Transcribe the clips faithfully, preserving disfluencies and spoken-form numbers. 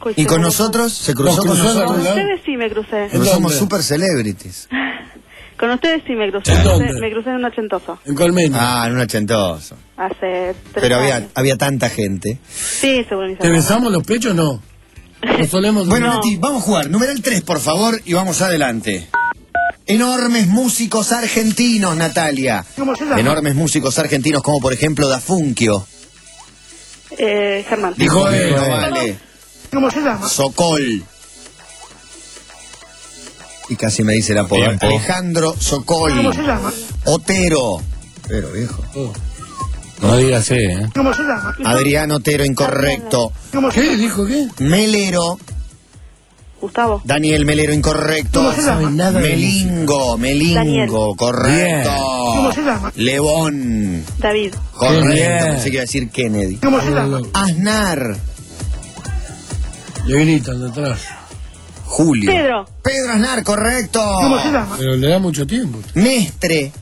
¿Y con nosotros? ¿Se cruzó con nosotros? Con ustedes sí me crucé. Pero somos super celebrities. Con ustedes sí me crucé. Me crucé, me crucé en un ochentoso. En Colmeño. Ah, en un ochentoso. Hace tres Pero había, años. había tanta gente. Sí, seguro. ¿Te besamos los pechos o no? ¿No solemos Bueno, No. Nati, vamos a jugar. Numeral tres, por favor, y vamos adelante. Enormes músicos argentinos, Natalia. ¿Cómo se llama? Enormes músicos argentinos, como por ejemplo Da Funkio. Eh, Germán. Dijo él. él, no vale. ¿Cómo se llama? Sokol. Y casi me dice la poda. Tiempo. Alejandro Sokol. ¿Cómo se llama? Otero. Pero, viejo. Oh. No digas eh. ¿Cómo se llama? Adrián Otero, incorrecto. ¿Cómo se ¿Qué? llama? ¿Dijo qué? Melero. Gustavo. Daniel Melero, incorrecto. ¿Cómo se llama? Nada de Melingo, Melingo, Daniel. correcto. ¿Cómo se llama? Levón, David. correcto. bien. Pensé que iba a decir Kennedy. ¿Cómo se llama? Aznar, Le gritan detrás. Julio. Pedro. Pedro Aznar, correcto. ¿Cómo se llama? Pero le da mucho tiempo. Mestre.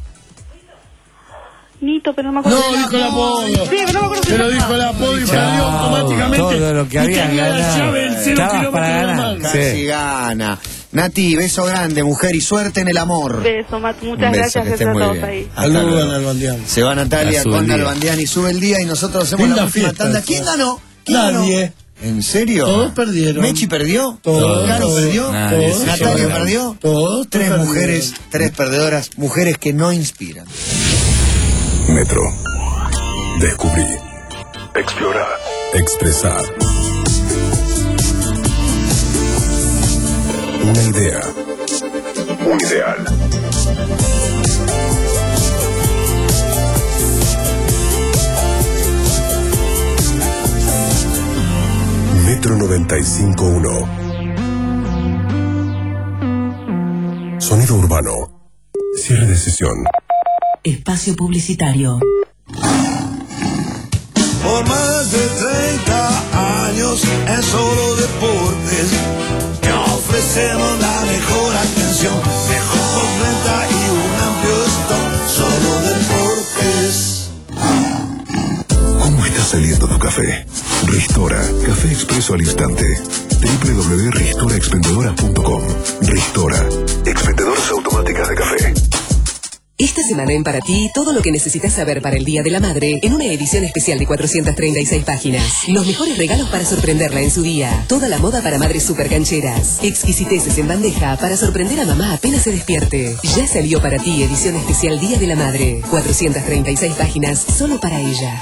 Nito, pero no me acuerdo. No, dijo el apodo. Sí, pero no me acuerdo. Pero dijo el apodo y perdió automáticamente. todo lo que Y había tenía la ganado. llave en cero Estabas kilómetros para de la ganar. mano. Casi Sí. gana. Nati, beso grande, mujer, y suerte en el amor. Beso, Mat. Un Muchas beso, gracias, que esté gracias a muy todos bien. ahí. Hasta Saludos luego. al Bandián. Se va Natalia Sube con el día. Nalbandián y sube el día y nosotros hacemos Linda la última fiesta tanda. esa. ¿Quién ganó? ¿Quién Nadie. ganó? ¿En serio? Todos perdieron. ¿Mechi perdió? Todos. ¿Caro perdió? Nadie se ¿Natalia lleva. perdió? Todos Tres perdieron. mujeres, tres perdedoras, mujeres que no inspiran. Metro. Descubrí. Explora. Expresar. Una idea. Un ideal. Metro noventa y cinco punto uno. Sonido urbano. Cierre de sesión. Espacio publicitario. Por más de treinta años en Solo Deportes te ofrecemos la mejor atención, mejor postventa y un amplio stock. Solo Deportes. ¿Cómo está saliendo tu café? Ristora, café expreso al instante. doble u doble u doble u punto ristora expendedora punto com. Ristora, expendedoras automáticas de café. Esta semana en Para Ti, todo lo que necesitas saber para el Día de la Madre, en una edición especial de cuatrocientas treinta y seis páginas. Los mejores regalos para sorprenderla en su día. Toda la moda para madres super cancheras. Exquisiteces en bandeja para sorprender a mamá apenas se despierte. Ya salió Para Ti, edición especial Día de la Madre. cuatrocientas treinta y seis páginas solo para ella.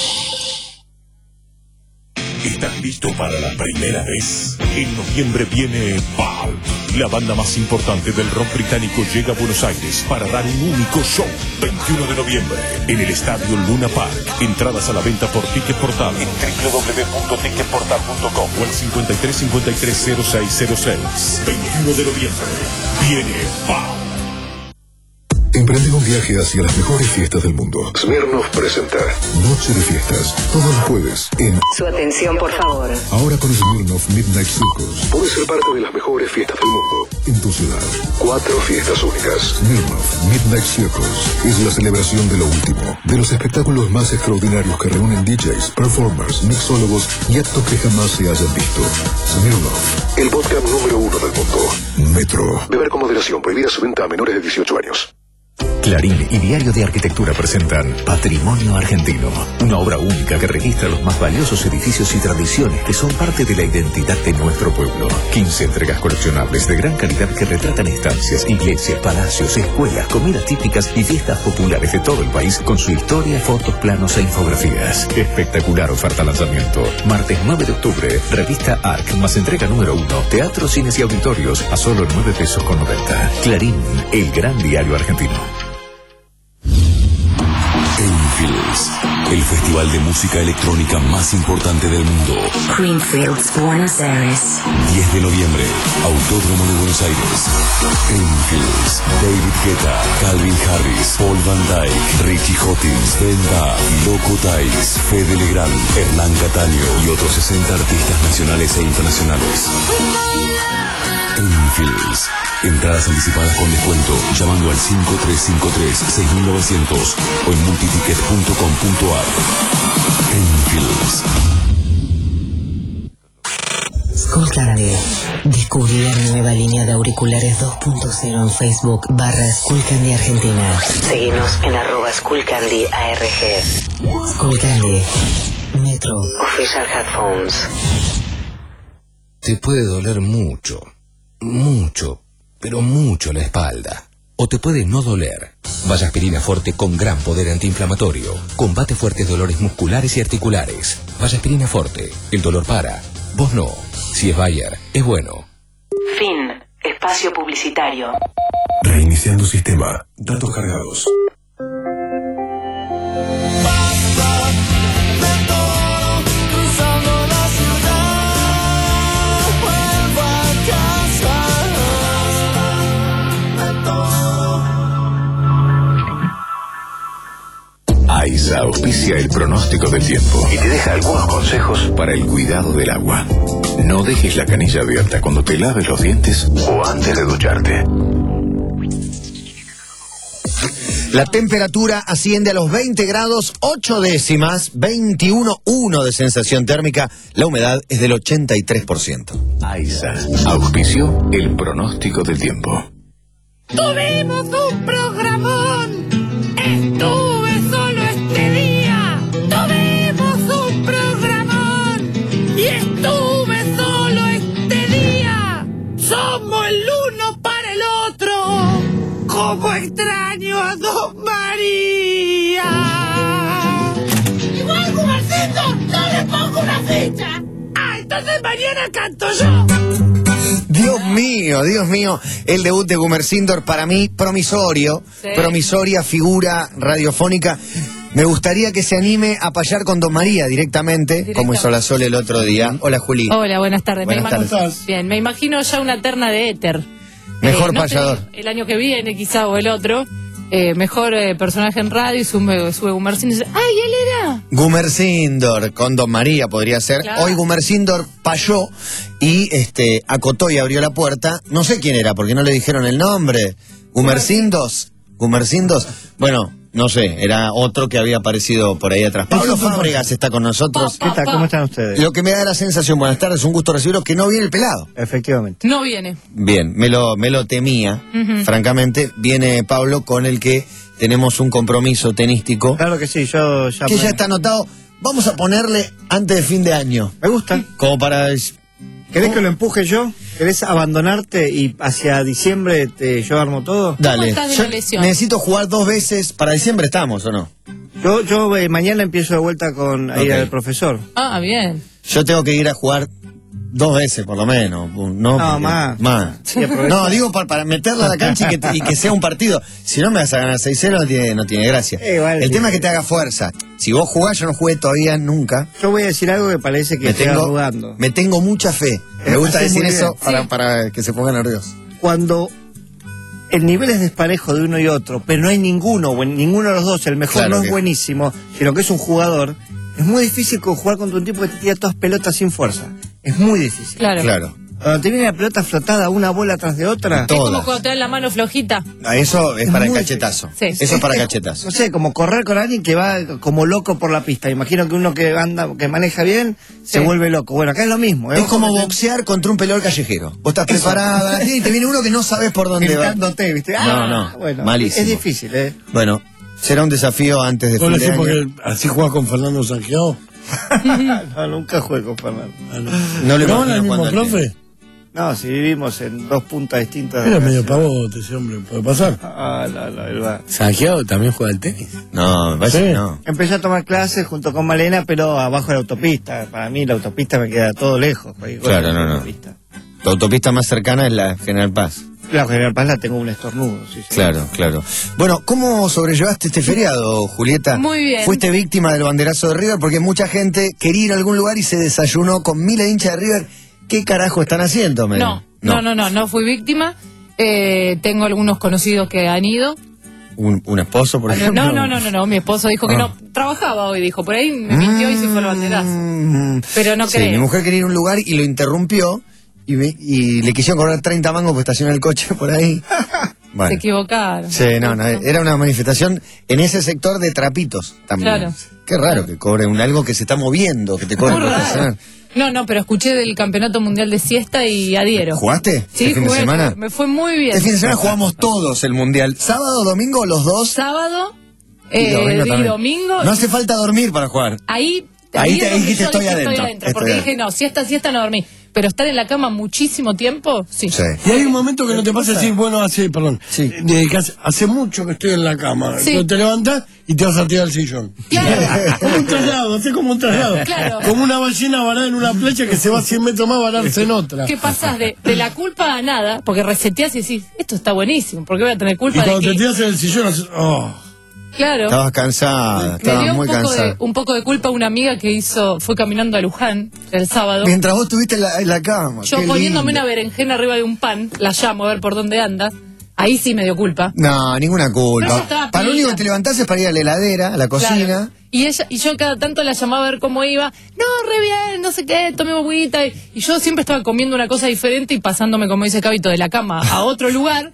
¿Estás listo para la primera vez? En noviembre viene Pulp. La banda más importante del rock británico llega a Buenos Aires para dar un único show. veintiuno de noviembre en el Estadio Luna Park. Entradas a la venta por Ticket Portal en doble u doble u doble u punto ticket portal punto com o el cincuenta y tres cincuenta y tres cero seis cero seis. veintiuno de noviembre viene Pulp. Emprende un viaje hacia las mejores fiestas del mundo. Smirnoff presenta Noche de Fiestas, todos los jueves en... Su atención, por favor. Ahora con Smirnoff Midnight Circus. Puedes ser parte de las mejores fiestas del mundo en tu ciudad. Cuatro fiestas únicas. Smirnoff Midnight Circus es la celebración de lo último, de los espectáculos más extraordinarios que reúnen D Js, performers, mixólogos y actos que jamás se hayan visto. Smirnoff, el vodka número uno del mundo. Metro. Beber con moderación. Prohibida su venta a menores de dieciocho años. Clarín y Diario de Arquitectura presentan Patrimonio Argentino, una obra única que registra los más valiosos edificios y tradiciones que son parte de la identidad de nuestro pueblo. quince entregas coleccionables de gran calidad que retratan estancias, iglesias, palacios, escuelas, comidas típicas y fiestas populares de todo el país con su historia, fotos, planos e infografías. Espectacular oferta lanzamiento. Martes nueve de octubre, revista A R C más entrega número uno, teatros, cines y auditorios a solo nueve pesos con noventa. Clarín, el gran diario argentino. Enfields, el festival de música electrónica más importante del mundo. Greenfields, Buenos Aires. diez de noviembre, Autódromo de Buenos Aires. Enfields, David Guetta, Calvin Harris, Paul Van Dyke, Richie Hawkins, Brenda, Loco Tice, Fede Legrand, Hernán Cataño y otros sesenta artistas nacionales e internacionales. Enfields. Entradas anticipadas con descuento llamando al cinco tres cinco tres seis nueve cero cero o en multiticket punto com punto a r. Enfields. Skullcandy. Descubrí la nueva línea de auriculares dos punto cero en Facebook barra Skullcandy Argentina. Seguinos en arroba Skullcandy A R G. Skullcandy. Metro. Official Headphones. Te puede doler mucho, mucho, pero mucho la espalda. O te puede no doler. Vallaspirina Forte con gran poder antiinflamatorio. Combate fuertes dolores musculares y articulares. Vallaspirina Forte. El dolor para. Vos no. Si es Bayer, es bueno. Fin. Espacio publicitario. Reiniciando sistema. Datos cargados. AISA auspicia el pronóstico del tiempo y te deja algunos consejos para el cuidado del agua. No dejes la canilla abierta cuando te laves los dientes o antes de ducharte. La temperatura asciende a los veinte grados, ocho décimas, veintiuno punto uno de sensación térmica. La humedad es del ochenta y tres por ciento. AISA auspició el pronóstico del tiempo. Tuvimos un programón. Estuve solo este día. Tuvimos un programón. Y estuve solo este día. Somos el uno para el otro. Como extraño a Don María. Igual, Gumercito, no le pongo una ficha. Ah, entonces mañana canto yo. Dios mío, Dios mío, el debut de Gumercindor para mí promisorio, sí. promisoria figura radiofónica. Me gustaría que se anime a payar con Don María directamente, directamente. como hizo la Sol el otro día. Hola, Juli. Hola, buenas tardes. Buenas me tardes. Imagino, bien, me imagino ya una terna de éter. Mejor eh, no payador. Sé, el año que viene quizá o el otro. Eh, mejor eh, personaje en radio y sube, sube Gumercindor y dice, ¡ay, él era! Gumercindor, con Don María podría ser. Claro. Hoy Gumercindor payó y este acotó y abrió la puerta. No sé quién era, porque no le dijeron el nombre. Gumercindos, Gumercindos. Bueno, no sé, era otro que había aparecido por ahí atrás. Pablo Fábregas está con nosotros. ¿Qué tal? ¿Cómo están ustedes? Lo que me da la sensación, buenas tardes, un gusto recibirlo, que no viene el pelado. Efectivamente. No viene. Bien, me lo, me lo temía, uh-huh. francamente. Viene Pablo con el que tenemos un compromiso tenístico. Claro que sí, yo ya... Que me... ya está anotado. Vamos a ponerle antes de fin de año. Me gusta. Como para... ¿Querés que lo empuje yo? ¿Querés abandonarte y hacia diciembre te, yo armo todo? Dale. ¿Cómo estás de la lesión? Necesito jugar dos veces. ¿Para diciembre estamos o no? Yo, yo eh, mañana empiezo de vuelta con okay. ir al profesor. Ah, bien. Yo tengo que ir a jugar dos veces por lo menos. No, no porque, más. Más. No, digo para, para meterla a la cancha y que, y que sea un partido. Si no me vas a ganar seis cero, no tiene, no tiene gracia. Eh, vale, el sí. tema es que te haga fuerza. Si vos jugás, yo no jugué todavía nunca. Yo voy a decir algo que parece que me estoy tengo, arrugando. Me tengo mucha fe. Me gusta decir eso para, sí. para que se pongan nerviosos. Cuando el nivel es desparejo de uno y otro, pero no hay ninguno, ninguno de los dos, el mejor claro no que... es buenísimo, sino que es un jugador, es muy difícil jugar contra un tipo que te tira todas pelotas sin fuerza. Es muy difícil. Claro. claro. Cuando te viene la pelota flotada una bola tras de otra. Es como cuando te dan la mano flojita. A eso es, es para el cachetazo. Sí. Eso es para es, cachetazo. No sé, como correr con alguien que va como loco por la pista. Imagino que uno que anda, que maneja bien, sí. se vuelve loco. Bueno, acá es lo mismo. Es como boxear contra un peleador callejero. Vos estás preparado y te viene uno que no sabes por dónde va. ¿Viste? Ah, no, no. Bueno, malísimo. Es difícil, ¿eh? Bueno, será un desafío antes de fin de año. Porque así jugás con Fernando Sangiao. No, nunca jugué con Fernando. Ah, no. ¿No le ¿No el mismo profe? No, si vivimos en dos puntas distintas. Era medio pavote ese hombre, ¿puede pasar? Ah, no, no, él va. ¿Sangiao también juega al tenis? No, me parece sí. que no. Empecé a tomar clases junto con Malena, pero abajo de la autopista. Para mí la autopista me queda todo lejos. Claro, no, no. Tu autopista más cercana es la General Paz. La General Paz la tengo un estornudo, sí, sí. Claro, claro. Bueno, ¿cómo sobrellevaste este feriado, Julieta? Muy bien. Fuiste víctima del banderazo de River porque mucha gente quería ir a algún lugar y se desayunó con miles de hinchas de River. ¿Qué carajo están haciendo, Mel? No, no, no, no, no fui víctima. Eh, tengo algunos conocidos que han ido. ¿Un, un esposo, por ejemplo? No, no, no, no, no, mi esposo dijo que ah. no trabajaba hoy, dijo, por ahí me mintió mm, y se fue al banderazo. Pero no sí, creo. Mi mujer quería ir a un lugar y lo interrumpió y, me, y le quisieron cobrar treinta mangos por estacionar el coche por ahí. Bueno. Se equivocaron. Sí, no, no, era una manifestación en ese sector de trapitos también. Claro. Qué raro que cobre un algo que se está moviendo, que te cobre por estacionar. No, no, pero escuché del Campeonato Mundial de Siesta y adhiero. ¿Jugaste? Sí, ¿Este fin jugué, de semana? Me fue muy bien. Este fin de semana jugamos todos el Mundial. ¿Sábado, domingo, los dos? Sábado Y eh, domingo y también. domingo. No hace falta dormir para jugar. Ahí, Ahí ahí te es donde dijiste, yo estoy dije, adentro, Porque estoy dije, no, siesta, siesta no dormí. Pero estar en la cama muchísimo tiempo, sí. Sí. Y hay un momento que no te pasa decir, bueno, hace, perdón, Sí. de que hace, hace mucho que estoy en la cama. Sí. Entonces te levantás y te vas a tirar al sillón. Claro. Como un traslado, hace como un traslado. Claro. Como una ballena varada en una plancha que se va cien metros más a vararse en otra. ¿Qué pasás de, de la culpa a nada? Porque reseteás y decís, esto está buenísimo, ¿por qué voy a tener Y culpa de cuando te que...? tiras en el sillón, haces, oh. Claro. Estabas cansada, Me estabas dio un muy poco, cansada. de, un poco de culpa una amiga que hizo, fue caminando a Luján el sábado. Mientras vos estuviste en la, en la cama. Yo qué poniéndome lindo. una berenjena arriba de un pan, la llamo a ver por dónde anda. Ahí sí me dio culpa. No, ninguna Pero ella culpa. estaba Para lo pila. único que te levantás es para ir a la heladera, a la cocina. Claro. Y ella y yo cada tanto la llamaba a ver cómo iba. No, re bien, no sé qué, tomé agüita. Y, y yo siempre estaba comiendo una cosa diferente y pasándome, como dice Cabito, de la cama a otro lugar.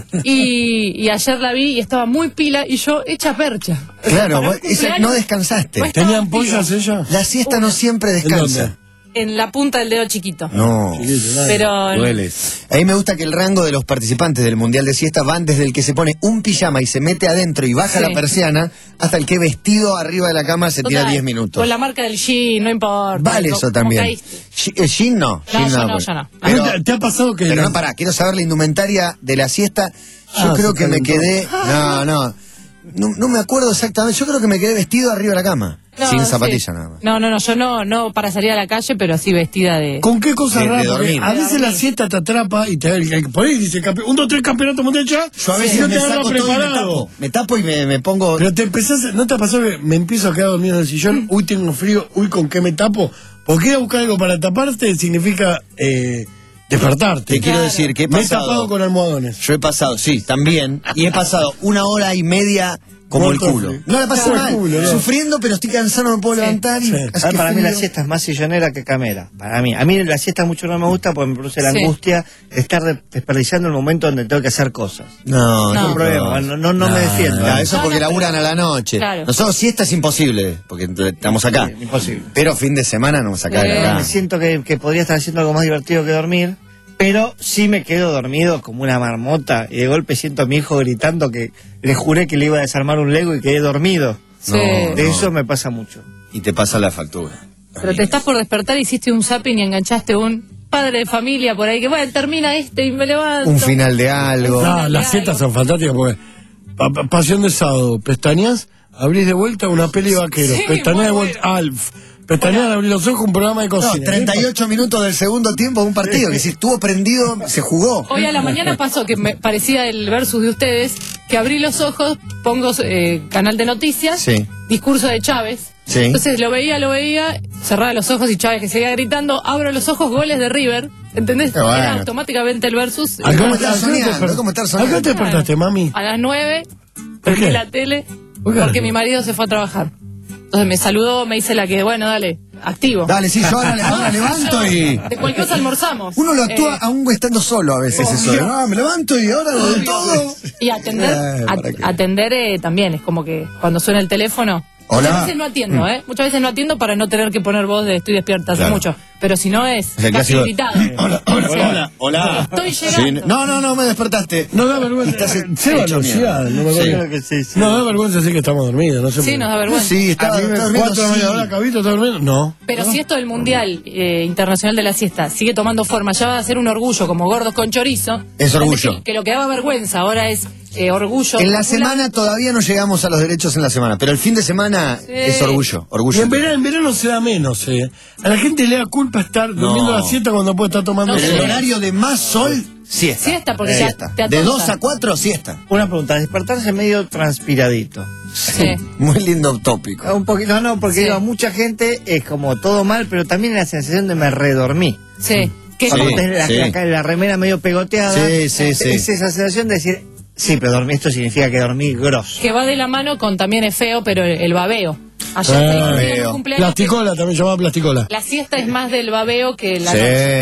Y, y ayer la vi y estaba muy pila y yo hecha percha. Claro, Para vos- un esa- cumpleaños, no descansaste. no estaba ¿Tenían activa. pollas ella? La siesta no siempre ¿En descansa. dónde? En la punta del dedo chiquito. No. Pero A mí me gusta que el rango de los participantes del Mundial de Siesta van desde el que se pone un pijama y se mete adentro y baja Sí. la persiana hasta el que vestido arriba de la cama se tira total, diez minutos. Con la marca del jean, no importa. Vale Co- eso como también. caíste. Gi- eh, Jean no. No, Jean yo no, porque- yo no. Pero, ¿Te, te ha pasado que... pero la- no, pará, quiero saber la indumentaria de la siesta. Yo Ah, creo se que me calentó. quedé... No, no, no. No me acuerdo exactamente. Yo creo que me quedé vestido arriba de la cama. No, sin sí. zapatilla nada más. No, no, no, yo no, no para salir a la calle, pero así vestida de... ¿Con qué cosa De- de rara? Porque dormir. a De veces la dormir. siesta te atrapa y te por ahí dice campe- un, dos, tres campeonato mundial ya. Yo a y veces no me te agarra saco todo y me preparado. tapo. Me tapo y me, me pongo... Pero te empezás, ¿no te ha pasado que me empiezo a quedar dormido en el sillón? Uy, tengo frío, uy, ¿con qué me tapo? Porque ir a buscar algo para taparte significa eh, despertarte. Te quiero decir que he Me he pasado... tapado con almohadones. Yo he pasado, sí, también. Y he pasado una hora y media como el Muerto de culo. frío. No la pasé Como el mal. culo, ¿no? Sufriendo, pero estoy cansado, no me puedo levantar. Y sí. hace Ah, que para mí la frío. siesta es más sillonera que camera. Para mí. A mí la siesta mucho no me gusta porque me produce la Sí. angustia de estar de- desperdiciando el momento donde tengo que hacer cosas. No, No. no, un problema, no- no- no me defiendo. no, eso No, porque no, laburan pero- a la noche. Claro. Nosotros siesta es imposible, porque estamos acá. Sí, imposible. Pero fin de semana nos saca Eh. la Me siento que, que podría estar haciendo algo más divertido que dormir, pero sí me quedo dormido como una marmota y de golpe siento a mi hijo gritando que le juré que le iba a desarmar un Lego y quedé dormido. Sí. No, De no. eso me pasa mucho. Y te pasa la factura. Pero te estás por despertar, hiciste un zapping y enganchaste un padre de familia por ahí, que bueno, termina este y me levanto. Un final de algo. Ah, las siestas son fantásticas porque pa- pa- Pasión de sábado, pestañas, abrís de vuelta una peli de vaqueros, Sí, pestañas muy de vuelta, bueno. Alf, pestañas de abrir los ojos, un programa de No, cocina. treinta y ocho minutos del segundo tiempo de un partido, que si estuvo prendido, se jugó. Hoy a la mañana pasó que me parecía el versus de ustedes, que abrí los ojos, pongo eh, canal de noticias, Sí. discurso de Chávez. Sí. Entonces lo veía, lo veía, cerraba los ojos y Chávez que seguía gritando, abro los ojos, goles de River. ¿Entendés? Qué bueno. Era automáticamente el versus. ¿A qué ¿Cómo hora- estás a qué hora te soñando? desper- ¿Cómo estás ¿A qué hora te soñando? despertaste, mami? A las nueve, ¿Por prendí qué? la tele, ¿Por qué? porque mi marido se fue a trabajar. Entonces me saludó, me hice la que, bueno, dale, activo. Dale, sí, yo ahora, ahora levanto y... De cualquier cosa almorzamos. Uno lo actúa Eh, aún estando solo a veces eso. de, Ah, me levanto y ahora lo de todo. Y atender, Eh, ¿para at- qué? atender eh, también, es como que cuando suena el teléfono. Hola. Muchas veces no atiendo, ¿eh? Muchas veces no atiendo para no tener que poner voz de estoy despierta hace Claro. mucho. Pero si no es, Es el casi clásico. invitado. Hola, hola, hola, hola. Estoy Sí, llegando. no, no, no, me despertaste. No da vergüenza. Estás Seba hecho lo mierda. hacía, no me Sí. acuerdo. Creo que sí, sí. No da vergüenza decir que estamos dormidos, no sé por Sí, qué. nos da vergüenza. Sí, estaba, A mí me estaba durmiendo, cuatro de la mañana, sí. hola, Cabito, ¿estás durmiendo? No. Pero si esto del Mundial eh, Internacional de la Siesta sigue tomando forma, ya va a ser un orgullo como gordos con chorizo. Es orgullo. Que, que lo que daba vergüenza ahora es eh, orgullo. En la popular. semana todavía no llegamos a los derechos en la semana, pero el fin de semana Sí. es orgullo, Y orgullo. en verano, en verano se da menos, eh. A la gente le da culpa estar durmiendo No. la siesta cuando puede estar tomando No, En sol. el horario de más sol, siesta. Siesta, porque Siesta. te- te De atonta. dos a cuatro, siesta. Una pregunta, despertarse medio transpiradito. Sí. Muy lindo tópico. Un poquito, no, porque Sí. digo, mucha gente es como todo mal, pero también la sensación de me redormí. Sí. Que, Cuando Sí, tenés la, sí. la- la remera medio pegoteada, Sí, sí, sí. es esa sensación de decir, sí, pero dormí, esto significa que dormí grosso. que va de la mano con también es feo, pero el, el babeo. Ayer Ah, teníamos babeo. un cumpleaños. Plasticola, también llamaba plasticola. La siesta es más del babeo que la noche. Sí.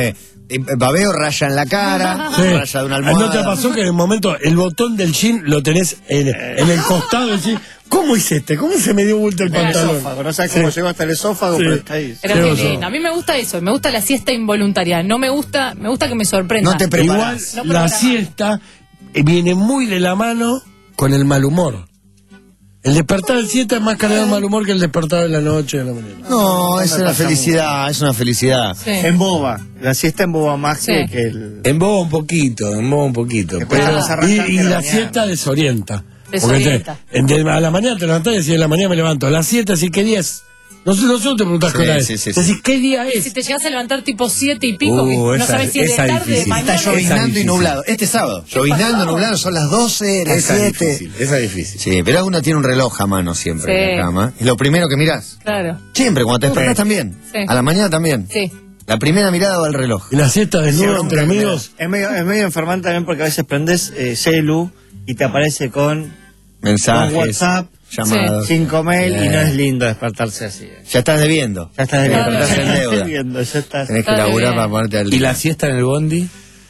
eh, babeo, raya en la cara, Sí. raya de una almohada. ¿No te pasó que en el momento el botón del jean lo tenés en, en el costado del jean? ¿Cómo hiciste? ¿Cómo se me dio vuelta el El pantalón? esófago, no sabes cómo Sí. llegó hasta el esófago, Sí. pero está ahí. Pero ¿Qué qué pasó? lindo. A mí me gusta eso, me gusta la siesta involuntaria. No me gusta, me gusta que me sorprenda. No te Igual preparás. No la preparás. siesta eh, viene muy de la mano con el mal humor. El despertar del siesta es más cargado de mal humor que el despertar de la noche de la mañana. No, es me una pasa felicidad, es una felicidad. Sí. Emboba. La siesta emboba más Sí. que, que el. Emboba un poquito, emboba un poquito. Después Pero te vas a Y, arrancar y de la mañana. siesta desorienta. Desorienta. Porque te- en- de- a la mañana te levantás y decís, en la mañana me levanto. A las siete, así, ¿qué día es? No sé, nosotros te preguntás Sí, qué hora es. sí, sí, Decís, sí. ¿qué día Si es? te llegas a levantar tipo siete y pico, Uh, que no esa- sabes si es de esa tarde, de difícil. mañana. Está lloviznando y difícil. nublado. Este sábado, lloviznando, nublado, son las doce, las Esa es siete. difícil, esa es difícil. Sí, pero uno tiene un reloj a mano siempre Sí. en la cama. Es lo primero que mirás. Claro. Siempre, cuando te despertás también. Sí. A la mañana también. Sí. La primera mirada va al reloj. Y la siesta desnuda Sí, entre hombre, amigos. Es medio, es medio enfermante también porque a veces prendes eh, celu y te aparece con, Mensajes, con WhatsApp, llamados. cinco mail y Eh. no es lindo despertarse así. eh. Ya estás debiendo. Ya estás Te debiendo. despertás en Ya deuda. estás debiendo, ya estás. Tenés que Está laburar bien. para ponerte al ¿Y día. la siesta en el bondi?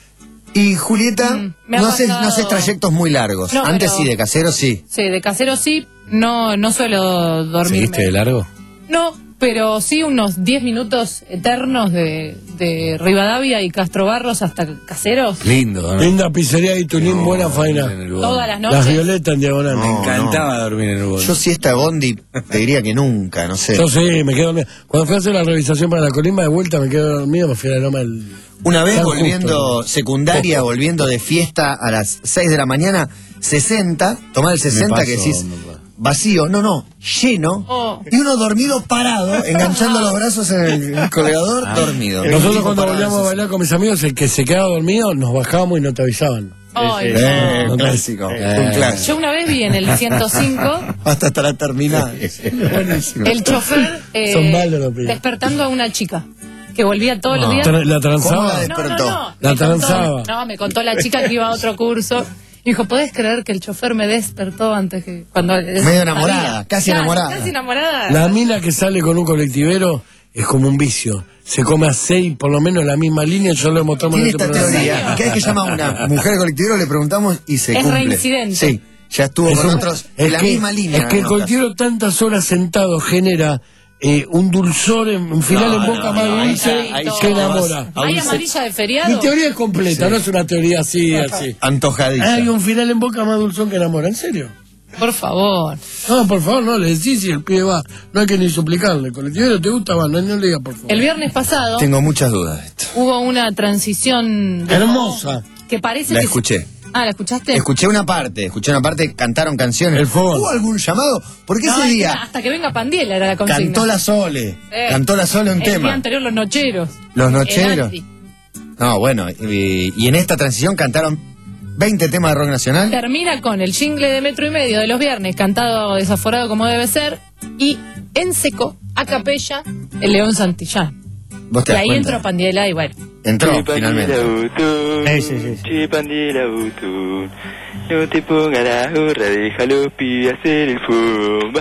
Y Julieta, Mm, me ha no, haces, pasado- no haces trayectos muy largos. No, Antes pero- sí, de casero sí. Sí, de casero sí, no, no suelo dormirme. ¿Seguiste de largo? No, pero sí unos diez minutos eternos de, de Rivadavia y Castro Barros hasta Caseros. Lindo, ¿no? Linda pizzería y Tunín, buena faena. En el bondi. Todas las Las noches. violetas en diagonal. No, Me encantaba dormir en el bondi. Yo siesta de bondi, te diría que nunca, no sé. Yo sí, me quedo dormido. Cuando fui a hacer la revisación para la colimba de vuelta, me quedé dormido, me fui a la loma del... Una vez Tan volviendo justo. secundaria, volviendo de fiesta a las seis de la mañana, sesenta, tomar el sesenta pasó, que decís me pasó. vacío, no, no, lleno, Oh. y uno dormido parado, enganchando los brazos en el colgador, Ah. dormido. Nosotros Tipo cuando parado volvíamos a en bailar con mis amigos, el que se quedaba dormido, nos bajábamos y no te avisaban. Ay, sesenta. Eh, no. un clásico, Eh. un clásico. Yo una vez vi en el ciento cinco Hasta estará terminado. Buenísimo. el chofer eh, Son malos los pibes. despertando a una chica que volvía todos los No. días. Tra- La transaba. ¿Cómo la No, no, despertó? no. La Me contó- transaba. No, me contó la chica que iba a otro curso. Y dijo, ¿podés creer que el chofer me despertó antes que... cuando Medio enamorada, casi Claro, enamorada. Casi enamorada. La mina que sale con un colectivero es como un vicio. Se come a seis, por lo menos la misma línea, yo lo mostramos en Tiene este esta programa. teoría. Y cada vez que llama a una mujer colectivero le preguntamos y se Es cumple. reincidente. Sí, ya estuvo Es con un- otros es en la que- misma línea. Es que el ¿no? colectivero tantas horas sentado genera eh, un dulzor en, en final No, en boca no, más no, ahí dulce ya- ahí que ya enamora. vas. ¿Hay Aún se- amarilla de feriado? Mi teoría es completa, no es una teoría así, así. Antojadiza. Hay un final en boca más dulzón que enamora, ¿en serio? Por favor. No, por favor, no, le decís si el pibe va. No hay que ni suplicarle. El colectivero te gusta, va, no, no le diga por favor. El viernes pasado Tengo muchas dudas de esto. hubo una transición... de- Hermosa. Que parece La que... escuché. Ah, ¿la escuchaste? Escuché una parte, escuché una parte, cantaron canciones. El fogón. ¿Hubo algún llamado? Porque No, ese es que día hasta que venga Pandiela era la consigna. cantó la Sole. Eh, Cantó la Sole un el día tema. anterior los nocheros. Los El nocheros. Anti. No, bueno, y, y en esta transición cantaron veinte temas de rock nacional. Termina con el jingle de metro y medio de los viernes, cantado desaforado como debe ser, y en seco, a capella, el León Santillán. ¿Vos te Y das ahí cuenta? entró Pandiela y bueno. Entró, finalmente. Sí, sí, sí. Chipandila Utun, no te pongas la gorra, déjalo pibes hacer el fum.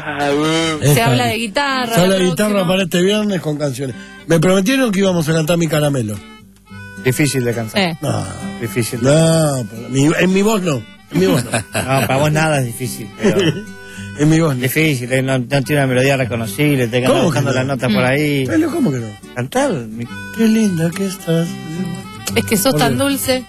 Se Esta- habla de guitarra. Se habla la de guitarra próxima. para este viernes con canciones. Me prometieron que íbamos a cantar Mi Caramelo. Difícil de cansar. Eh. No, Difícil. de- no, pero mi- en mi voz no. En mi voz no. No, para vos nada es difícil. Pero En mi voz no. difícil, eh, no, no tiene una melodía reconocible, te que andar ¿Cómo buscando que no? las notas por ahí. Pero, ¿cómo que no? Cantar. mi- Qué linda que estás. Es que sos tan dulce.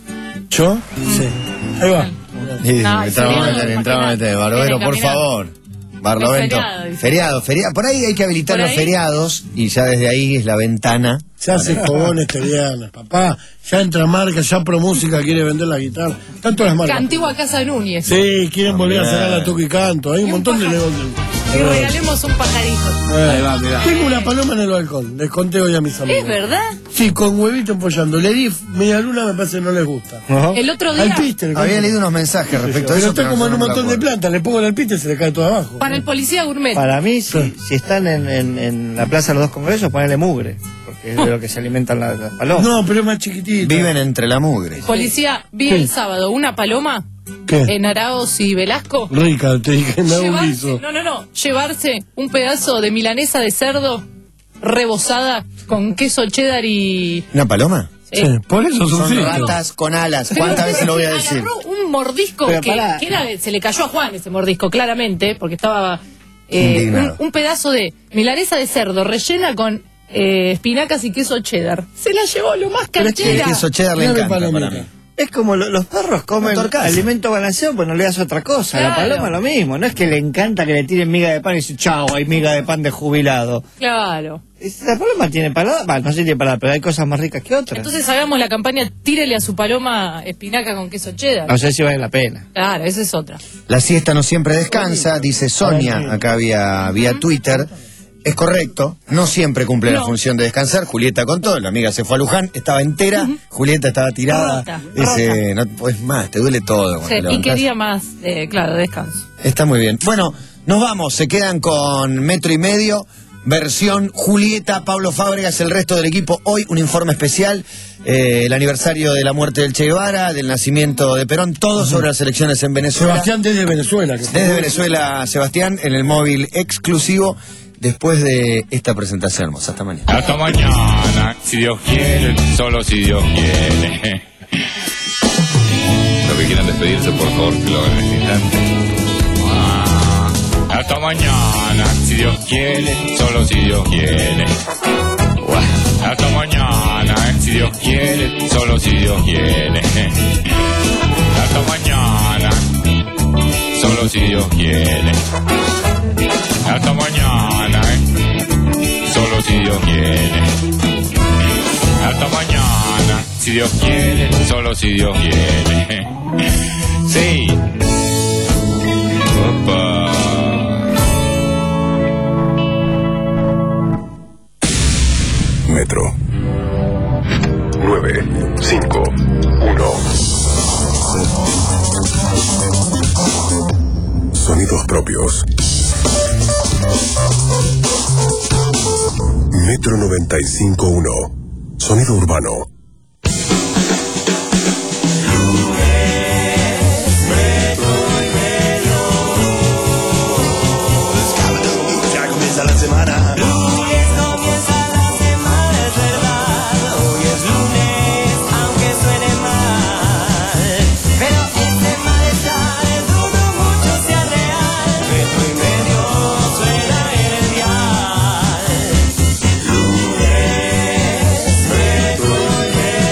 ¿Yo? Sí. Ahí va. Sí, No, entraba feriado, a meter, entraba a meter. imagínate. Barbero, Viene por caminando. favor. Barlovento. Es feriado, dice. Feriado, feriado. Por ahí hay que habilitar ¿Por los ahí? feriados y ya desde ahí es la ventana. Se hace fogón este viernes, papá. Ya entra marca, ya Pro Música quiere vender la guitarra. Tanto las marcas. Cantigua Casa de Núñez. Sí, quieren volver a Bien. sacar la toque y canto. Hay un montón de negocios. Y regalemos un pajarito. Eh, Ahí va, mirá. Tengo una paloma en el balcón, les conté hoy a mis amigos. ¿Es verdad? Sí, con huevito empollando. Le di media luna, me parece que no les gusta. El otro día, Alpiste, le Había conté. leído unos mensajes respecto a Pero eso. está como en un no me montón de acuerdo. plantas, le pongo el alpiste y se le cae todo abajo. para el policía gourmet. Para mí, si, si están en, en, en la Plaza de los Dos Congresos, ponele mugre. Porque es de lo que se alimentan las, las palomas. No, pero es más chiquitito. Viven entre la mugre. Policía, vi ¿Qué? el sábado una paloma ¿Qué? en Araos y Velasco. Rica, te dije, me da un Llevarse, guiso. no, no, no, llevarse un pedazo de milanesa de cerdo rebozada con queso cheddar y... ¿Una paloma? Sí, Eh, por eso Son sufrí. ratas con alas. pero ¿Cuántas veces lo voy a agarró decir? un mordisco Pero que, pará. que era, se le cayó a Juan ese mordisco, claramente, porque estaba eh, un, Indignado. un pedazo de milanesa de cerdo rellena con eh, espinacas y queso cheddar. Se la llevó lo más Pero es que El canchera. queso cheddar le Mira mi encanta para palomita. mí. Es como lo- los perros comen Torcasa. alimento balanceado, pues no le das otra cosa. La Claro. paloma lo mismo. No es que le encanta que le tiren miga de pan y dice, chao, hay miga de pan de jubilado. Claro. Es- La paloma tiene palada, bah, no sé si tiene palada, pero hay cosas más ricas que otras. Entonces hagamos la campaña tírele a su paloma espinaca con queso cheddar. No sé si vale la pena. Claro, esa es otra. La siesta no siempre descansa, dice Sonia, acá vía, vía Twitter. Es correcto, no siempre cumple la No. función de descansar. Julieta contó, la amiga se fue a Luján, estaba entera, Julieta estaba tirada. Rota, Dice, no puedes más, te duele todo. cuando Sí, te y levantás. quería más, eh, claro, descanso. Está muy bien. Bueno, nos vamos, se quedan con metro y medio, versión Julieta, Pablo Fábregas, el resto del equipo. Hoy un informe especial, eh, el aniversario de la muerte del Che Guevara, del nacimiento de Perón, todo sobre las elecciones en Venezuela. Sebastián desde Venezuela. Que Desde Venezuela, Sebastián, en el móvil exclusivo, después de esta presentación hermosa. Hasta mañana. Hasta mañana, si Dios quiere, solo si Dios quiere. Los que quieran despedirse, por favor, que lo hagan en este instante. Ah, hasta mañana, si Dios quiere, solo si Dios quiere. Buah. Hasta mañana, si Dios quiere, solo si Dios quiere. Hasta mañana, solo si Dios quiere. Hasta mañana, eh. Solo si Dios quiere. Hasta mañana, si Dios quiere, solo si Dios quiere. Sí. Opa. Metro. nueve, cinco, uno. Sonidos propios. Metro noventa y cinco punto uno. Sonido urbano. Ya comienza la semana. Lunes comienza la semana, es verdad. Hoy es lunes, aunque suene mal. Pero este malestar dudo mucho sea real. Metro y medio suena en el dial. Lunes, metro y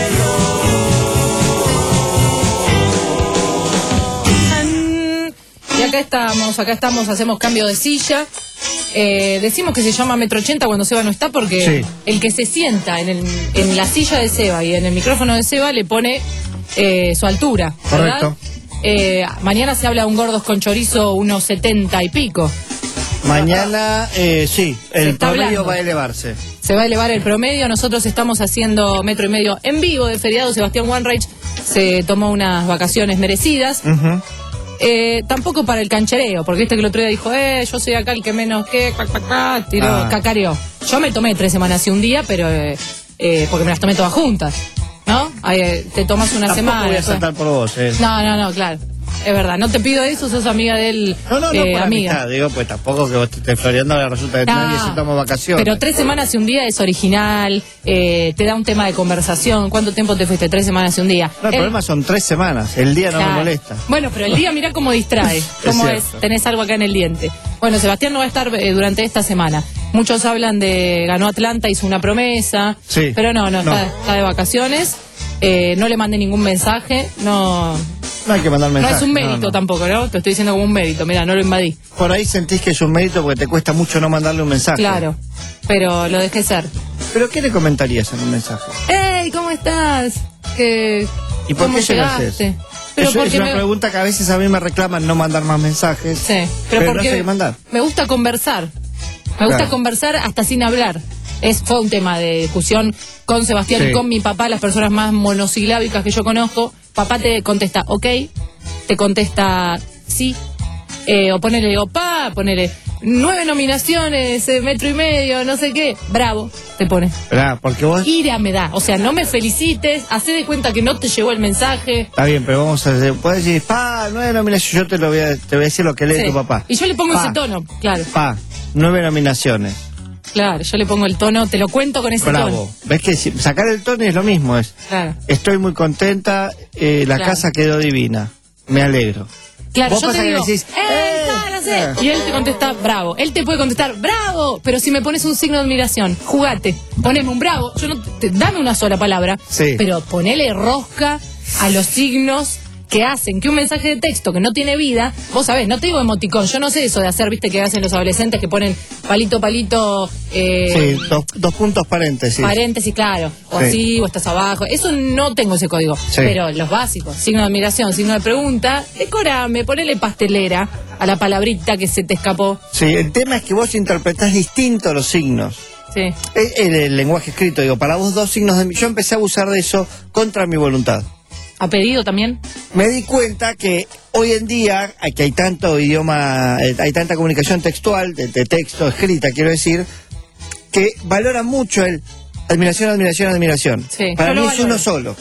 Mm, Y acá estamos, acá estamos, hacemos cambio de silla. Eh, decimos que se llama Metro ochenta cuando Seba no está porque Sí. el que se sienta en, el, en la silla de Seba y en el micrófono de Seba le pone eh, su altura, ¿verdad? Correcto. Eh, mañana se habla de un gordos con chorizo unos setenta y pico. Mañana, eh, sí, Se el está promedio hablando. va a elevarse. Se va a elevar el promedio. Nosotros estamos haciendo metro y medio en vivo de feriado. Sebastián Wanreich se tomó unas vacaciones merecidas. Ujú. Eh, tampoco para el canchereo, porque viste que el otro día dijo, eh, yo soy acá el que menos que, cuac, cuac, cuac, tiró, Ah. cacareó. Yo me tomé tres semanas y un día, pero eh, eh, porque me las tomé todas juntas, ¿no? Ahí, eh, te tomas una Tampoco semana. voy a después. saltar por vos, eh. No, no, no, claro. Es verdad, no te pido eso, sos amiga de él, No, no, no, eh, por amiga. amistad, digo, pues tampoco que vos te estés floreando, ahora resulta que No, nadie se toma vacaciones. Pero tres semanas y un día es original, eh, te da un tema de conversación. ¿Cuánto tiempo te fuiste? Tres semanas y un día. No, el Eh, problema son tres semanas, el día no Claro. me molesta. Bueno, pero el día mirá cómo distrae, cómo es, cierto. tenés algo acá en el diente. Bueno, Sebastián no va a estar eh, durante esta semana. Muchos hablan de ganó Atlanta, hizo una promesa, Sí. pero no, no, No. Está, está de vacaciones. Eh, no le mandé ningún mensaje, no, No hay que mandar no mensajes. es un mérito no, no. tampoco, ¿no? Te estoy diciendo como un mérito, mira, no lo invadí. Por ahí sentís que es un mérito porque te cuesta mucho no mandarle un mensaje. Claro, pero lo dejé ser. ¿Pero qué le comentarías en un mensaje? ¡Ey, ¿cómo estás? ¿Qué, ¿Y por ¿Cómo qué se lo haces? llegaste? Pero Eso es porque una me- pregunta que a veces a mí me reclaman no mandar más mensajes. Sí, pero, pero, no porque sé qué mandar. me gusta conversar. Me gusta Claro. conversar hasta sin hablar. Es, fue un tema de discusión con Sebastián Sí. y con mi papá, las personas más monosilábicas que yo conozco. Papá te contesta ok, te contesta sí, eh, o ponele, digo, pa, ponele nueve nominaciones, eh, metro y medio, no sé qué, bravo, te pone. Esperá, porque vos... Ira me da, o sea, no me felicites, hacé de cuenta que no te llegó el mensaje. Está bien, pero vamos a hacer... Puedes decir, pa, nueve nominaciones, yo te, lo voy a, te voy a decir lo que lee Sí. tu papá. Y yo le pongo Pa, ese tono, claro. Pa, nueve nominaciones. Claro, yo le pongo el tono, te lo cuento con ese Bravo. tono. ¿Ves que si- sacar el tono es lo mismo? Es, Claro. estoy muy contenta, eh, la Claro. casa quedó divina. Me alegro. Claro, Vos yo pasa te que digo, decís, ¡eh, no sé! Y él te contesta, bravo. Él te puede contestar, bravo. Pero si me pones un signo de admiración, jugate, poneme un bravo. Yo no te, dame una sola palabra, Sí. pero ponele rosca a los signos que hacen que un mensaje de texto que no tiene vida, vos sabés, no te digo emoticón, yo no sé eso de hacer, viste, que hacen los adolescentes que ponen palito, palito, eh, Sí, dos, dos puntos paréntesis. paréntesis, claro, o Sí. así, o estás abajo. Eso no tengo ese código. Sí. Pero los básicos, signo de admiración, signo de pregunta, decorame, ponele pastelera a la palabrita que se te escapó. Sí, el tema es que vos interpretás distinto los signos. Sí. Es el, el lenguaje escrito, digo, para vos dos signos de... Yo empecé a abusar de eso contra mi voluntad. ¿A pedido también? Me di cuenta que hoy en día, hay- que hay tanto idioma, eh, hay tanta comunicación textual, de, de texto, escrita, quiero decir, que valora mucho el admiración, admiración, admiración. Sí, Para yo mí lo es valoro. uno solo.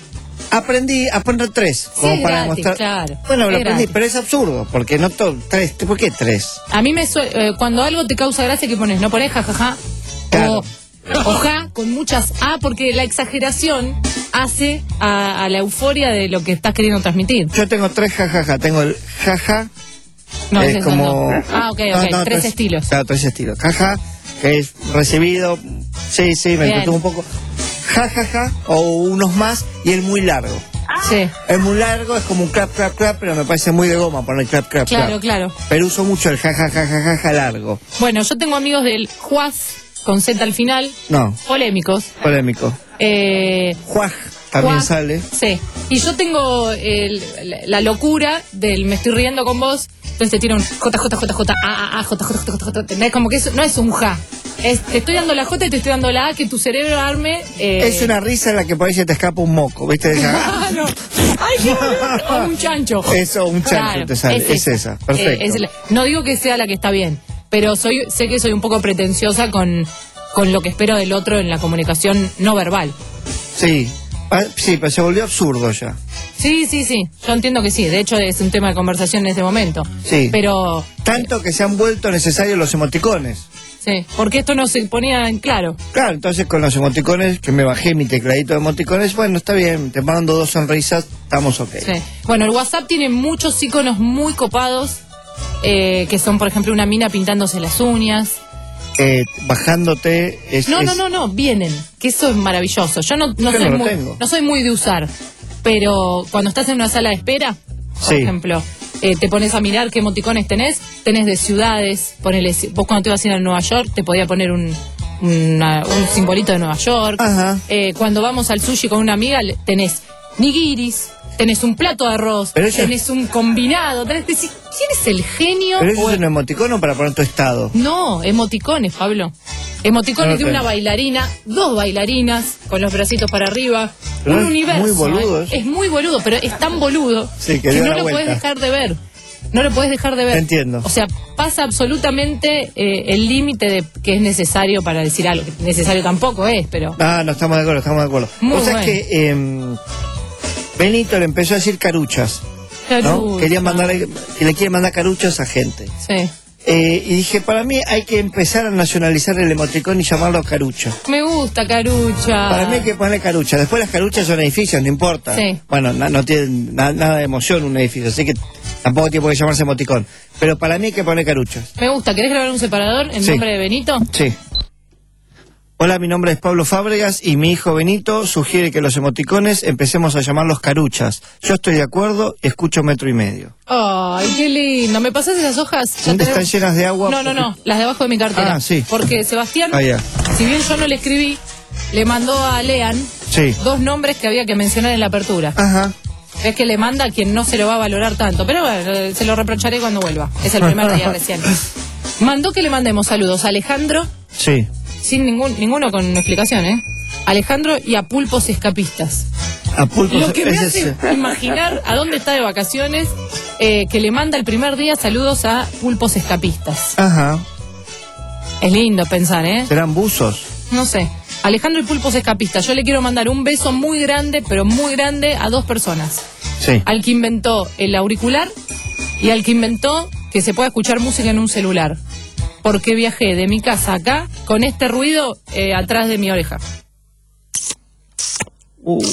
Aprendí a poner tres, Sí, como es para gratis, demostrar. claro. Bueno, lo Es aprendí, gratis. pero es absurdo, porque no todo, tres, ¿por qué tres? A mí me suele, eh, cuando algo te causa gracia, ¿qué pones? No pones jajaja. Claro. O, o ja con muchas A, porque la exageración hace a, a la euforia de lo que estás queriendo transmitir. Yo tengo tres jajaja, tengo el jaja, No, es ese es como... no. Ah, ok, ok, tres estilos. Claro, tres estilos. Jaja, que es recibido, sí, sí, me Bien. entretuvo un poco. Jajaja, o unos más, y el muy largo. Sí. El muy largo es como un clap, clap, clap, pero me parece muy de goma poner clap, clap, Claro, clap. claro. Pero uso mucho el jajajajaja largo. Bueno, yo tengo amigos del Juaz, con Z al final, No, polémicos. polémico. Eh, Juaj también Juaj, sale. Sí. Y yo tengo el- la, la locura del me estoy riendo con vos, entonces te tiro un J, J, J, J, A, A, A, J, J, J, J, J. ¿Entendés? Como que eso no es un ja. Es, te estoy dando la J y te estoy dando la A, que tu cerebro arme. Eh... Es una risa en la que por ahí se te escapa un moco, ¿viste? Esa- Claro. Ay, qué boludo. O un chancho. Eso, un chancho te sale, es esa, perfecto. Eh, es la- no digo que sea la que está bien, pero soy sé que soy un poco pretenciosa con, con lo que espero del otro en la comunicación no verbal. Sí, ah, sí, pero se volvió absurdo ya. Sí, sí, sí. Yo entiendo que sí. De hecho, es un tema de conversación en este momento. Sí. Pero, Tanto que se han vuelto necesarios los emoticones. sí. Porque esto no se ponía en claro. Claro, entonces con los emoticones, que me bajé mi tecladito de emoticones, bueno, está bien, te mando dos sonrisas, estamos ok. Sí. Bueno, el WhatsApp tiene muchos iconos muy copados, eh, que son, por ejemplo, una mina pintándose las uñas. Eh, bajándote es... No, es- no, no, no, vienen. Que eso es maravilloso. Yo no, no, Yo soy, no lo muy, tengo. no soy muy de usar, pero cuando estás en una sala de espera, por Sí. ejemplo, eh, te pones a mirar qué emoticones tenés, tenés de ciudades, ponele, vos cuando te ibas a ir a Nueva York te podía poner un, una- un simbolito de Nueva York. Ajá. Eh, cuando vamos al sushi con una amiga le- tenés nigiris, tenés un plato de arroz, Pero eso- tenés un combinado, tenés decís, ¿quién es el genio? Pero eso O es un emoticono para poner tu estado. no, emoticones, Pablo. Emoticones No lo de una tengo. bailarina, dos bailarinas con los bracitos para arriba, Pero un es universo. muy boludo ¿eh? eso. Es muy boludo, pero es tan boludo Sí, que que dio no la lo vuelta. puedes dejar de ver. No lo puedes dejar de ver. Entiendo. O sea, pasa absolutamente eh, el límite de que es necesario para decir algo. Que necesario tampoco es, pero. Ah, no, estamos de acuerdo, estamos de acuerdo. Muy O sea bueno. que em, Benito le empezó a decir caruchas, ¿no? Carucha. Quería mandarle, que le quiere mandar caruchas a gente. Sí. Eh, y dije, para mí hay que empezar a nacionalizar el emoticón y llamarlo carucha. Me gusta, Carucha. Para mí hay que ponerle carucha. Después las caruchas son edificios, no importa. Sí. Bueno, na- no tiene na- nada de emoción un edificio, así que tampoco tiene por qué llamarse emoticón. Pero para mí hay que poner caruchas. Me gusta. ¿Querés grabar un separador en Sí. nombre de Benito? Sí. Hola, mi nombre es Pablo Fábregas y mi hijo Benito sugiere que los emoticones empecemos a llamarlos caruchas. Yo estoy de acuerdo y escucho metro y medio. Ay, qué lindo. ¿Me pasás esas hojas? Ya ¿Dónde tenemos- están llenas de agua? No, no, no, las de abajo de mi cartera. Ah, sí. Porque Sebastián, Ah, ya. si bien yo no le escribí, le mandó a Lean Sí. dos nombres que había que mencionar en la apertura. Ajá. Es que le manda a quien no se lo va a valorar tanto, pero bueno, eh, se lo reprocharé cuando vuelva. Es el primer día recién. Mandó que le mandemos saludos a Alejandro, Sí. sin ningún ninguno con explicación, ¿eh? Alejandro y a Pulpos Escapistas. A pulpo. Lo que me ese hace es- imaginar a dónde está de vacaciones, eh, que le manda el primer día saludos a Pulpos Escapistas. Ajá. Es lindo pensar, ¿eh? ¿Serán buzos? No sé. Alejandro y Pulpos Escapistas. Yo le quiero mandar un beso muy grande, pero muy grande, a dos personas. Sí. Al que inventó el auricular y al que inventó que se pueda escuchar música en un celular. porque viajé de mi casa acá con este ruido eh, atrás de mi oreja. Uh.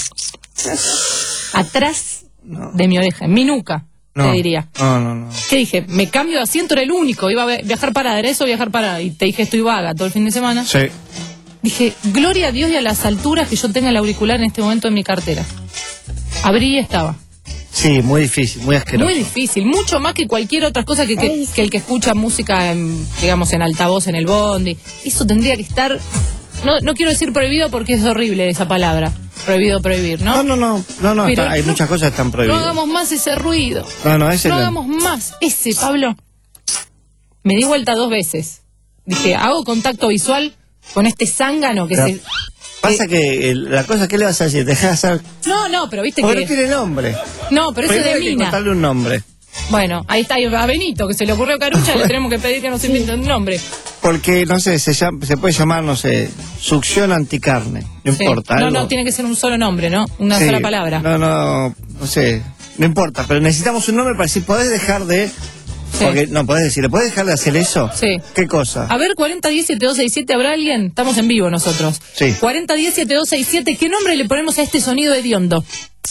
Atrás no. de mi oreja, en mi nuca, no. te diría. No, no, no. ¿Qué dije? Me cambio de asiento, era el único. Iba a viajar parada, era eso, viajar parada. Y te dije, estoy vaga todo el fin de semana. Sí. Dije, gloria a Dios y a las alturas que yo tenga el auricular en este momento en mi cartera. Abrí y estaba. Sí, muy difícil, muy asqueroso. Muy difícil, mucho más que cualquier otra cosa que, que, que el que escucha música, en, digamos, en altavoz, en el bondi. Eso tendría que estar... No, no quiero decir prohibido porque es horrible esa palabra. Prohibido, prohibir, ¿no? No, no, no, no, no está, hay no, muchas cosas que están prohibidas. No hagamos más ese ruido. No, no, ese No no. hagamos más ese, Pablo. Me di vuelta dos veces. Dije, hago contacto visual con este zángano que Pero se... Pasa eh, que el, la cosa, ¿qué le vas a decir? Dejá de hacer... No, no, pero viste Porque que... no tiene nombre. No, pero eso es de hay que mina. contarle un nombre. Bueno, ahí está, a Benito, que se le ocurrió Carucha, le tenemos que pedir que nos invente un nombre. Porque, no sé, se, llama, se puede llamar, no sé, succión anticarne. No Sí. importa. No, algo. no, tiene que ser un solo nombre, ¿no? Una Sí, sola palabra. No, no, no sé. No importa, pero necesitamos un nombre para decir, ¿podés dejar de...? Sí. Porque, no, podés decir, ¿le podés dejar de hacer eso? Sí. ¿Qué cosa? A ver, cuarenta diez, setenta y dos sesenta y siete, ¿habrá alguien? Estamos en vivo nosotros. Sí. cuarenta diez, setenta y dos sesenta y siete, ¿qué nombre le ponemos a este sonido hediondo?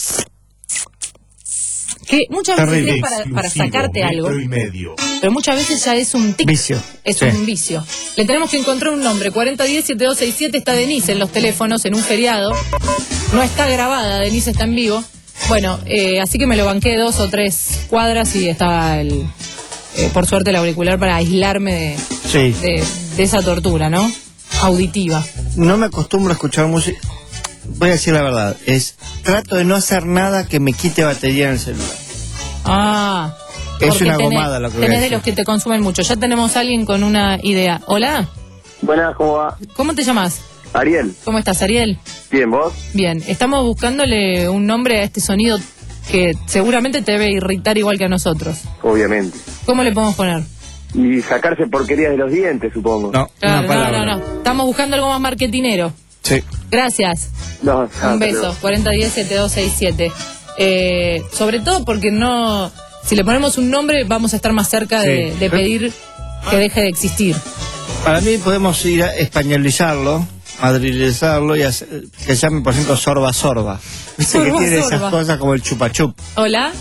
Que muchas veces Terrible. es para, para sacarte algo, y medio. pero muchas veces ya es un tic. Vicio. Es Sí. un vicio. Le tenemos que encontrar un nombre. cuarenta diez, setenta y dos sesenta y siete está Denise en los teléfonos, en un feriado. No está grabada, Denise está en vivo. Bueno, eh, así que me lo banqué dos o tres cuadras y estaba el, eh, por suerte el auricular para aislarme de, Sí. de, de esa tortura, ¿no? Auditiva. No me acostumbro a escuchar música. Voy a decir la verdad, es trato de no hacer nada que me quite batería en el celular. Ah. Es porque una tenés- gomada lo que voy a Tenés de decir. los que te consumen mucho. Ya tenemos a alguien con una idea. Hola, Buenas, ¿cómo va? ¿cómo te llamas? Ariel. ¿Cómo estás, Ariel? Bien, ¿vos? Bien, estamos buscándole un nombre a este sonido que seguramente te debe irritar igual que a nosotros. Obviamente. ¿Cómo le podemos poner? Y sacarse porquerías de los dientes, supongo. No, Claro, no, no, no. Estamos buscando algo más marketinero. Sí. Gracias. No, no, Un beso. pero- cuarenta diez, setenta y dos sesenta y siete. Eh, sobre todo porque no... Si le ponemos un nombre vamos a estar más cerca de, Sí. de pedir que deje de existir. Para mí podemos ir a españolizarlo, madrilizarlo y hacer, que se llame, por ejemplo, sorba sorba. Viste que Sorba, tiene sorba. esas cosas como el chupa chup. Hola.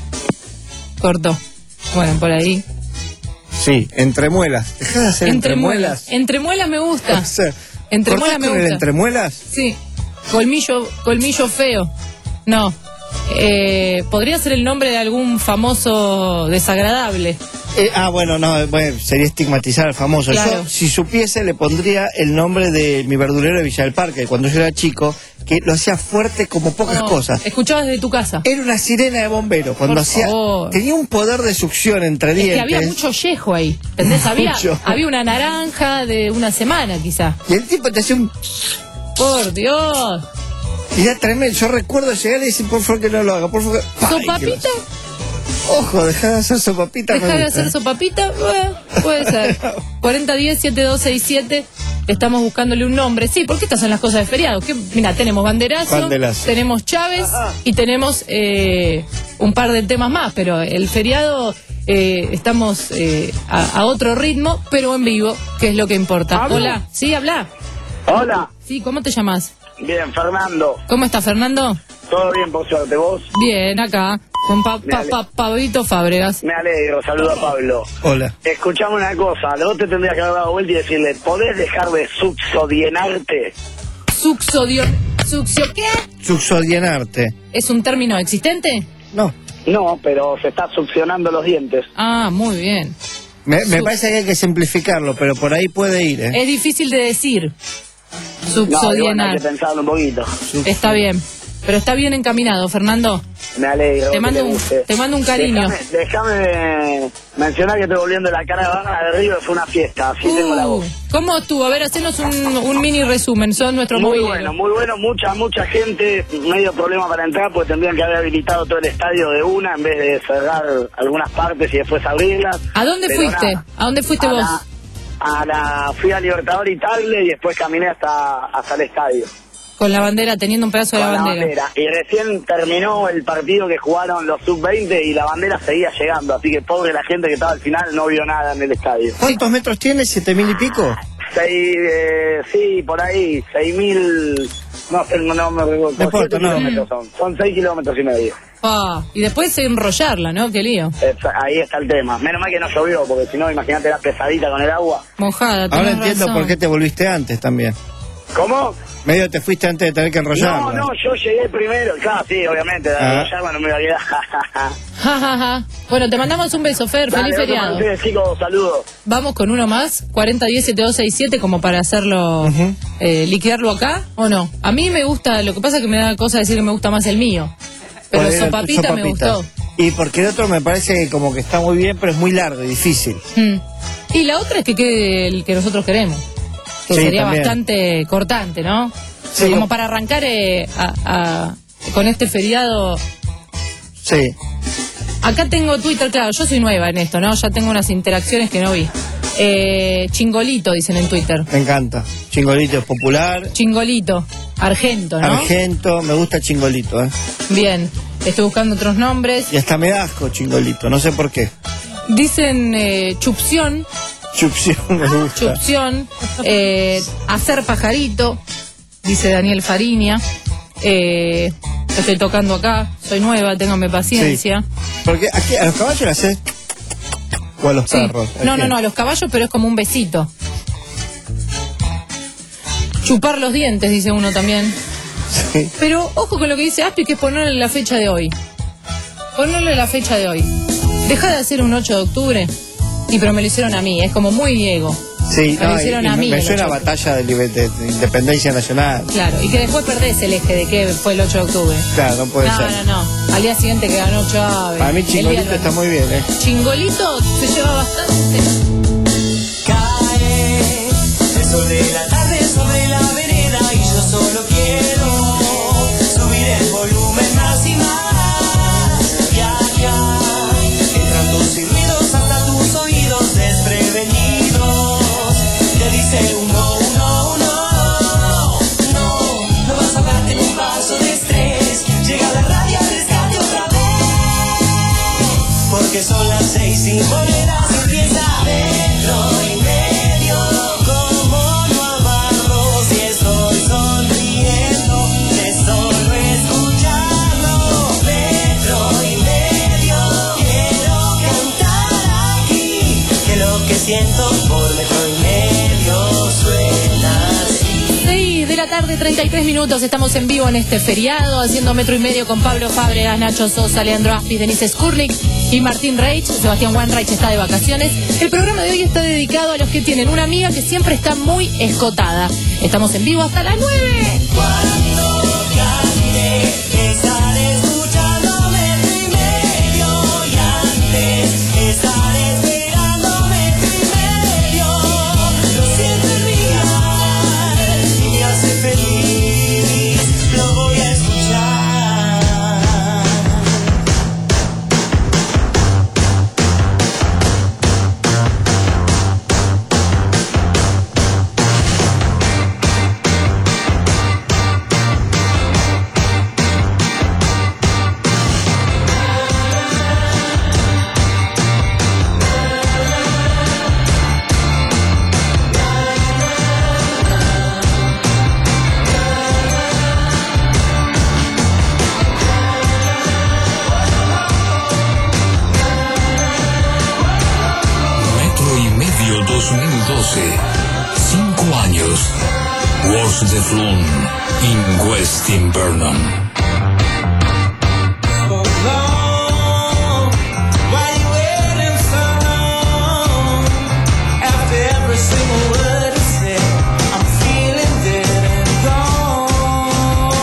Cortó. Bueno, por ahí. Sí, entremuelas. Dejá de hacer entremuelas. Entremuelas me gusta. O sea, Entremuelas ¿cortás me con el gusta. entremuelas? Sí. Colmillo, colmillo feo. No. Eh, podría ser el nombre de algún famoso desagradable. Eh, ah, bueno, no, bueno, sería estigmatizar al famoso. Claro. Yo, si supiese, le pondría el nombre de mi verdulero de Villa del Parque, cuando yo era chico, que lo hacía fuerte como pocas No, cosas. Escuchabas desde tu casa. Era una sirena de bombero, cuando Por hacía... favor. Tenía un poder de succión entre Es dientes. que había mucho yejo ahí. ¿Entendés? Había, Mucho. había una naranja de una semana, quizá. Y el tipo te hacía un... Por Dios. Y era tremendo. Yo recuerdo llegar y decir, por favor que no lo haga, por favor. que- ¡Ay, ¿Sopapita? qué vas- Ojo, dejá de hacer sopapita. Dejar me de gusta. hacer sopapita, bueno, puede ser. cuarenta diez, setenta y dos sesenta y siete, estamos buscándole un nombre. Sí, porque estas son las cosas de feriado. Que, mira, tenemos banderazo, Banderazo. tenemos Chávez y tenemos eh, un par de temas más, pero el feriado eh, estamos eh, a, a otro ritmo, pero en vivo, que es lo que importa. ¿Hablo? Hola, sí, habla. Hola. Sí, ¿cómo te llamas? Bien, Fernando. ¿Cómo estás, Fernando? Todo bien, por suerte. ¿Vos? Bien, acá, con pa, pa, pa- Pablito Fábregas. Me alegro. Saludo a Pablo. Hola. Escuchame una cosa. Vos te tendrías que haber dado vuelta y decirle, ¿podés dejar de subsodienarte? Suxodio... ¿Suxio qué? Suxodienarte. ¿Es un término existente? No. No, pero se está succionando los dientes. Ah, muy bien. Me, me Sub- parece que hay que simplificarlo, pero por ahí puede ir, ¿eh? Es difícil de decir. No, y bueno, hay Subsodienar. que pensarlo un poquito. Está bien. Pero está bien encaminado, Fernando. Me alegro. Te que mando un- guste. te mando un cariño. Déjame, déjame mencionar que estoy volviendo la cara de Barra de Río. Fue una fiesta, así tengo la voz. Uh, ¿Cómo estuvo? A ver, hacenos un, un mini resumen. Son nuestros Muy mobileros. bueno, muy bueno, mucha, mucha gente, medio problema para entrar porque tendrían que haber habilitado todo el estadio de una en vez de cerrar algunas partes y después abrirlas. ¿A dónde Pero fuiste? nada, ¿A dónde fuiste a vos? La, a la, fui a Libertador y Tagle y después caminé hasta, hasta el estadio. Con la bandera, teniendo un pedazo de Con la la bandera. bandera. Y recién terminó el partido que jugaron los sub veinte y la bandera seguía llegando. Así que pobre la gente que estaba al final no vio nada en el estadio. ¿Cuántos metros tiene? ¿Siete mil y pico? Seis, eh, sí, por ahí, seis mil, no sé, no, no me recuerdo. No importa, no. Kilómetros son, son seis kilómetros y medio. Ah, y después enrollarla, ¿no? Qué lío. Esa- ahí está el tema. Menos mal que no llovió, porque si no, imagínate la pesadita con el agua. Mojada, Ahora tenés entiendo razón. por qué te volviste antes también. ¿Cómo? Medio te fuiste antes de tener que enrollarla. No, no, yo llegué primero. Claro, sí, obviamente, de Ah. enrollarla no me iba a quedar. Ja, ja, ja. Bueno, te mandamos un beso, Fer. Dale, Feliz otro feriado. para ustedes, chicos, saludos. Vamos con uno más, cuarenta diez setenta y dos sesenta y siete, como para hacerlo, eh, liquidarlo acá, ¿o no? A mí me gusta, lo que pasa es que me da cosa decir que me gusta más el mío. Pero Podría- Sopapita me Sopapita. gustó. Y porque el otro me parece que como que está muy bien, pero es muy largo y difícil. Mm. Y la otra es que quede el que nosotros queremos. Que Sí, sería también. bastante cortante, ¿no? Sí, como lo- para arrancar eh, a- a- con este feriado. Sí. Acá tengo Twitter, claro, yo soy nueva en esto, ¿no? Ya tengo unas interacciones que no vi. Eh, chingolito, dicen en Twitter. Me encanta. Chingolito es popular. Chingolito, Argento, ¿no? Argento, me gusta Chingolito, ¿eh? Bien, estoy buscando otros nombres. Y hasta me da asco Chingolito, no sé por qué. Dicen eh, chupción, Chupción me gusta. chupción, eh, hacer pajarito, dice Daniel Fariña. Eh, estoy tocando acá, soy nueva, ténganme paciencia. Porque aquí a los caballos le haces o a los Sí. perros. No, no, no, a los caballos, pero es como un besito. Chupar los dientes, dice uno también. Sí. Pero ojo con lo que dice Aspi, que es ponerle la fecha de hoy. Ponerle la fecha de hoy. Deja de hacer un ocho de octubre. Y pero me lo hicieron a mí, es como muy ego. Sí, Me lo no, y- hicieron y a me, mí me el suena a ocho de batalla de, libe- de- de independencia nacional. Claro, y que después perdés el eje de que fue el ocho de octubre. Claro, no puede no, ser. no, no. Al día siguiente que ganó Chávez. Para mí El día Chingolito del- está muy bien, ¿eh? Chingolito se lleva bastante. Cae el sol de la tarde sobre la vereda y yo solo quiero subir el volumen más y más. Ya, ya, entran tus ruidos hasta tus oídos desprevenidos. Te dice un no, un no, un no, no, no vas a darte un paso de estrés. Llega la radio al rescate otra vez, porque son las seis y monedas empieza dentro y medio. Como no amarlo si estoy sonriendo de solo escucharlo. Metro y medio quiero cantar aquí, que lo que siento por metro y medio suena así. seis de la tarde, treinta y tres minutos. Estamos en vivo en este feriado, haciendo metro y medio con Pablo Fábregas, Nacho Sosa, Leandro Aspis, Denise Skurlik y Martín Reich. Sebastián Wanreich está de vacaciones. El programa de hoy está dedicado a los que tienen una amiga que siempre está muy escotada. Estamos en vivo hasta las nueve. Cuando cante, estaré escuchando metro y medio y antes estaré esperando metro y medio. Lo siento real y me hace feliz, lo voy a escuchar. Metro y medio dos mil doce. Cinco años. Wars de Flun. In West Inverness. Why you waiting so long? After every single word I said, I'm feeling dead and gone.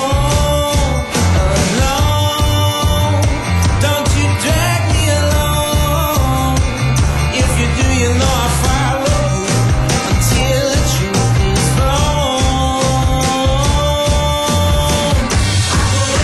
Alone, don't you drag me along. If you do, you know I'll follow you until the truth is gone.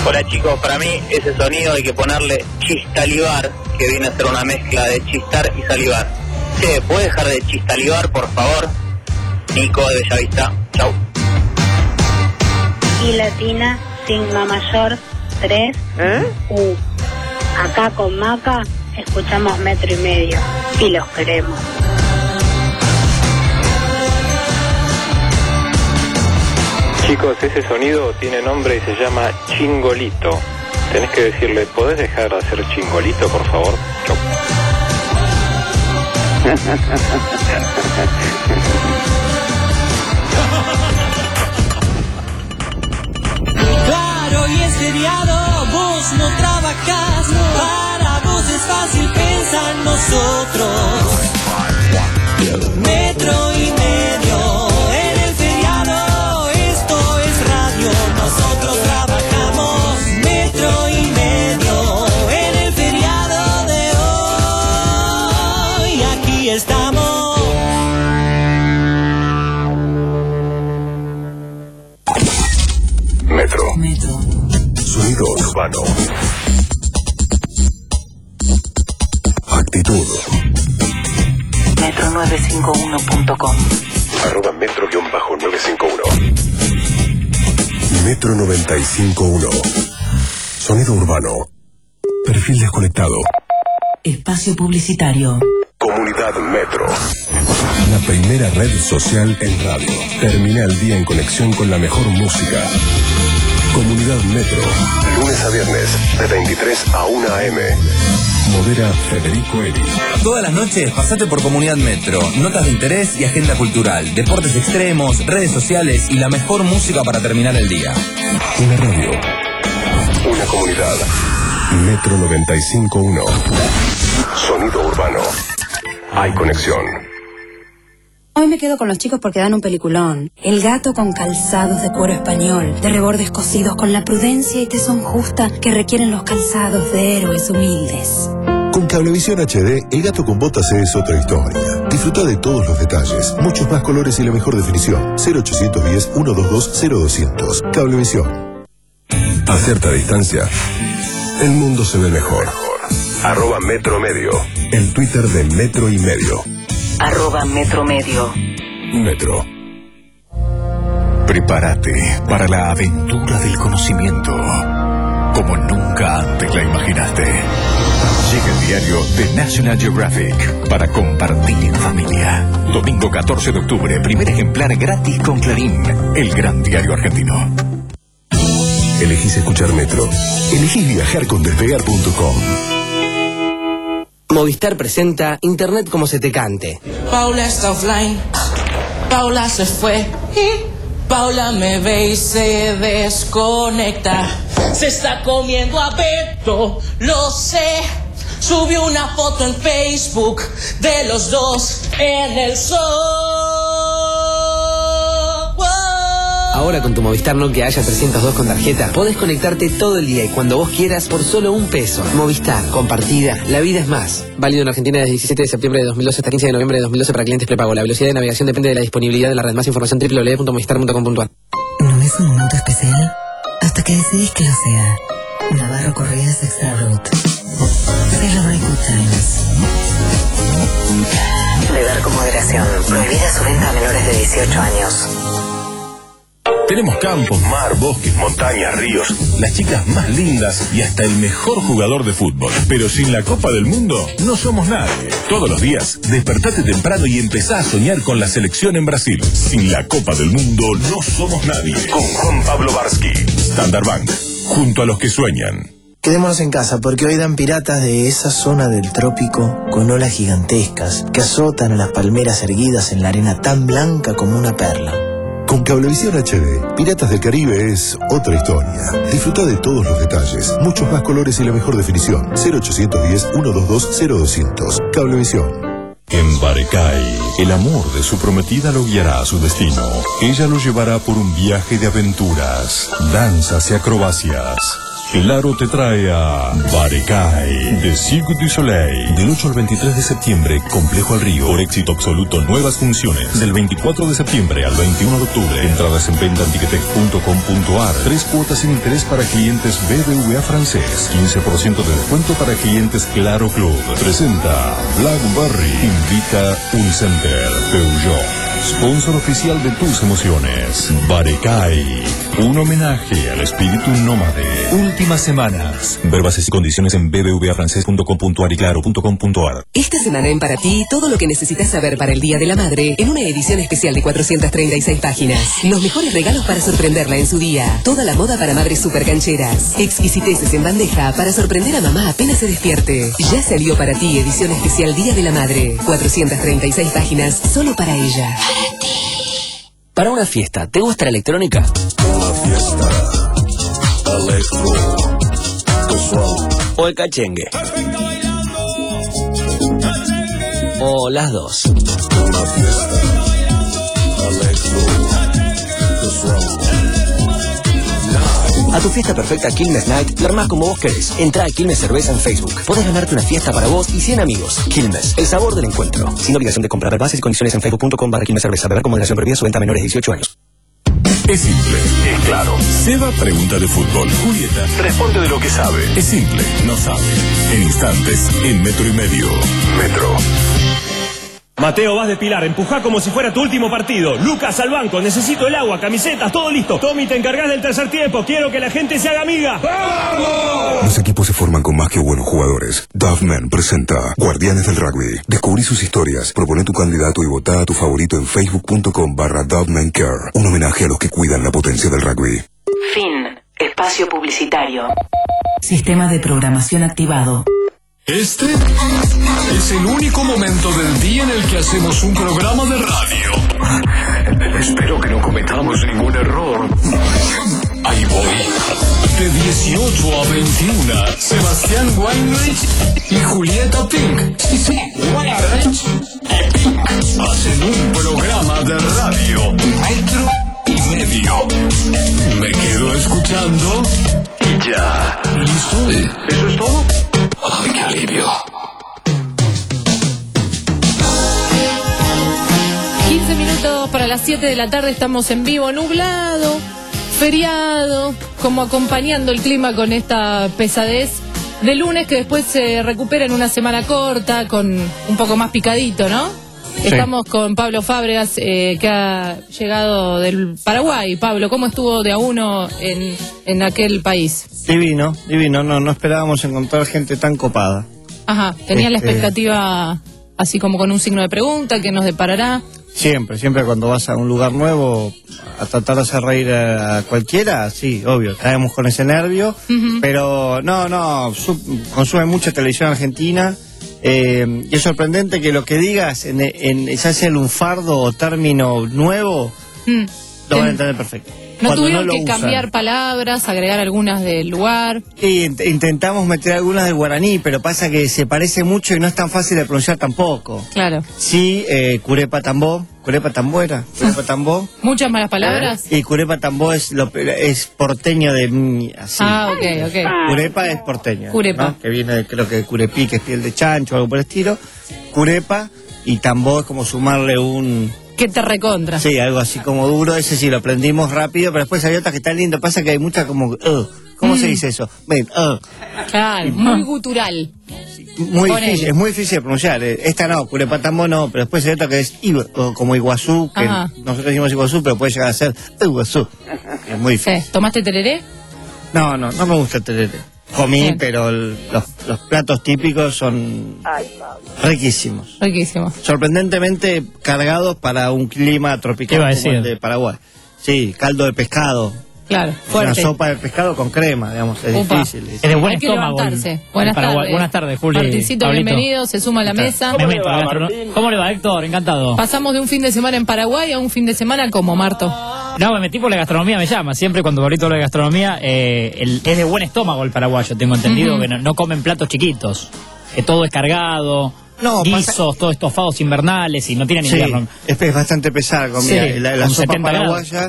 Hola chicos, para mí ese sonido hay que ponerle chistalivar, que viene a ser una mezcla de chistar y salivar. Che, ¿puedes dejar de chistalivar, por favor? Nico de Bellavista, chau. Y latina, sigma mayor, tres, U. Acá con Maca escuchamos Metro y Medio y los queremos. Chicos, ese sonido tiene nombre y se llama chingolito. Tenés que decirle, ¿podés dejar de hacer chingolito, por favor? Chau. Claro, y es feriado, vos no trabajás. Para vos es fácil pensar nosotros. Metro y Medio, en el feriado, esto es radio. Nosotros trabajamos. Metro y Medio, en el feriado de hoy. Aquí estamos. Metro. Metro. Sonido urbano. Actitud. metro nueve cinco uno punto com. Arroba metro nueve cinco uno. Metro noventa y cinco uno. Sonido urbano. Perfil desconectado. Espacio publicitario. Comunidad Metro. La primera red social en radio. Termina el día en conexión con la mejor música. Comunidad Metro. Lunes a viernes, de veintitrés a una a eme. Modera Federico Eri. Todas las noches pasate por Comunidad Metro. Notas de interés y agenda cultural. Deportes extremos, redes sociales y la mejor música para terminar el día. Una radio. Una comunidad. Metro noventa y cinco uno. Sonido urbano. Hay conexión. Hoy me quedo con los chicos porque dan un peliculón. El gato con calzados de cuero español, de rebordes cosidos con la prudencia y tesón justa que requieren los calzados de héroes humildes. Con Cablevisión H D, el gato con botas es otra historia. Disfruta de todos los detalles, muchos más colores y la mejor definición. cero ochocientos diez, ciento veintidós, cero doscientos. Cablevisión. A cierta distancia, el mundo se ve mejor. Arroba Metro Medio. El Twitter de Metro y Medio. Arroba Metro Medio. Metro. Prepárate para la aventura del conocimiento, como nunca antes la imaginaste. Llega el diario The National Geographic para compartir en familia. Domingo catorce de octubre, primer ejemplar gratis con Clarín, el gran diario argentino. Elegís escuchar Metro. Elegís viajar con despegar punto com. Movistar presenta Internet como se te cante. Paula está offline, Paula se fue y Paula me ve y se desconecta. Se está comiendo a Beto, lo sé. Subió una foto en Facebook de los dos en el sol. Ahora con tu Movistar Nokia Haya trescientos dos con tarjeta, podés conectarte todo el día y cuando vos quieras por solo un peso. Movistar, compartida, la vida es más. Válido en Argentina desde diecisiete de septiembre de dos mil doce hasta quince de noviembre de dos mil doce para clientes prepago. La velocidad de navegación depende de la disponibilidad de la red. Más información doble u doble u doble u punto movistar punto com punto a r. ¿No es un momento especial? Hasta que decidís que lo sea. Navarro Correas Extra Route. Celebrate good times. Beber con moderación. Prohibida su venta a menores de dieciocho años. Tenemos campos, mar, bosques, montañas, ríos, las chicas más lindas y hasta el mejor jugador de fútbol. Pero sin la Copa del Mundo no somos nadie. Todos los días, despertate temprano y empezá a soñar con la selección en Brasil. Sin la Copa del Mundo no somos nadie. Con Juan Pablo Barsky. Standard Bank. Junto a los que sueñan. Quedémonos en casa porque hoy dan piratas de esa zona del trópico con olas gigantescas que azotan a las palmeras erguidas en la arena tan blanca como una perla. Con Cablevisión H D, Piratas del Caribe es otra historia. Disfruta de todos los detalles, muchos más colores y la mejor definición. cero ochocientos diez, ciento veintidós, cero doscientos. Cablevisión. En Barecay, el amor de su prometida lo guiará a su destino. Ella lo llevará por un viaje de aventuras, danzas y acrobacias. Claro te trae a Barecay de Cirque du Soleil. Del ocho al veintitrés de septiembre, Complejo al Río. Por éxito absoluto, nuevas funciones. Del veinticuatro de septiembre al veintiuno de octubre. Entradas en venta en ticketek punto com punto ar. Tres cuotas sin interés para clientes B B V A francés. quince por ciento de descuento para clientes Claro Club. Presenta Blackberry. Invita Unicenter. Peugeot. Sponsor oficial de tus emociones. Barecay. Un homenaje al espíritu nómade. Últimas semanas. Ver bases y condiciones en b b v a francés punto com punto ar y claro punto com punto ar. Esta semana en Para Ti, todo lo que necesitas saber para el Día de la Madre en una edición especial de cuatrocientas treinta y seis páginas. Los mejores regalos para sorprenderla en su día. Toda la moda para madres super cancheras. Exquisiteces en bandeja para sorprender a mamá apenas se despierte. Ya salió Para Ti, edición especial Día de la Madre. cuatrocientas treinta y seis páginas solo para ella. Para ti. Para una fiesta, ¿te gusta la electrónica? Una fiesta electro casual. ¿O el cachengue? ¿O las dos? Una fiesta electro casual. A tu fiesta perfecta Quilmes Night la armás como vos querés. Entrá a Quilmes Cerveza en Facebook. Podés ganarte una fiesta para vos y cien amigos. Quilmes, el sabor del encuentro. Sin obligación de comprar. Bases y condiciones en facebook punto com barra Quilmes Cerveza. Beber con moderación previa. Su venta a menores de dieciocho años. Es simple, es claro. Seba pregunta de fútbol. Julieta responde de lo que sabe. Es simple, no sabe. En instantes, en metro y medio. Metro. Mateo, vas de Pilar, empujá como si fuera tu último partido. Lucas al banco, necesito el agua, camisetas, todo listo. Tommy, te encargás del tercer tiempo, quiero que la gente se haga amiga. ¡Vamos! Los equipos se forman con más que buenos jugadores. Duffman presenta Guardianes del Rugby. Descubrí sus historias, propone tu candidato y votá a tu favorito en facebook punto com barra Duffman Care. Un homenaje a los que cuidan la potencia del rugby. Fin. Espacio publicitario. Sistema de programación activado. Este es el único momento del día en el que hacemos un programa de radio. Espero que no cometamos ningún error. Ahí voy. De dieciocho a veintiuno, Sebastián Weinreich y Julieta Pink. Sí, sí, Weinreich y Pink hacen un programa de radio. Metro y medio. Me quedo escuchando y ya. ¿Listo? ¿Eso es todo? ¡Ay, qué alivio! quince minutos para las siete de la tarde, estamos en vivo, nublado, feriado, como acompañando el clima con esta pesadez de lunes que después se recupera en una semana corta, con un poco más picadito, ¿no? Sí. Estamos con Pablo Fábregas, eh, que ha llegado del Paraguay. Pablo, ¿cómo estuvo de a uno en, en aquel país? Divino, divino, no, no esperábamos encontrar gente tan copada. Ajá, tenía la Este- expectativa así como con un signo de pregunta, ¿qué nos deparará? Siempre, siempre cuando vas a un lugar nuevo a tratar de hacer reír a cualquiera, sí, obvio, caemos con ese nervio, Ujú. pero no, no, su- consume mucha televisión argentina, eh, y es sorprendente que lo que digas, en, en, ya sea el lunfardo o término nuevo, Mm. lo van a Ten- entender perfecto. ¿No Cuando tuvieron lo que usan. cambiar palabras, agregar algunas del lugar? Sí, int- intentamos meter algunas del guaraní, pero pasa que se parece mucho y no es tan fácil de pronunciar tampoco. Claro. Sí, eh, Curepa Tambó, Curepa Tambuera, Curepa Tambó. ¿Muchas malas palabras? Y Curepa Tambó es, lo, es porteño de mí, así. Ah, ok, ok. Curepa es porteño. Curepa. ¿no? Que viene, de- creo que de Curepí, que es piel de chancho o algo por el estilo. Curepa y Tambó es como sumarle un... Que te recontra. Sí, algo así como duro. Ese sí lo aprendimos rápido, pero después hay otras que están lindas. Pasa que hay muchas como... uh, ¿Cómo Mm. se dice eso? Ven, uh. Claro, muy gutural. Muy Ponele. difícil, es muy difícil de pronunciar. Eh, Esta no, Curepatambo no, pero después hay otra que es Igu- o como Iguazú, que Ajá. nosotros decimos Iguazú, pero puede llegar a ser Iguazú. Es muy difícil. Sí. ¿Tomaste tereré? No, no, no me gusta el tereré. Comí, Bien. pero el- los, los platos típicos son riquísimos. Riquísimo. Sorprendentemente cargados para un clima tropical ¿Qué iba a como decir? el de Paraguay. Sí, caldo de pescado. Claro, Una fuerte. sopa de pescado con crema, digamos, es Upa. difícil. Es de buen Hay que estómago. levantarse. el- Buenas el Paraguay. tardes. Buenas tardes, Juli. Martincito, Pablito. bienvenido, se suma a la mesa. Me meto a la gastro- ¿Cómo le va, Héctor? Encantado. Pasamos de un fin de semana en Paraguay a un fin de semana como Marto. No, me metí por la gastronomía, me llama. Siempre cuando Pablito habla de gastronomía, eh, el- es de buen estómago el paraguayo, tengo entendido, Ujú. que no, no comen platos chiquitos, que todo es cargado, No, guisos, pasa- todos estofados invernales y no tienen Sí, invierno. es, es bastante pesada la comida. Sí, la la con sopa setenta paraguaya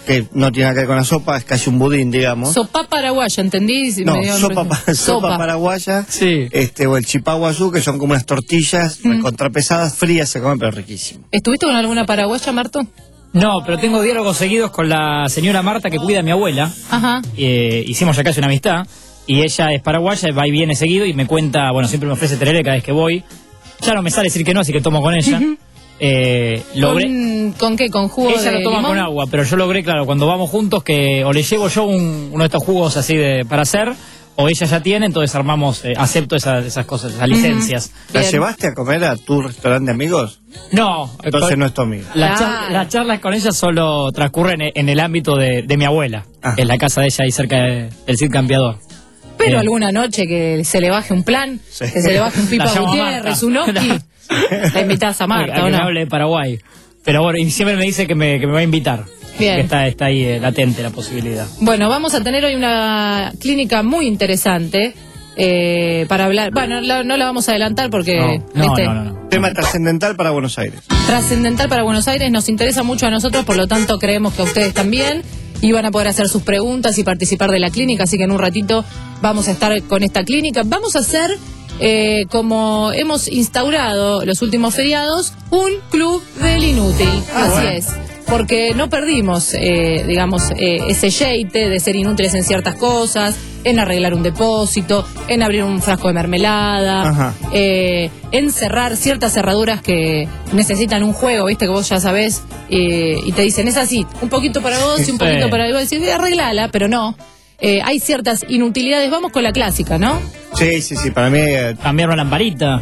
que no tiene nada que ver con la sopa, es casi un budín, digamos. Sopa paraguaya, ¿entendí? Si No, me dio sopa, impresión. pa- sopa paraguaya, sí. este, o el chipaguazú, que son como unas tortillas Mm. contrapesadas, frías, se comen, pero riquísimo. ¿Estuviste con alguna paraguaya, Marto? No, pero tengo diálogos seguidos con la señora Marta que cuida a mi abuela. Ajá. Eh, hicimos ya casi una amistad. Y ella es paraguaya, va y viene seguido y me cuenta, bueno, siempre me ofrece tereré cada vez que voy. Ya no me sale decir que no, así que tomo con ella. eh, logré... ¿Con, ¿Con qué? ¿Con jugo Ella de lo toma limón? con agua, pero yo logré, claro, cuando vamos juntos, que o le llevo yo un- uno de estos jugos así de para hacer, o ella ya tiene, entonces armamos, eh, acepto esas, esas cosas, esas licencias. ¿La llevaste a comer a tu restaurante de amigos? No. Entonces con- no es tu amiga. La char- las charlas con ella solo transcurren en, en el ámbito de, de mi abuela, en la casa de ella ahí cerca de- del Cid Campeador. Pero Eh, alguna noche que se le baje un plan, Sí. que se le baje un Pipa La llamo a Gutiérrez, Marta. un Oki, la invitás a Marta, a ¿o que me no? hable de Paraguay. Pero bueno, y siempre me dice que me, que me va a invitar. Bien. Que está, está ahí eh, latente la posibilidad. Bueno, vamos a tener hoy una clínica muy interesante eh, para hablar. Bueno, la- no la vamos a adelantar porque ¿viste? Tema trascendental para Buenos Aires. Trascendental para Buenos Aires, nos interesa mucho a nosotros, por lo tanto creemos que a ustedes también, y van a poder hacer sus preguntas y participar de la clínica, así que en un ratito vamos a estar con esta clínica. Vamos a hacer, eh, como hemos instaurado los últimos feriados, un club del inútil, Ah, así bueno. es. Porque no perdimos, eh, digamos, eh, ese yeite de ser inútiles en ciertas cosas, en arreglar un depósito, en abrir un frasco de mermelada, Ajá. eh, en cerrar ciertas cerraduras que necesitan un juego, viste, que vos ya sabés, eh, y te dicen, es así, un poquito para vos y un Sí. poquito para... Y vos decís, arreglala, pero no. Eh, hay ciertas inutilidades, vamos con la clásica, ¿no? Sí, sí, sí, para mí... eh, Cambiar una lamparita.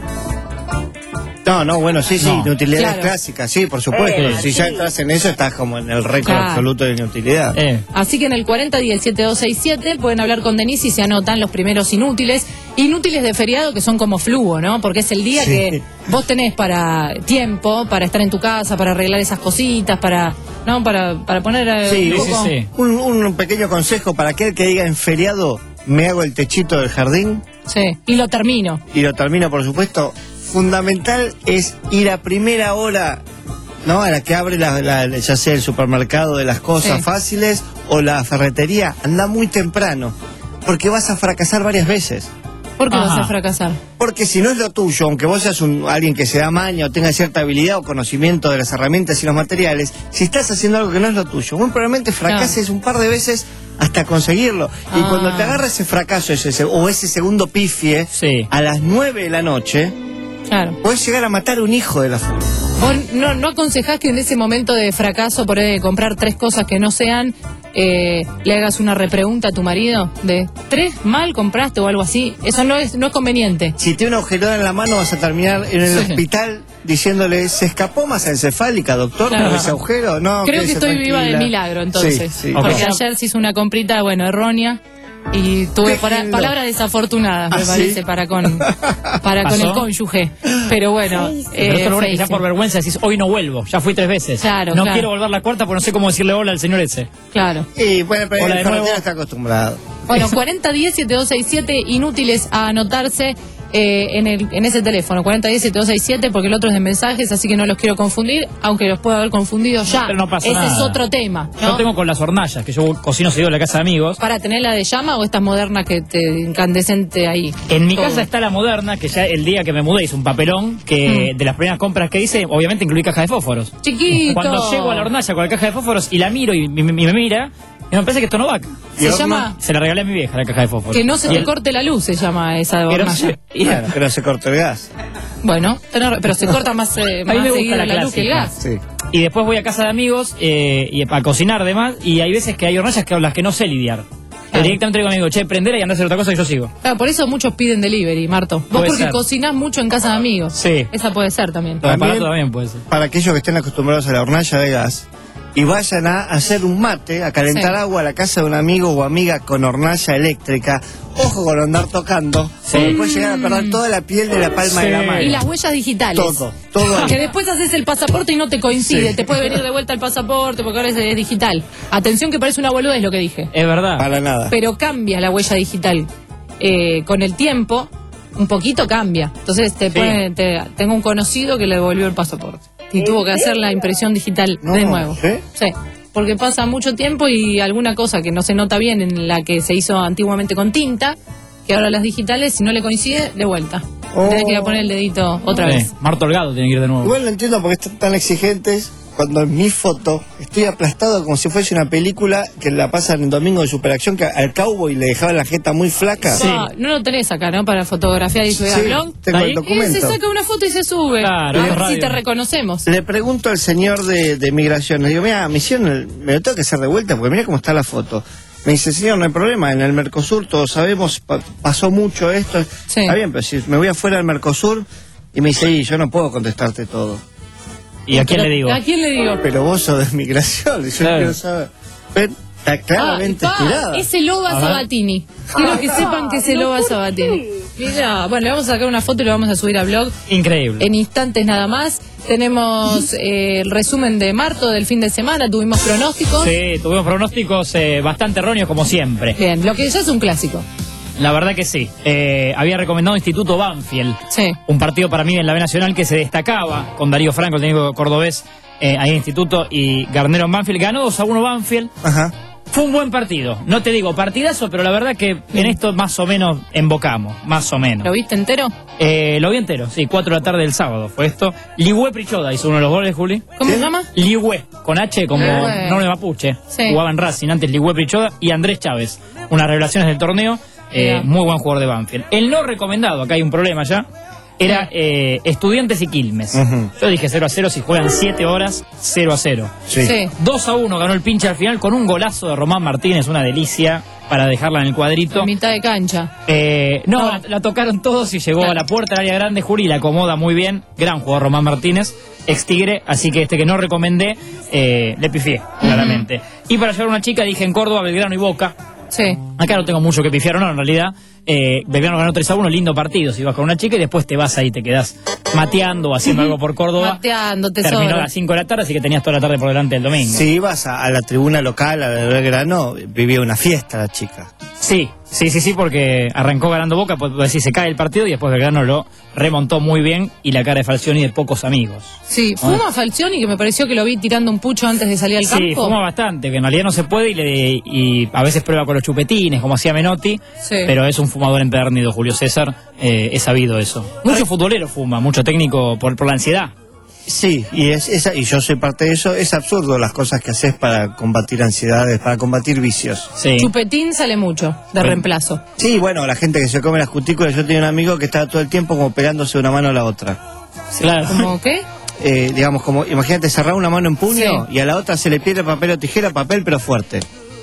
No, no, bueno, sí, sí, No. inutilidades Claro. clásicas, sí, por supuesto. Eh, si ya entras en eso, estás como en el récord Claro. absoluto de inutilidad. Así que en el cuarenta diez siete dos seis siete pueden hablar con Denise y se anotan los primeros inútiles. Inútiles de feriado que son como flujo, ¿no? Porque es el día Sí. que vos tenés para tiempo, para estar en tu casa, para arreglar esas cositas, para, ¿no? Para, para poner eh, Sí, un poco... Un, un pequeño consejo para aquel que diga en feriado, me hago el techito del jardín Sí, y lo termino. y lo termino, por supuesto. Fundamental es ir a primera hora, ¿no? A la que abre la, la- ya sea el supermercado de las cosas Sí. fáciles o la ferretería. Anda muy temprano, porque vas a fracasar varias veces. ¿Por qué vas Ajá. a fracasar? Porque si no es lo tuyo, aunque vos seas un, alguien que se da maña o tenga cierta habilidad o conocimiento de las herramientas y los materiales, si estás haciendo algo que no es lo tuyo, muy probablemente fracases un par de veces hasta conseguirlo. Y Ah. cuando te agarra ese fracaso ese, ese- o ese segundo pifie, a las nueve de la noche, Claro. puedes llegar a matar a un hijo de la furia. ¿Vos no, no aconsejás que en ese momento de fracaso, por ahí de comprar tres cosas que no sean, eh, le hagas una repregunta a tu marido? De, ¿tres mal compraste o algo así? Eso no es, no es conveniente. Si tiene una agujerola en la mano, vas a terminar en el Sí. hospital diciéndole, ¿se escapó masa encefálica, doctor, Claro. por ese agujero? No, Creo que quédese estoy viva de tranquila. milagro, entonces. Sí, sí. Porque Ok. ayer se hizo una comprita, bueno, errónea. Y tuve para- Déjenlo. palabras desafortunadas, me ¿Ah, sí? parece, para con para con ¿Pasó? el cónyuge. Pero bueno, Pero eh, esto lo bueno es que ya feísimo. por vergüenza decís, hoy no vuelvo, ya fui tres veces. Claro, no claro. quiero volver la cuarta porque no sé cómo decirle hola al señor ese. Claro. Y bueno, pero Hola el de nuevo. ferretero está acostumbrado. Bueno, cuarenta diez siete dos seis siete, inútiles a anotarse eh, en, el, en ese teléfono, cuarenta diez siete dos seis siete, porque el otro es de mensajes, así que no los quiero confundir, aunque los puedo haber confundido ya. Pero no pasa Ese nada. es otro tema, Yo ¿no? tengo con las hornallas, que yo cocino seguido en la casa de amigos. ¿Para tener la de llama o estas modernas que te incandescente ahí? En mi Todo. casa está la moderna, que ya el día que me mudé hice un papelón, que Mm. de las primeras compras que hice, obviamente incluí caja de fósforos. Chiquito. Cuando llego a la hornalla con la caja de fósforos y la miro y, me- me- me mira, y me parece que esto no va. Se llama- Se la regalé a mi vieja la caja de fósforos. Que no se Y te el- corte la luz, se llama esa Pero hornalla. se- y- Claro, pero se cortó el gas. Bueno, tenés- pero se corta más, eh, A mí más me gusta seguido la, la, luz que el clásica. gas. Y después voy a casa de amigos eh, y a cocinar demás, y hay veces que hay hornallas que las que no sé lidiar. Directamente digo a mi amigo, che, prendela y andá a hacer otra cosa y yo sigo. Claro, por eso muchos piden delivery, Marto. Vos Puede porque ser. cocinás mucho en casa de amigos. Sí. Esa puede ser también. Lo aparato también puede ser. Para aquellos que estén acostumbrados a la hornalla de gas y vayan a hacer un mate, a calentar Sí. agua a la casa de un amigo o amiga con hornalla eléctrica, ojo con andar tocando, porque puedes llegar a perder toda la piel de la palma de la mano. Y las huellas digitales. Todo, todo ahí. Que después haces el pasaporte y no te coincide. Sí. Te puede venir de vuelta el pasaporte porque ahora es es digital. Atención que parece una boludez lo que dije. Es verdad. Para nada. Pero cambia la huella digital. Eh, con el tiempo, un poquito cambia. Entonces te pone- te- tengo un conocido que le devolvió el pasaporte. Y tuvo que hacer la impresión digital de nuevo. ¿sí? Sí. porque pasa mucho tiempo y alguna cosa que no se nota bien en la que se hizo antiguamente con tinta, que ahora las digitales, si no le coincide, de vuelta. Oh. Tenés que ir a poner el dedito otra Sí, vez. Marto Holgado tiene que ir de nuevo. Igual no entiendo por qué están tan exigentes cuando en mi foto estoy aplastado como si fuese una película que la pasan en Domingo de Superacción, que al cowboy le dejaban la jeta muy flaca. No, no lo tenés acá, ¿no? Para fotografiar y subir al Sí, blog. tengo el Y documento. se saca una foto y se sube. Claro, a es ver radio. si te reconocemos. Le pregunto al señor de, de migración, le digo, mira, me hicieron el- me lo tengo que hacer de vuelta porque mira cómo está la foto. Me dice, señor, no hay problema, en el Mercosur todos sabemos, pa- pasó mucho esto. Está bien, pero si me voy afuera del Mercosur, y me dice, y yo no puedo contestarte todo. ¿Y a quién Pero, le digo? ¿A quién le digo? Pero vos sos de migración, y yo Claro. quiero saber. Pero está claramente Ah, pa, estirada. es el Loba A ver. Sabatini. Quiero que sepan que es el Loba Sabatini. Mira, bueno, le vamos a sacar una foto y lo vamos a subir a blog. Increíble. En instantes nada más. Tenemos eh, el resumen de Marto del fin de semana. Tuvimos pronósticos. Sí, tuvimos pronósticos eh, bastante erróneos como siempre. Bien, lo que ya es un clásico. La verdad que sí. Eh, había recomendado Instituto Banfield. Sí. Un partido para mí en la B Nacional que se destacaba con Darío Franco, el técnico cordobés, eh, ahí en Instituto, y Garnero en Banfield. Ganó dos a uno Banfield. Ajá. Fue un buen partido. No te digo partidazo, pero la verdad que en esto más o menos embocamos. Más o menos. ¿Lo viste entero? Eh, lo vi entero, sí, cuatro de la tarde del sábado fue esto. Ligüe Prichoda hizo uno de los goles, Juli. ¿Cómo se llama? Ligüe, con H como Ligüe. nombre mapuche. Sí. Jugaba en Racing antes Ligüe Prichoda y Andrés Chávez. Unas revelaciones del torneo. Eh, Mirá. muy buen jugador de Banfield. El no recomendado, acá hay un problema ya, era eh, Estudiantes y Quilmes. Ujú. Yo dije cero a cero, si juegan siete horas, cero a cero. Sí. Sí. dos a uno ganó el pinche al final con un golazo de Román Martínez, una delicia para dejarla en el cuadrito. En mitad de cancha. Eh, no, La, la tocaron todos y llegó a la puerta del área grande. Juli la acomoda muy bien. Gran jugador Román Martínez, ex Tigre. Así que este que no recomendé, eh, le pifié, claramente. Y para llevar una chica, dije en Córdoba, Belgrano y Boca. Sí. Acá no tengo mucho que pifiar o no, en realidad. Eh, Belgrano ganó tres a uno, lindo partido. Si vas con una chica y después te vas ahí, te quedás mateando o haciendo algo por Córdoba. Mateando, Terminó a tesoro. las cinco de la tarde, así que tenías toda la tarde por delante el domingo. Si ibas a, a la tribuna local, a la de Belgrano, vivía una fiesta la chica. Sí, sí, sí, sí, porque arrancó ganando Boca, pues decir, se cae el partido y después Belgrano lo remontó muy bien y la cara de Falcioni de pocos amigos. Sí, fuma Falcioni, que me pareció que lo vi tirando un pucho antes de salir al Sí, campo. fuma bastante, que en realidad no se puede y, le, y a veces prueba con los chupetines, como hacía Menotti, Sí. pero es un fumador empedernido, Julio César, eh, he sabido eso. Mucho futbolero fuma, mucho técnico por, por la ansiedad. Sí, y es esa, y yo soy parte de eso. Es absurdo las cosas que haces para combatir ansiedades, para combatir vicios. Sí. Chupetín sale mucho, de Bueno. reemplazo. Sí, bueno, la gente que se come las cutículas. Yo tenía un amigo que estaba todo el tiempo como pegándose de una mano a la otra. Claro. ¿Cómo qué? Eh, digamos, como, imagínate cerrar una mano en puño Sí. y a la otra se le pierde papel o tijera, papel pero fuerte.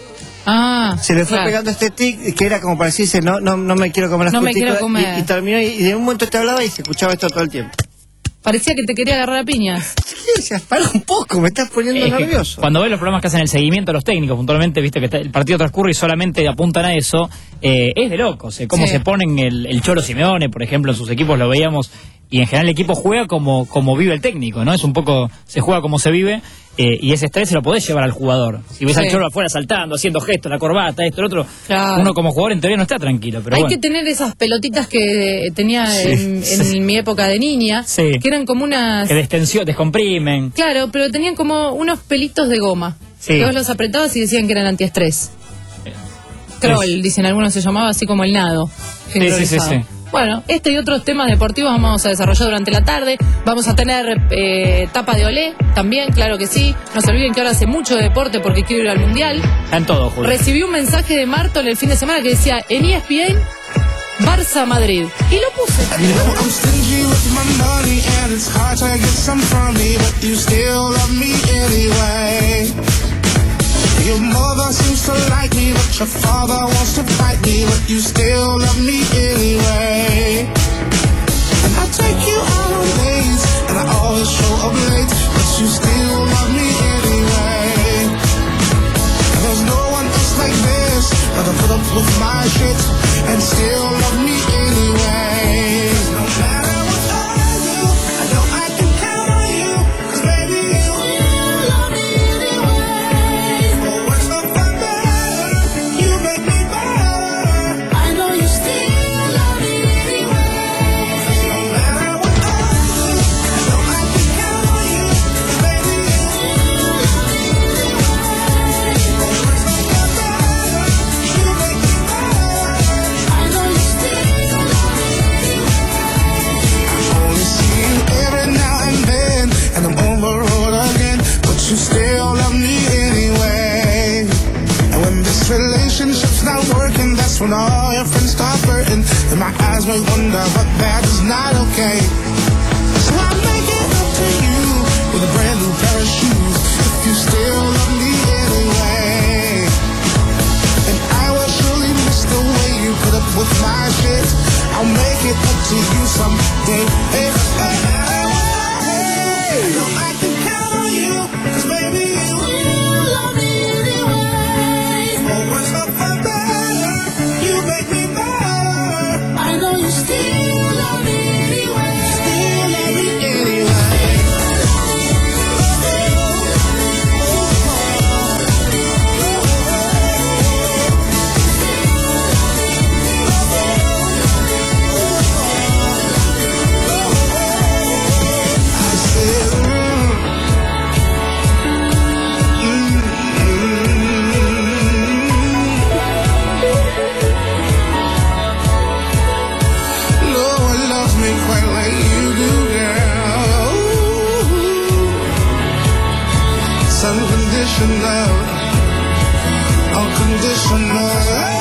Ah, Se le fue claro. pegando este tic que era como para decirse, no, no, no me quiero comer las No me cutículas. quiero comer. Y, y terminó, y, y de un momento te hablaba y se escuchaba esto todo el tiempo. Parecía que te quería agarrar a piñas. ¿Qué decías? Para un poco, me estás poniendo Es que nervioso. cuando ves los programas que hacen el seguimiento a los técnicos, puntualmente, viste que está- el partido transcurre y solamente apuntan a eso, eh, es de locos. Eh, cómo Sí. se ponen el, el Cholo Simeone, por ejemplo, en sus equipos lo veíamos, y en general el equipo juega como, como vive el técnico, ¿no? Es un poco, se juega como se vive, eh, y ese estrés se lo podés llevar al jugador. Si ves Sí. al Cholo afuera saltando, haciendo gestos, la corbata, esto, lo otro, Claro. uno como jugador en teoría no está tranquilo, pero Hay bueno. que tener esas pelotitas que tenía Sí, en, sí. en mi época de niña, Sí. que eran como unas... Que destensión, descomprimen. Claro, pero tenían como unos pelitos de goma. Sí. Que vos los apretabas y decían que eran antiestrés. Troll, dicen algunos, se llamaba así como el nado. Sí, sí, sí, generalizado. sí. Bueno, este y otros temas deportivos vamos a desarrollar durante la tarde. Vamos a tener eh, tapa de olé también, claro que sí. No se olviden que ahora hace mucho de deporte porque quiero ir al Mundial. Está en todo, Julio. Recibí un mensaje de Marto en el fin de semana que decía en E S P N, Barça Madrid. Y lo puse. I'm stingy with my money and it's hard to get some from me, but you still love me anyway. Your mother seems to like me, but your father wants to fight me, but you still love me anyway. And I take you out on dates, and I always show up late, but you still love me anyway. And there's no one else like this, that'll put up with my shit, and still love me anyway. No matter what I do, I know I can count on you, 'cause baby you love me anyway. For worse or for better, you make me better. I know you still love me anyway. No matter what I do, I know I can count on you, 'cause baby you love me anyway. working, that's when all your friends start flirting. And my eyes may wonder, but that is not okay. So I make it up to you with a brand new pair of shoes, if you still love me anyway. And I will surely miss the way you put up with my shit. I'll make it up to you someday. Hey, hey, hey, hey. I know I can count on you, 'cause baby you will love me anyway. For worse or for better, you make me better. I know you still love me anyway. Still love me anyway. Unconditional, unconditional.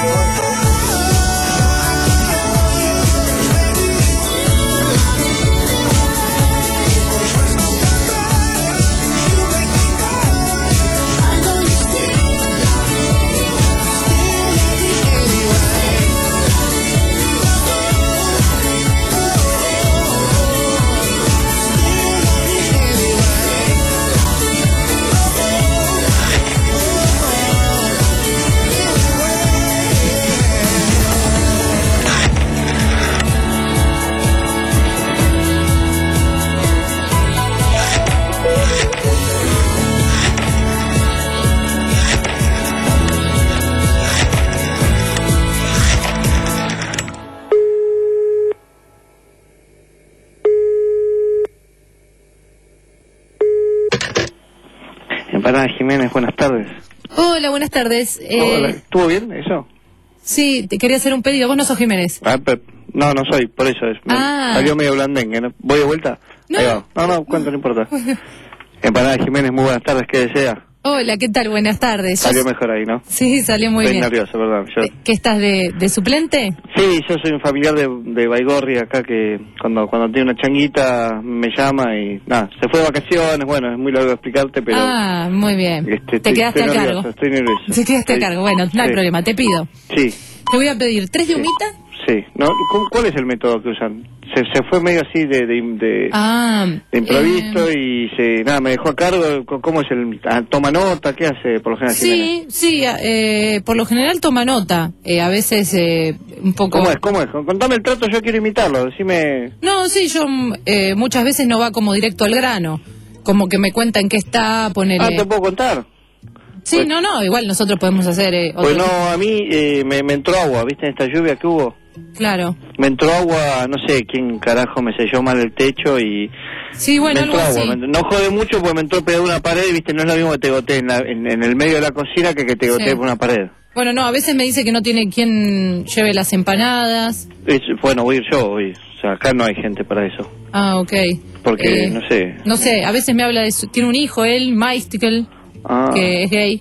Empanadas Jiménez, buenas tardes. Hola, buenas tardes. Eh, Hola, ¿estuvo bien eso? Sí, te quería hacer un pedido. Vos no sos Jiménez. Ah, pero, no, no soy, por eso es. Me Ah. salió medio blandengue, ¿no? ¿Voy de vuelta? No. Ahí va. No, no, cuenta, no importa. Empanadas Jiménez, muy buenas tardes, ¿qué desea? Hola, ¿qué tal? Buenas tardes. Yo- Salió mejor ahí, ¿no? Sí, salió muy Estoy bien. nervioso, perdón. Yo... ¿Qué estás de, de suplente? Sí, yo soy un familiar de, de Baigorri acá que cuando cuando tiene una changuita me llama y nada, se fue de vacaciones, bueno, es muy largo de explicarte, pero... Ah, muy bien. este, Te estoy- quedaste estoy a nervioso, cargo. Estoy nervioso. Te quedaste a Sí. cargo. Bueno, no hay Sí. problema, te pido. Sí, Te voy a pedir tres de humita. sí. ¿No? ¿Cu- ¿Cuál es el método que usan? Se, se fue medio así de, de, de, Ah, de improviso y se nada, me dejó a cargo. C- ¿Cómo es el...? ah, ¿Toma nota? ¿Qué hace por lo general Jiménez? sí, sí, eh, por lo general toma nota. Eh, a veces eh, un poco... ¿Cómo es? ¿Cómo es? Contame el trato, yo quiero imitarlo. Decime... No, sí, yo mm, eh, muchas veces no va como directo al grano. Como que me cuenta en qué está, ponele... Ah, ¿te puedo contar? Sí, no, no, igual nosotros podemos hacer eh, otro Pues no, tipo. a mí eh, me, me entró agua, ¿viste? En esta lluvia que hubo. Claro. Me entró agua, no sé quién carajo me selló mal el techo y... Sí, bueno, me entró algo agua. así. me entró- no jode mucho porque me entró pegado una pared, ¿viste? No es lo mismo que te gotee en, la- en, en el medio de la cocina que que te gotee Sí. por una pared. Bueno, no, a veces me dice que no tiene quien lleve las empanadas. Es- bueno, voy a ir yo hoy. O sea, acá no hay gente para eso. Ah, ok. Porque, Eh, no sé... No sé, a veces me habla de su... Tiene un hijo, él, Mystical, Ah, que es gay.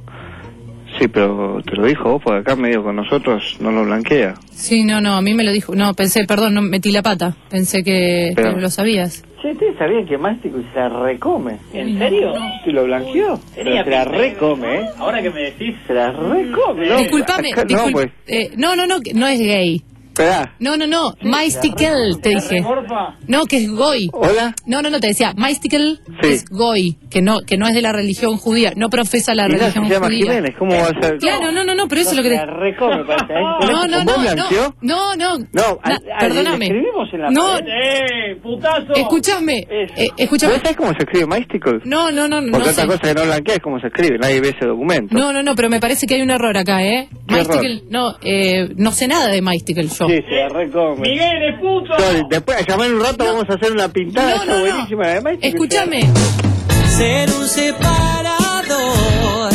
sí, pero te lo dijo vos, porque acá medio con nosotros no lo blanquea. Sí, no, no, a mí me lo dijo. No, pensé, perdón, no metí la pata. Pensé que, Pero- que lo sabías. Sí, ustedes sabían que Mástico se la recome. ¿En serio? ¿Se lo blanqueó? Tenía Pero se la pinta de- recome, ¿eh? Ahora que me decís. Se la recome, ¿no? Disculpame, Acá- discul- No, pues, eh, no, no, no, que no es gay. esperá. No, no, no, Mystical, te dije. No, que es goy. ¿Hola? No, no, no, te decía, Mystical Sí. es goy, que no, que no es de la religión judía, no profesa la Y no, religión se llama judía. Jiménez, ¿cómo va a ser? Claro, no, no, no, pero eso es lo que Se te... la recome, parece. Ahí, No, no, ¿Vos no, no, blanqueó? no, no, No, na- a- a- perdóname. le escribimos en la No, pared. ¡Eh, putazo! escúchame, eh, escúchame. ¿Vos sabés cómo se escribe Mystical? No, no, no, no, Porque no otra sé. cosa que no blanquea es cómo se escribe, nadie ve ese documento. No, no, no, pero me parece que hay un error acá, ¿eh? ¿Qué Mystical, no, eh, no sé nada de Mystical yo. Sí, se la recome. ¡Miguel, es puto! Sorry, después, llamar un rato, vamos a hacer una pintada, No, está no, no. buenísima. Además, Escúchame. Ser un separador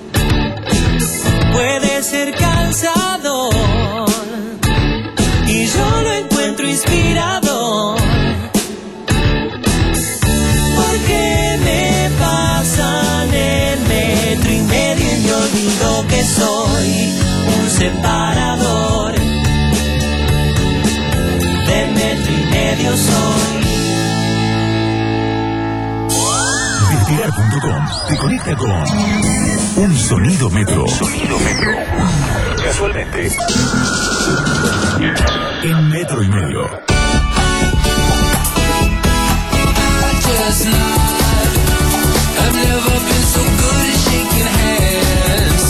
puede ser cansador y yo lo encuentro inspirador porque me pasan el metro y medio y me olvido que soy un separador. separador. De metro y medio soy. Despegar punto com te conecta con un sonido metro. Sonido metro. Casualmente. En metro y medio. I've never been so good at shaking hands.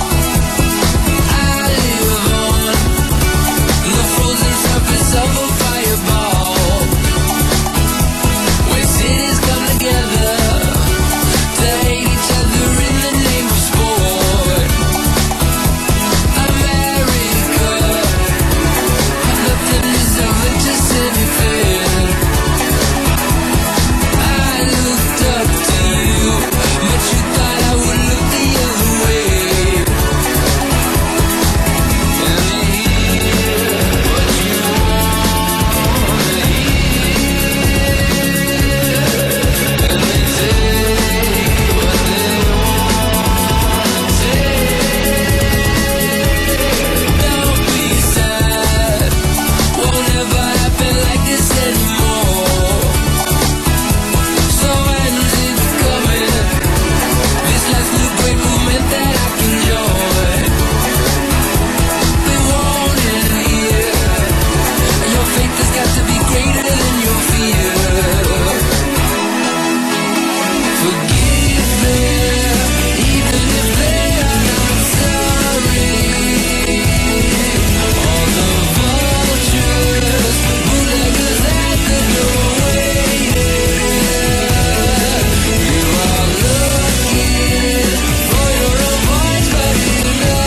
I live on the frozen surface of a fireball. When cities come together to hate each other in the name of sport. America, nothing is ever just anything. I looked up to you, but you thought I would look the other way. And hear what you want to hear, and they say what they want to say. Don't be sad, won't ever happen like this anymore. So when's it coming? This last new great movement that I can join. They won't end here. Your faith has got to be greater than your fear. Forgive me, even if they are not sorry. All the vultures, bootleggers at the door waiting. You are looking for your own voice, but in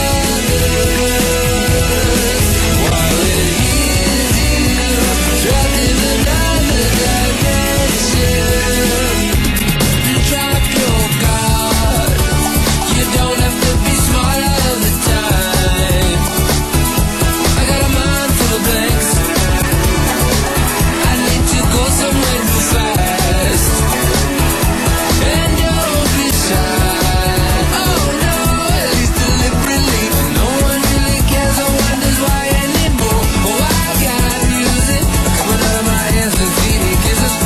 others. While it hears you, trapped in another dimension. Drop your guard. You don't have to be smart all of the time. I got a mind full of blanks. I need to go somewhere real fast. And don't be shy. Oh no, at least deliberately. No one really cares or wonders why anymore. Oh, I got music coming out of my hands and feet. It gives us.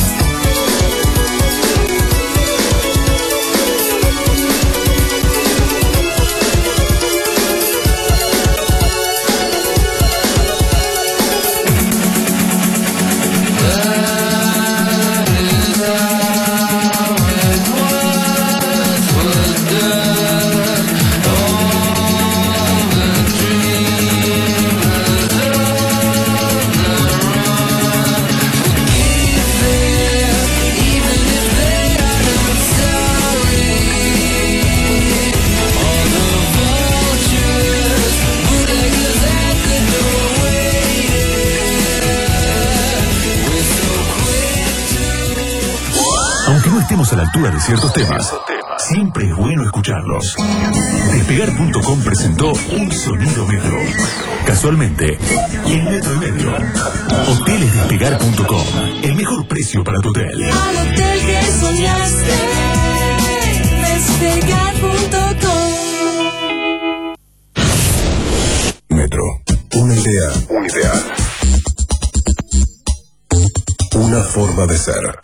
Aunque no estemos a la altura de ciertos temas, siempre es bueno escucharlos. Despegar punto com presentó un sonido metro. Casualmente, en metro y medio. Hoteles Despegar punto com. El mejor precio para tu hotel. Al hotel que soñaste, despegar punto com. Metro. Una idea. Un ideal. Una forma de ser.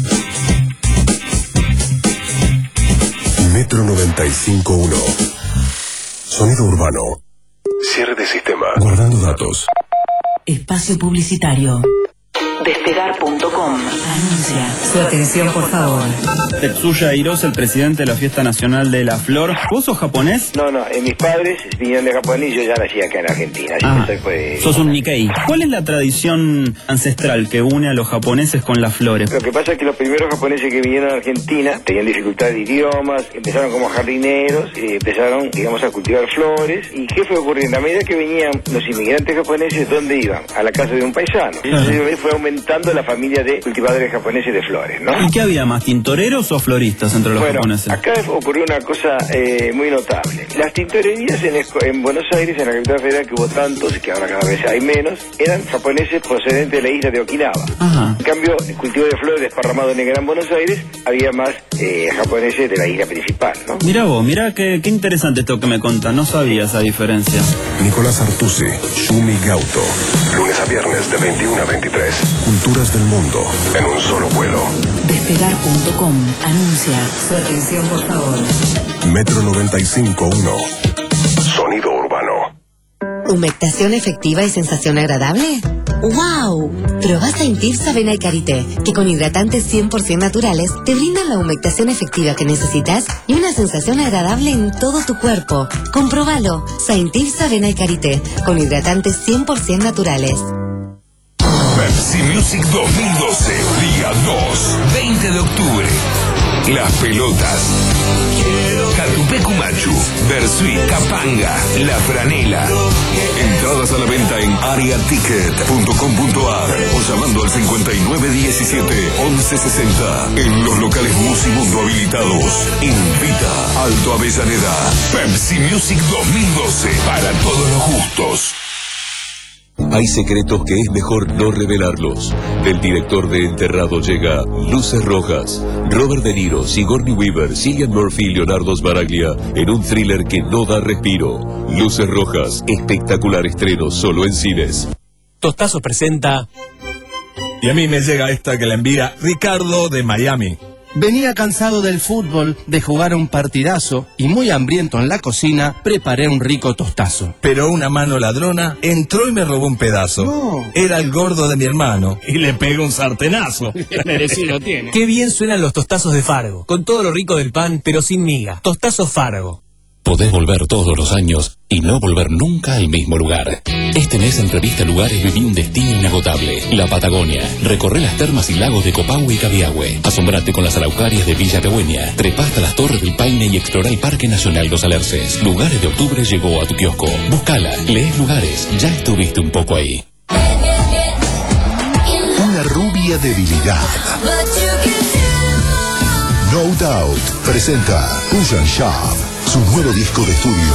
Metro noventa y cinco punto uno. Sonido urbano. Cierre de sistema. Guardando datos. Espacio publicitario. Despegar punto com anuncia. Su atención, por favor. Tetsuya Hirose, el presidente de la Fiesta Nacional de la Flor. ¿Vos sos japonés? No, no, eh, mis padres vinieron de Japón y yo ya nací acá en Argentina. Así Ah, que soy, pues, sos un Nikkei. ¿Cuál es la tradición ancestral que une a los japoneses con las flores? Lo que pasa es que los primeros japoneses que vinieron a Argentina tenían dificultad de idiomas, empezaron como jardineros, y empezaron, digamos, a cultivar flores. ¿Y qué fue ocurriendo? A medida que venían los inmigrantes japoneses, ¿dónde iban? A la casa de un paisano. Entonces fue aumentando aumentando la familia de cultivadores japoneses de flores, ¿no? ¿Y qué había más, tintoreros o floristas entre los bueno, japoneses? Acá ocurrió una cosa eh, muy notable. Las tintorerías en, en Buenos Aires, en la capital federal, que hubo tantos, que ahora cada vez hay menos, eran japoneses procedentes de la isla de Okinawa. Ajá. En cambio, el cultivo de flores desparramado en el Gran Buenos Aires, había más eh, japoneses de la isla principal, ¿no? Mirá vos, mirá qué, qué interesante esto que me contás, no sabía esa diferencia. Nicolás Artusi, Shumi Gauto. Lunes a viernes de veintiuno a veintitrés. Culturas del mundo en un solo vuelo. Despegar punto com anuncia. Su atención, por favor. Metro noventa y cinco punto uno. Sonido urbano. ¿Humectación efectiva y sensación agradable? ¡Wow! Probá Saintifs Avena y Karité, que con hidratantes cien por ciento naturales te brindan la humectación efectiva que necesitas y una sensación agradable en todo tu cuerpo. Comprobalo. Saintifs Avena y Karité, con hidratantes cien por ciento naturales. Pepsi Music dos mil doce, día dos, veinte de octubre. Las pelotas. Catupecu Machu, Versuit, Capanga, La Franela. Entradas a la venta en aria ticket punto com punto a r o llamando al cincuenta y nueve diecisiete once sesenta. En los locales Musimundo habilitados. Invita Alto Avellaneda. Pepsi Music dos mil doce, para todos los gustos. Hay secretos que es mejor no revelarlos. Del director de Enterrado llega Luces Rojas. Robert De Niro, Sigourney Weaver, Cillian Murphy y Leonardo Sbaraglia en un thriller que no da respiro. Luces Rojas, espectacular estreno solo en cines. Tostazo presenta... Y a mí me llega esta que la envía Ricardo de Miami. Venía cansado del fútbol, de jugar un partidazo y muy hambriento en la cocina, preparé un rico tostazo. Pero una mano ladrona entró y me robó un pedazo. No. Era el gordo de mi hermano y le pegó un sartenazo. Merecido tiene. Qué bien suenan los tostazos de Fargo, con todo lo rico del pan, pero sin miga. Tostazo Fargo. Podés volver todos los años y no volver nunca al mismo lugar. Este mes en Revista Lugares viví un destino inagotable, la Patagonia. Recorré las termas y lagos de Copahue y Cabiahue. Asombrate con las araucarias de Villa Pegüeña. Trepá hasta las Torres del Paine y explorá el Parque Nacional Los Alerces. Lugares de Octubre llegó a tu kiosco. Búscala, lees Lugares, ya estuviste un poco ahí. Una rubia debilidad. No Doubt presenta Push Shove, su nuevo disco de estudio.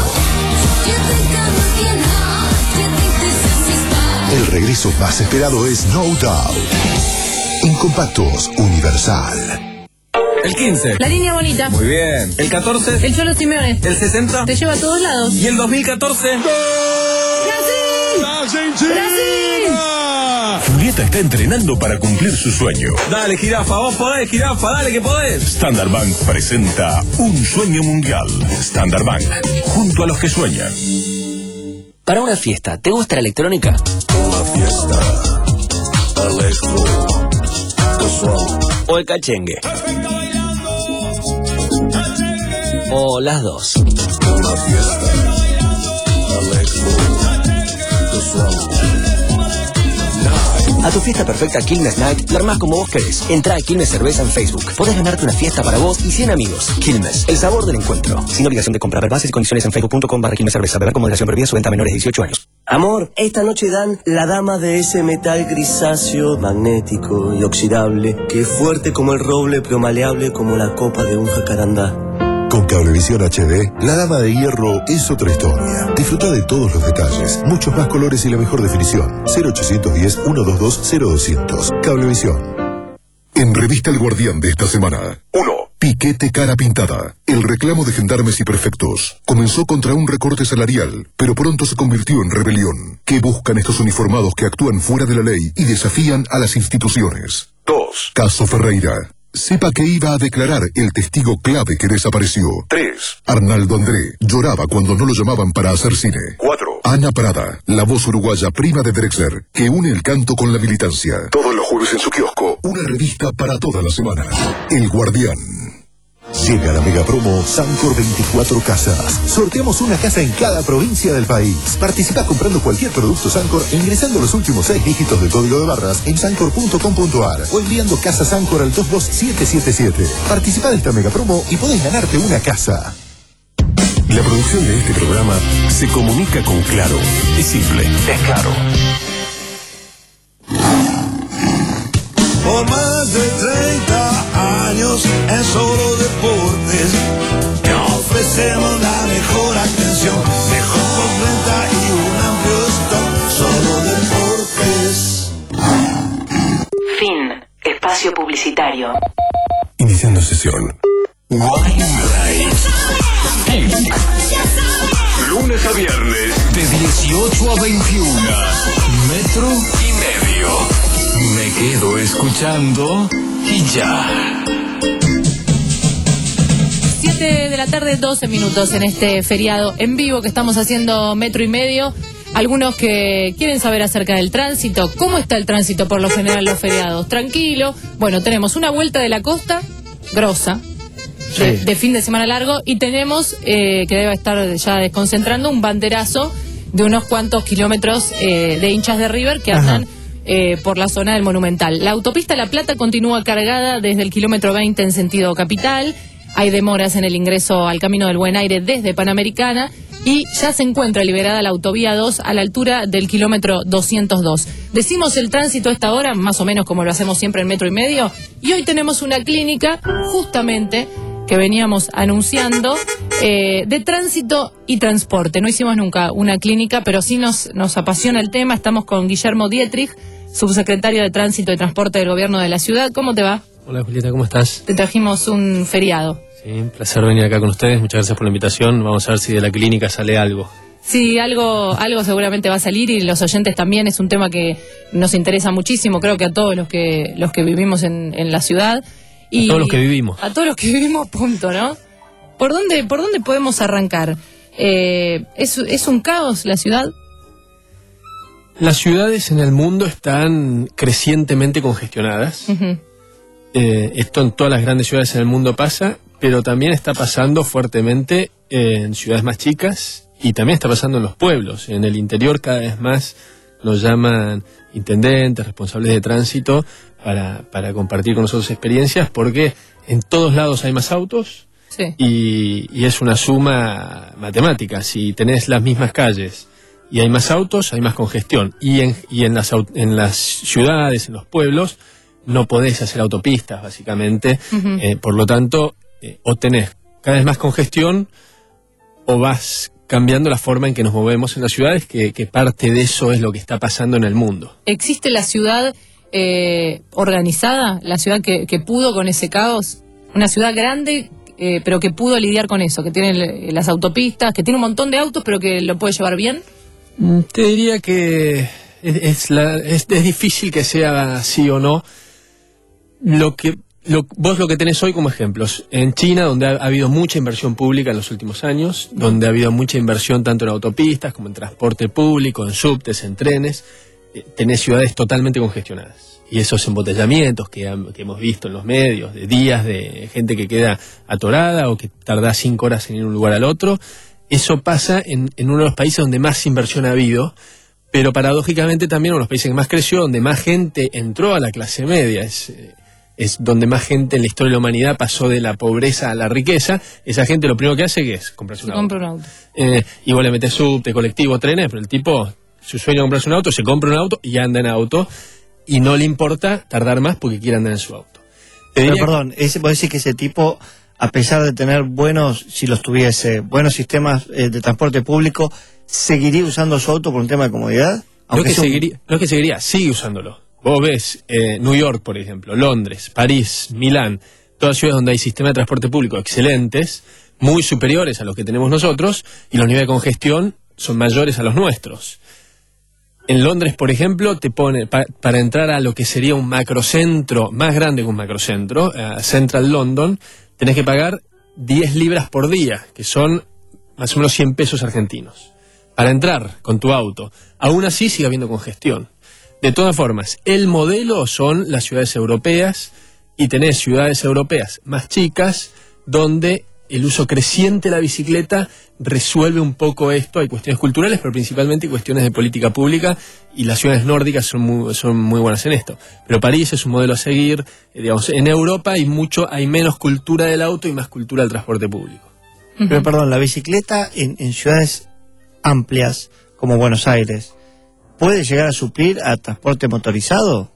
El regreso más esperado es No Doubt. En compactos, Universal. El quince. La línea bonita. Muy bien. El catorce. El Cholo Simeone. El sesenta. Te lleva a todos lados. Y el dos mil catorce. ¡Brasil! ¡Brasil! Julieta está entrenando para cumplir su sueño. Dale, jirafa, vos podés, jirafa, dale que podés. Standard Bank presenta Un Sueño Mundial. Standard Bank, junto a los que sueñan. Para una fiesta, ¿te gusta la electrónica? Una fiesta. Electro. Casual. ¿O el cachengue? ¿O las dos? Una fiesta. Electro. Casual. A tu fiesta perfecta Quilmes Night la armás como vos querés. Entrá a Quilmes Cerveza en Facebook. Podés ganarte una fiesta para vos y cien amigos. Quilmes, el sabor del encuentro. Sin obligación de comprar. Ver bases y condiciones en facebook punto com barra Quilmes Cerveza. Beber con moderación previa. Su venta a menores de dieciocho años. Amor, esta noche dan la dama de ese metal grisáceo, magnético y oxidable, que es fuerte como el roble pero maleable como la copa de un jacarandá. Con Cablevisión H D, la dama de hierro es otra historia. Disfruta de todos los detalles, muchos más colores y la mejor definición. cero ochocientos diez, ciento veintidós, cero doscientos. Cablevisión. En Revista El Guardián de esta semana. uno. Piquete cara pintada. El reclamo de gendarmes y prefectos. Comenzó contra un recorte salarial, pero pronto se convirtió en rebelión. ¿Qué buscan estos uniformados que actúan fuera de la ley y desafían a las instituciones? dos. Caso Ferreira. Sepa que iba a declarar el testigo clave que desapareció. tres. Arnaldo André lloraba cuando no lo llamaban para hacer cine. cuatro. Ana Prada, la voz uruguaya prima de Drexler, que une el canto con la militancia. Todos los jueves en su kiosco, una revista para toda la semana. El Guardián. Llega la mega promo Sancor veinticuatro Casas. Sorteamos una casa en cada provincia del país. Participa comprando cualquier producto Sancor e ingresando los últimos seis dígitos del código de barras en sancor punto com punto a r o enviando casa Sancor al dos dos siete siete siete. Participa de esta mega promo y podés ganarte una casa. La producción de este programa se comunica con Claro. Es simple, es claro. por más de treinta años en Solo Deportes. Te ofrecemos la mejor atención, mejor postventa y un amplio stock. Solo Deportes. Fin. Espacio publicitario. Iniciando sesión. Lunes a viernes de dieciocho a veintiuno. Metro y medio. Me quedo escuchando y ya. siete de la tarde, doce minutos en este feriado en vivo que estamos haciendo Metro y Medio. Algunos que quieren saber acerca del tránsito. ¿Cómo está el tránsito por lo general los feriados? Tranquilo. Bueno, tenemos una vuelta de la costa, grosa, sí. de, de fin de semana largo, y tenemos, eh, que debe estar ya desconcentrando, un banderazo de unos cuantos kilómetros eh, de hinchas de River que andan eh, por la zona del Monumental. La autopista La Plata continúa cargada desde el kilómetro veinte en sentido capital. Hay demoras en el ingreso al Camino del Buen Aire desde Panamericana. Y ya se encuentra liberada la autovía dos a la altura del kilómetro doscientos dos. Decimos el tránsito a esta hora, más o menos como lo hacemos siempre en Metro y Medio. Y hoy tenemos una clínica, justamente, que veníamos anunciando, eh, de tránsito y transporte. No hicimos nunca una clínica, pero sí nos, nos apasiona el tema. Estamos con Guillermo Dietrich, subsecretario de Tránsito y Transporte del Gobierno de la Ciudad. ¿Cómo te va? Hola Julieta, ¿cómo estás? Te trajimos un feriado. Sí, un placer venir acá con ustedes, muchas gracias por la invitación. Vamos a ver si de la clínica sale algo. Sí, algo, algo seguramente va a salir, y los oyentes también. Es un tema que nos interesa muchísimo, creo que a todos los que los que vivimos en, en la ciudad. Y a todos los que vivimos. A todos los que vivimos, punto, ¿no? ¿Por dónde, por dónde podemos arrancar? Eh, ¿es, ¿Es un caos la ciudad? Las ciudades en el mundo están crecientemente congestionadas. Uh-huh. eh, esto en todas las grandes ciudades en el mundo pasa, pero también está pasando fuertemente en ciudades más chicas y también está pasando en los pueblos. En el interior cada vez más nos llaman intendentes, responsables de tránsito para, para compartir con nosotros experiencias, porque en todos lados hay más autos. Sí. y, y es una suma matemática. Si tenés las mismas calles y hay más autos, hay más congestión. Y en, y en, las, en las ciudades, en los pueblos, no podés hacer autopistas, básicamente. Uh-huh. Eh, por lo tanto, eh, o tenés cada vez más congestión, o vas cambiando la forma en que nos movemos en las ciudades, que, que parte de eso es lo que está pasando en el mundo. ¿Existe la ciudad eh, organizada? ¿La ciudad que, que pudo con ese caos? Una ciudad grande, eh, pero que pudo lidiar con eso, que tiene las autopistas, que tiene un montón de autos, pero que lo puede llevar bien. Te diría que es, es, la, es, es difícil que sea sí o no. Lo que lo, vos lo que tenés hoy como ejemplos, en China, donde ha, ha habido mucha inversión pública en los últimos años, donde ha habido mucha inversión tanto en autopistas como en transporte público, en subtes, en trenes, eh, tenés ciudades totalmente congestionadas. Y esos embotellamientos que, han, que hemos visto en los medios, de días de gente que queda atorada o que tarda cinco horas en ir de un lugar al otro, eso pasa en, en uno de los países donde más inversión ha habido, pero paradójicamente también uno de los países que más creció, donde más gente entró a la clase media. Es, es donde más gente en la historia de la humanidad pasó de la pobreza a la riqueza. Esa gente lo primero que hace que es comprarse un se auto. Compra un auto. Eh, igual le metes subte, colectivo, trenes, pero el tipo, su sueño es comprarse un auto, se compra un auto y anda en auto, y no le importa tardar más porque quiere andar en su auto. Pero perdón, ese, vos decís que ese tipo, a pesar de tener buenos, si los tuviese, buenos sistemas eh, de transporte público, ¿seguiría usando su auto por un tema de comodidad? No que, sea un... seguiría, no que seguiría, sigue usándolo. Vos ves eh, New York, por ejemplo, Londres, París, Milán, todas ciudades donde hay sistemas de transporte público excelentes, muy superiores a los que tenemos nosotros, y los niveles de congestión son mayores a los nuestros. En Londres, por ejemplo, te pone pa, para entrar a lo que sería un macrocentro, más grande que un macrocentro, uh, Central London, tenés que pagar diez libras por día, que son más o menos cien pesos argentinos, para entrar con tu auto. Aún así sigue habiendo congestión. De todas formas, el modelo son las ciudades europeas, y tenés ciudades europeas más chicas, donde el uso creciente de la bicicleta resuelve un poco esto. Hay cuestiones culturales, pero principalmente cuestiones de política pública, y las ciudades nórdicas son muy, son muy buenas en esto. Pero París es un modelo a seguir. Eh, digamos, en Europa hay mucho, hay menos cultura del auto y más cultura del transporte público. Uh-huh. Pero perdón, la bicicleta en, en ciudades amplias como Buenos Aires, ¿puede llegar a suplir a transporte motorizado?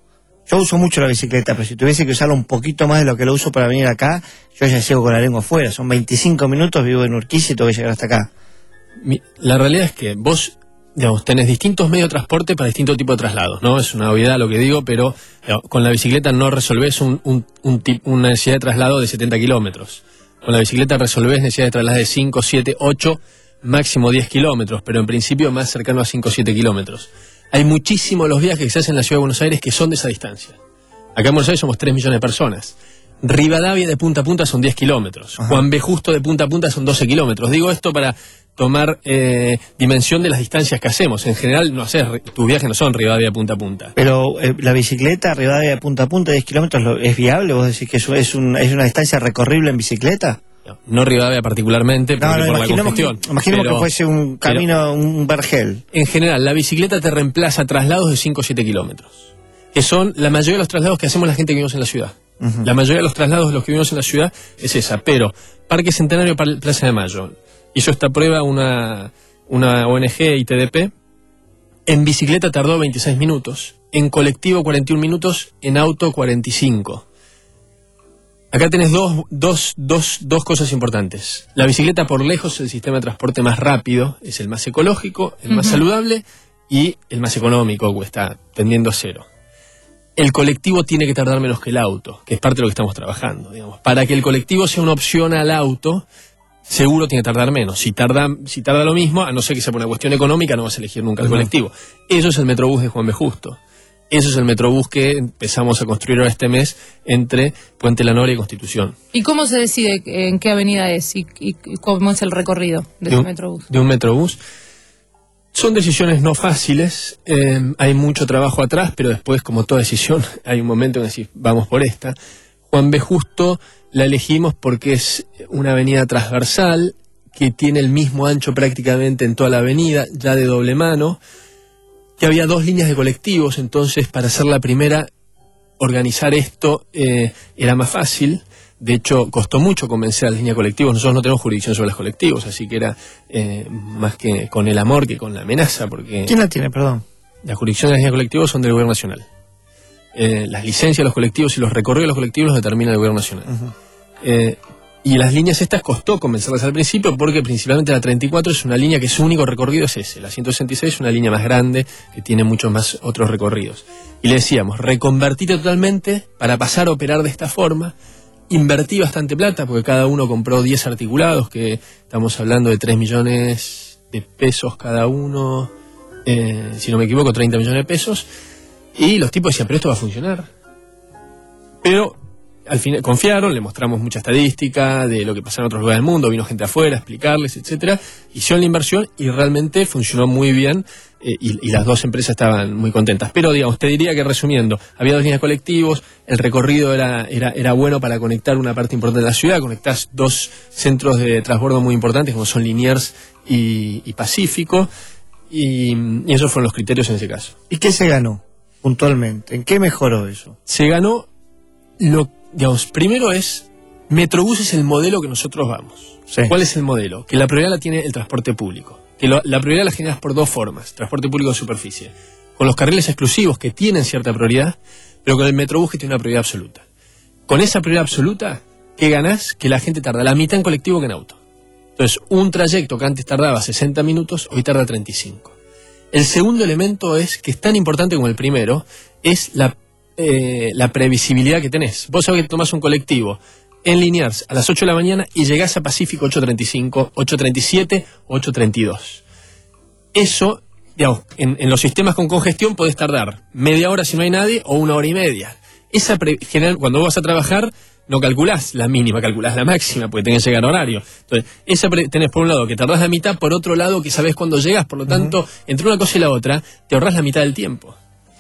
Yo uso mucho la bicicleta, pero si tuviese que usarla un poquito más de lo que lo uso para venir acá, yo ya llego con la lengua afuera. Son veinticinco minutos, vivo en Urquiza y tengo que llegar hasta acá. Mi, la realidad es que vos, digamos, tenés distintos medios de transporte para distintos tipos de traslados, ¿no? Es una obviedad lo que digo, pero digamos, con la bicicleta no resolvés un, un, un tip, una necesidad de traslado de setenta kilómetros. Con la bicicleta resolvés necesidad de traslado de cinco, siete, ocho, máximo diez kilómetros, pero en principio más cercano a cinco o siete kilómetros. Hay muchísimos los viajes que se hacen en la Ciudad de Buenos Aires que son de esa distancia. Acá en Buenos Aires somos tres millones de personas. Rivadavia de punta a punta son diez kilómetros. Ajá. Juan B. Justo de punta a punta son doce kilómetros. Digo esto para tomar eh, dimensión de las distancias que hacemos. En general, no haces, tus viajes no son Rivadavia de punta a punta. Pero eh, la bicicleta, Rivadavia de punta a punta, diez kilómetros, ¿lo, ¿es viable? ¿Vos decís que eso es, un, es una distancia recorrible en bicicleta? No, no Rivadavia particularmente, porque no, no, por la congestión. Imaginemos pero, que fuese un camino, pero, un vergel. En general, la bicicleta te reemplaza traslados de cinco o siete kilómetros, que son la mayoría de los traslados que hacemos la gente que vivimos en la ciudad. Uh-huh. La mayoría de los traslados de los que vivimos en la ciudad es esa, pero Parque Centenario, Plaza de Mayo, hizo esta prueba una, una O N G I T D P, en bicicleta tardó veintiséis minutos, en colectivo cuarenta y un minutos, en auto cuarenta y cinco. Acá tenés dos, dos, dos, dos cosas importantes. La bicicleta por lejos es el sistema de transporte más rápido, es el más ecológico, el uh-huh. más saludable y el más económico, que está tendiendo a cero. El colectivo tiene que tardar menos que el auto, que es parte de lo que estamos trabajando. Digamos. Para que el colectivo sea una opción al auto, seguro tiene que tardar menos. Si tarda, si tarda lo mismo, a no ser que sea por una cuestión económica, no vas a elegir nunca el uh-huh. colectivo. Eso es el Metrobús de Juan B. Justo. Eso es el Metrobús que empezamos a construir ahora este mes entre Puente La Noria y Constitución. ¿Y cómo se decide en qué avenida es y, y cómo es el recorrido de, de ese Metrobús? De un Metrobús. Son decisiones no fáciles, eh, hay mucho trabajo atrás, pero después, como toda decisión, hay un momento en que decís, vamos por esta. Juan B. Justo la elegimos porque es una avenida transversal que tiene el mismo ancho prácticamente en toda la avenida, ya de doble mano, que había dos líneas de colectivos, entonces para hacer la primera, organizar esto eh, era más fácil. De hecho, costó mucho convencer a las líneas de colectivos. Nosotros no tenemos jurisdicción sobre los colectivos, así que era eh, más que con el amor que con la amenaza. Porque ¿quién la tiene, perdón? La jurisdicción de las líneas de colectivos son del Gobierno Nacional. Eh, las licencias de los colectivos y los recorridos de los colectivos los determina el Gobierno Nacional. Uh-huh. eh, Y las líneas estas costó convencerlas al principio porque principalmente la treinta y cuatro es una línea que su único recorrido es ese. La ciento sesenta y seis es una línea más grande que tiene muchos más otros recorridos. Y le decíamos, reconvertite totalmente para pasar a operar de esta forma. Invertí bastante plata porque cada uno compró diez articulados, que estamos hablando de tres millones de pesos cada uno, eh, si no me equivoco, treinta millones de pesos. Y los tipos decían, pero esto va a funcionar. Pero al final confiaron, le mostramos mucha estadística de lo que pasaba en otros lugares del mundo, vino gente afuera a explicarles, etcétera, hicieron la inversión y realmente funcionó muy bien, eh, y, y las dos empresas estaban muy contentas. Pero digamos, te diría que resumiendo, había dos líneas de colectivos, el recorrido era, era, era bueno para conectar una parte importante de la ciudad, conectás dos centros de transbordo muy importantes como son Liniers y, y Pacífico, y, y esos fueron los criterios en ese caso. ¿Y qué se ganó puntualmente? ¿En qué mejoró eso? Se ganó lo Digamos, primero es, Metrobús es el modelo que nosotros vamos. Sí. ¿Cuál es el modelo? Que la prioridad la tiene el transporte público. Que lo, la prioridad la generas por dos formas. Transporte público de superficie. Con los carriles exclusivos que tienen cierta prioridad, pero con el Metrobús que tiene una prioridad absoluta. Con esa prioridad absoluta, ¿qué ganás? Que la gente tarda la mitad en colectivo que en auto. Entonces, un trayecto que antes tardaba sesenta minutos, hoy tarda treinta y cinco. El segundo elemento es, que es tan importante como el primero, es la Eh, la previsibilidad que tenés. Vos sabés que tomás un colectivo en Liniers a las ocho de la mañana y llegás a Pacífico ocho treinta y cinco, ocho treinta y siete, ocho treinta y dos. Eso, digamos, en, en los sistemas con congestión podés tardar media hora si no hay nadie o una hora y media. Esa pre general, cuando vos vas a trabajar, no calculás la mínima, calculás la máxima, porque tenés que llegar a horario. Entonces, esa tenés por un lado que tardás la mitad, por otro lado que sabés cuándo llegas, por lo tanto, uh-huh. entre una cosa y la otra, te ahorrás la mitad del tiempo.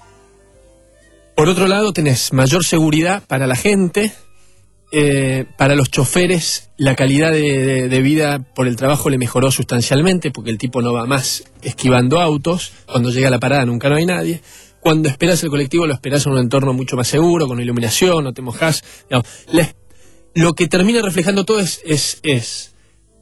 Por otro lado, tenés mayor seguridad para la gente, eh, para los choferes, la calidad de, de, de vida por el trabajo le mejoró sustancialmente, porque el tipo no va más esquivando autos, cuando llega a la parada nunca no hay nadie, cuando esperás el colectivo lo esperás en un entorno mucho más seguro, con iluminación, no te mojás. Digamos, la, lo que termina reflejando todo es, es, es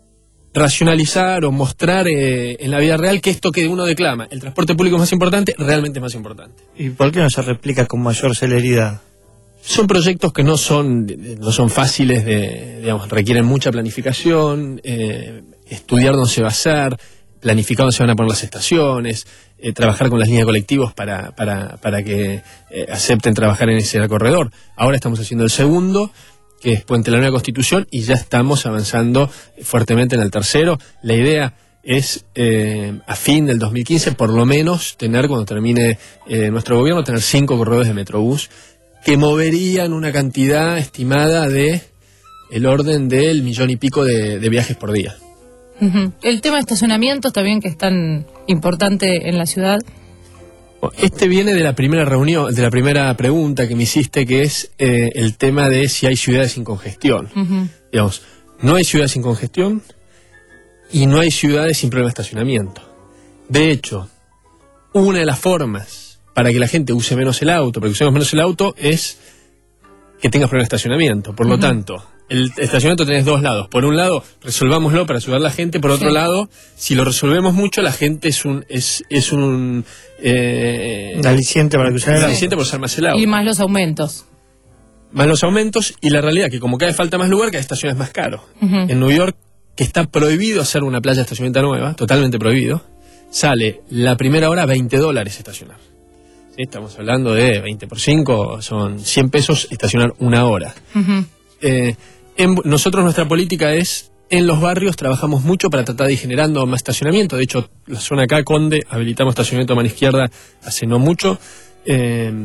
racionalizar o mostrar eh, en la vida real que esto que uno declama, el transporte público es más importante, realmente es más importante. ¿Y por qué no se replica con mayor celeridad? Son proyectos que no son no son fáciles de, digamos, requieren mucha planificación, eh, estudiar dónde se va a hacer, planificar dónde se van a poner las estaciones, eh, trabajar con las líneas de colectivos para, para, para que eh, acepten trabajar en ese corredor. Ahora estamos haciendo el segundo, que es Puente de la Nueva Constitución, y ya estamos avanzando fuertemente en el tercero. La idea es, eh, a fin del dos mil quince, por lo menos, tener, cuando termine eh, nuestro gobierno, tener cinco corredores de Metrobús, que moverían una cantidad estimada de el orden del millón y pico de, de viajes por día. Uh-huh. El tema de estacionamientos también, que es tan importante en la ciudad. Este viene de la primera reunión, de la primera pregunta que me hiciste, que es eh, el tema de si hay ciudades sin congestión. Uh-huh. Digamos, no hay ciudades sin congestión y no hay ciudades sin problema de estacionamiento. De hecho, una de las formas para que la gente use menos el auto, para que usemos menos el auto, es que tengas problema de estacionamiento. Por lo uh-huh. tanto, el estacionamiento tenés dos lados. Por un lado, resolvámoslo para ayudar a la gente. Por otro sí. lado, si lo resolvemos mucho, la gente es un es, es un eh, un aliciente para que usen el auto. auto. aliciente por usar más el auto. Y más los aumentos. Más los aumentos y la realidad que como cada vez falta más lugar, cada estación es más caro. Uh-huh. En New York, que está prohibido hacer una playa de estacionamiento nueva, totalmente prohibido, sale la primera hora veinte dólares estacionar. ¿Sí? Estamos hablando de veinte por cinco, son cien pesos estacionar una hora. Uh-huh. Eh, En, nosotros nuestra política es, en los barrios trabajamos mucho para tratar de ir generando más estacionamiento. De hecho, la zona acá, Conde, habilitamos estacionamiento a mano izquierda hace no mucho. Eh,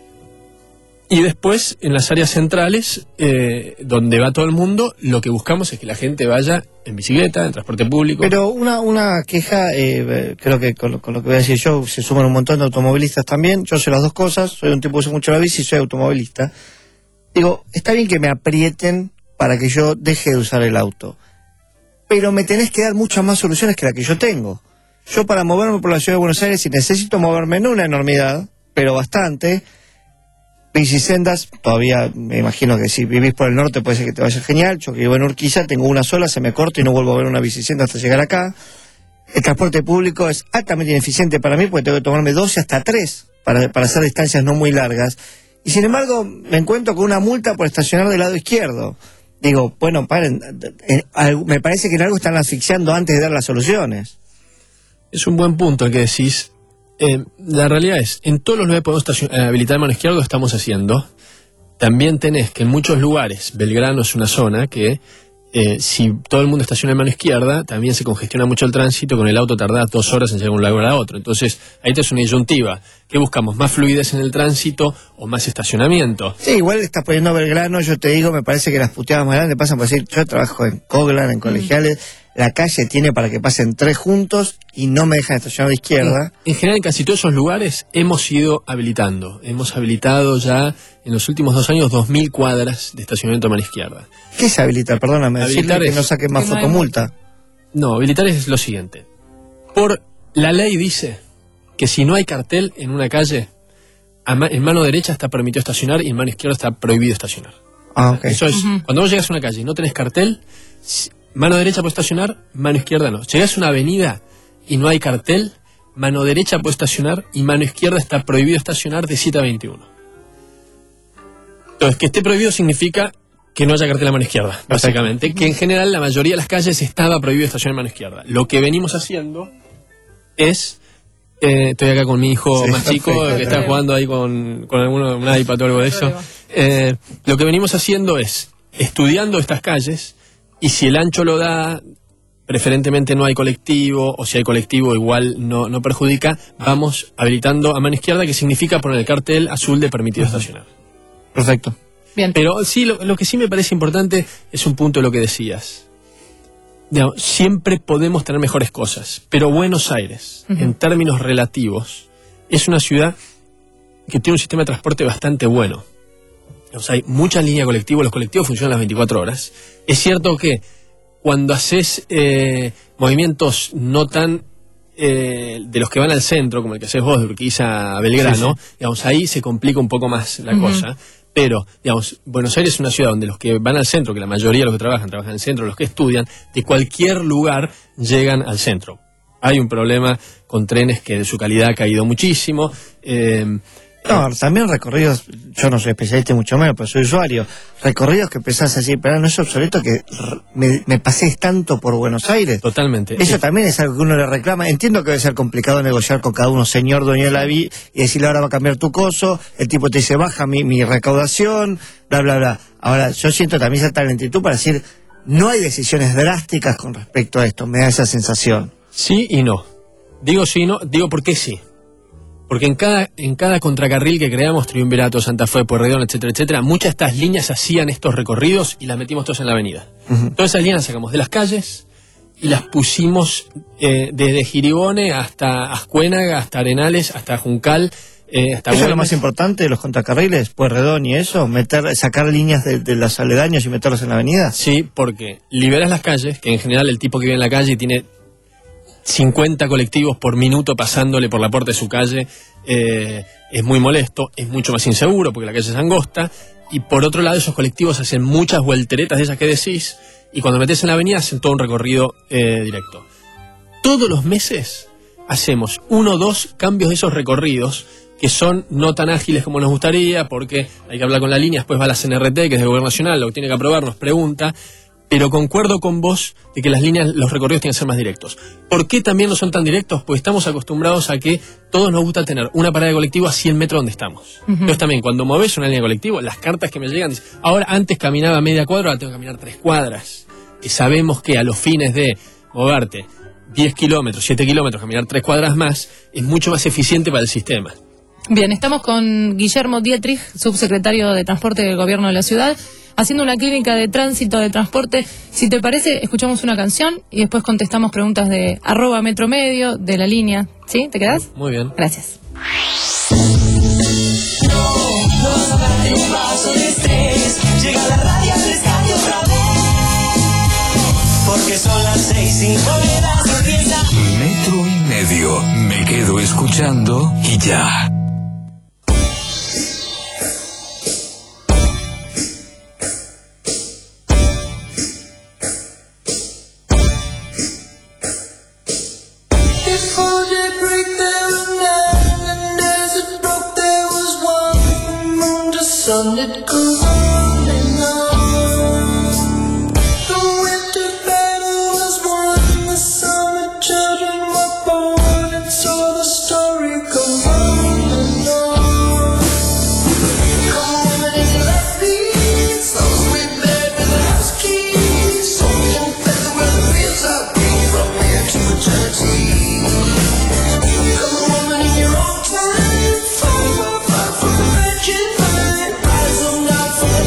y después, en las áreas centrales, eh, donde va todo el mundo, lo que buscamos es que la gente vaya en bicicleta, en transporte público. Pero una, una queja, eh, creo que con, con lo que voy a decir yo, se suman un montón de automovilistas también. Yo sé las dos cosas, soy un tipo que usa mucho la bici y soy automovilista. Digo, está bien que me aprieten para que yo deje de usar el auto, pero me tenés que dar muchas más soluciones que la que yo tengo. Yo para moverme por la ciudad de Buenos Aires, si necesito moverme, no una enormidad, pero bastante, bicisendas, todavía me imagino que si vivís por el norte puede ser que te vaya genial. Yo que vivo en Urquiza, tengo una sola, se me corta y no vuelvo a ver una bicisenda hasta llegar acá. El transporte público es altamente ineficiente para mí, porque tengo que tomarme doce hasta tres para, para hacer distancias no muy largas. Y sin embargo, me encuentro con una multa por estacionar del lado izquierdo. Digo, bueno, paren, eh, eh, me parece que en algo están asfixiando antes de dar las soluciones. Es un buen punto el que decís. Eh, la realidad es, en todos los lugares podemos estacion- eh, habilitar mano izquierda, lo estamos haciendo. También tenés que en muchos lugares, Belgrano es una zona que, eh, si todo el mundo estaciona en mano izquierda, también se congestiona mucho el tránsito, con el auto tardás dos horas en llegar de un lugar a otro. Entonces, ahí te es una disyuntiva. ¿Qué buscamos? ¿Más fluidez en el tránsito o más estacionamiento? Sí, igual estás poniendo Belgrano, yo te digo, me parece que las puteadas más grandes pasan por decir, yo trabajo en Coglan, en colegiales, mm. la calle tiene para que pasen tres juntos y no me dejan estacionar de izquierda. En, en general, en casi todos esos lugares hemos ido habilitando. Hemos habilitado ya, en los últimos dos años, dos mil cuadras de estacionamiento a mano izquierda. ¿Qué es habilitar? Perdóname, habilitar decirle es, que no saquen más no fotomulta. No, habilitar es lo siguiente. Por la ley dice que si no hay cartel en una calle, a ma- en mano derecha está permitido estacionar y en mano izquierda está prohibido estacionar. Ah, ok. Eso es, Uh-huh. cuando vos llegas a una calle y no tenés cartel, si- mano derecha puede estacionar, mano izquierda no. Llegás a una avenida y no hay cartel, mano derecha puede estacionar y mano izquierda está prohibido estacionar de siete a veintiuno. Entonces, que esté prohibido significa que no haya cartel a mano izquierda, básicamente. Que en general la mayoría de las calles estaba prohibido estacionar a mano izquierda. Lo que venimos haciendo es... Eh, estoy acá con mi hijo Sí, más chico, perfecto. que está jugando ahí con, con alguno, un iPad o algo de eso. Eh, lo que venimos haciendo es estudiando estas calles, y si el ancho lo da, preferentemente no hay colectivo, o si hay colectivo igual no, no perjudica, vamos habilitando a mano izquierda, que significa poner el cartel azul de permitido uh-huh. estacionar. Perfecto. Bien. Pero sí, lo, lo que sí me parece importante es un punto de lo que decías. Digamos, siempre podemos tener mejores cosas, pero Buenos Aires, uh-huh. en términos relativos, es una ciudad que tiene un sistema de transporte bastante bueno. O sea, hay muchas líneas de colectivos, los colectivos funcionan las veinticuatro horas. Es cierto que cuando haces eh, movimientos no tan eh, de los que van al centro, como el que haces vos de Urquiza a Belgrano, sí, sí. digamos, ahí se complica un poco más la uh-huh. cosa. Pero, digamos, Buenos Aires es una ciudad donde los que van al centro, que la mayoría de los que trabajan, trabajan en el centro, los que estudian, de cualquier lugar llegan al centro. Hay un problema con trenes que de su calidad ha caído muchísimo. Eh, No, también recorridos, yo no soy especialista y mucho menos, pero soy usuario. Recorridos que pensás así, pero no es obsoleto que me, me paséis tanto por Buenos Aires. Totalmente. Eso también es algo que uno le reclama. Entiendo que debe ser complicado negociar con cada uno, señor dueño de la vi, y decirle ahora va a cambiar tu coso, el tipo te dice baja mi, mi recaudación, bla, bla, bla. Ahora, yo siento también esa lentitud para decir, no hay decisiones drásticas con respecto a esto, me da esa sensación. Sí y no. Digo sí y no, digo por qué sí. Porque en cada, en cada contracarril que creamos, Triunvirato, Santa Fe, Pueyrredón, etcétera, etcétera, muchas de estas líneas hacían estos recorridos y las metimos todas en la avenida. Uh-huh. Todas esas líneas las sacamos de las calles y las pusimos eh, desde Giribone hasta Ascuénaga, hasta Arenales, hasta Juncal, eh, hasta ¿Eso Güemes. es lo más importante de los contracarriles, Pueyrredón y eso? meter Sacar líneas de, de los aledaños y meterlos en la avenida. Sí, porque liberas las calles, que en general el tipo que vive en la calle y tiene cincuenta colectivos por minuto pasándole por la puerta de su calle, eh, es muy molesto, es mucho más inseguro porque la calle es angosta, y por otro lado esos colectivos hacen muchas vuelteretas de esas que decís, y cuando metes en la avenida hacen todo un recorrido eh, directo. Todos los meses hacemos uno o dos cambios de esos recorridos que son no tan ágiles como nos gustaría, porque hay que hablar con la línea, después va la C N R T, que es del Gobierno Nacional, lo que tiene que aprobar, nos pregunta. Pero concuerdo con vos de que las líneas, los recorridos tienen que ser más directos. ¿Por qué también no son tan directos? Pues estamos acostumbrados a que todos nos gusta tener una parada de colectivo a cien metros donde estamos. Uh-huh. Entonces también, cuando movés una línea de colectivo, las cartas que me llegan dicen, ahora antes caminaba media cuadra, ahora tengo que caminar tres cuadras. Y sabemos que a los fines de moverte diez kilómetros, siete kilómetros, caminar tres cuadras más, es mucho más eficiente para el sistema. Bien, estamos con Guillermo Dietrich, subsecretario de Transporte del Gobierno de la Ciudad, haciendo una clínica de tránsito, de transporte. Si te parece, escuchamos una canción y después contestamos preguntas de arroba metro medio, de la línea. ¿Sí? ¿Te quedás? Muy bien. Gracias. No sacarte un vaso de estrés, llega la radio al estadio otra vez, porque son las seis y monedas empieza. Metro y medio, me quedo escuchando y ya. Sun that goes on and on. The winter battle was won, the summer children were born, and so the story goes on and on. Come on, women, if you love me, so sweet bed with the house keys, so young feather where the fields are green, from here to eternity. Come on, woman, in your own time, fight, fight, fight for the virgin. Rise on up from the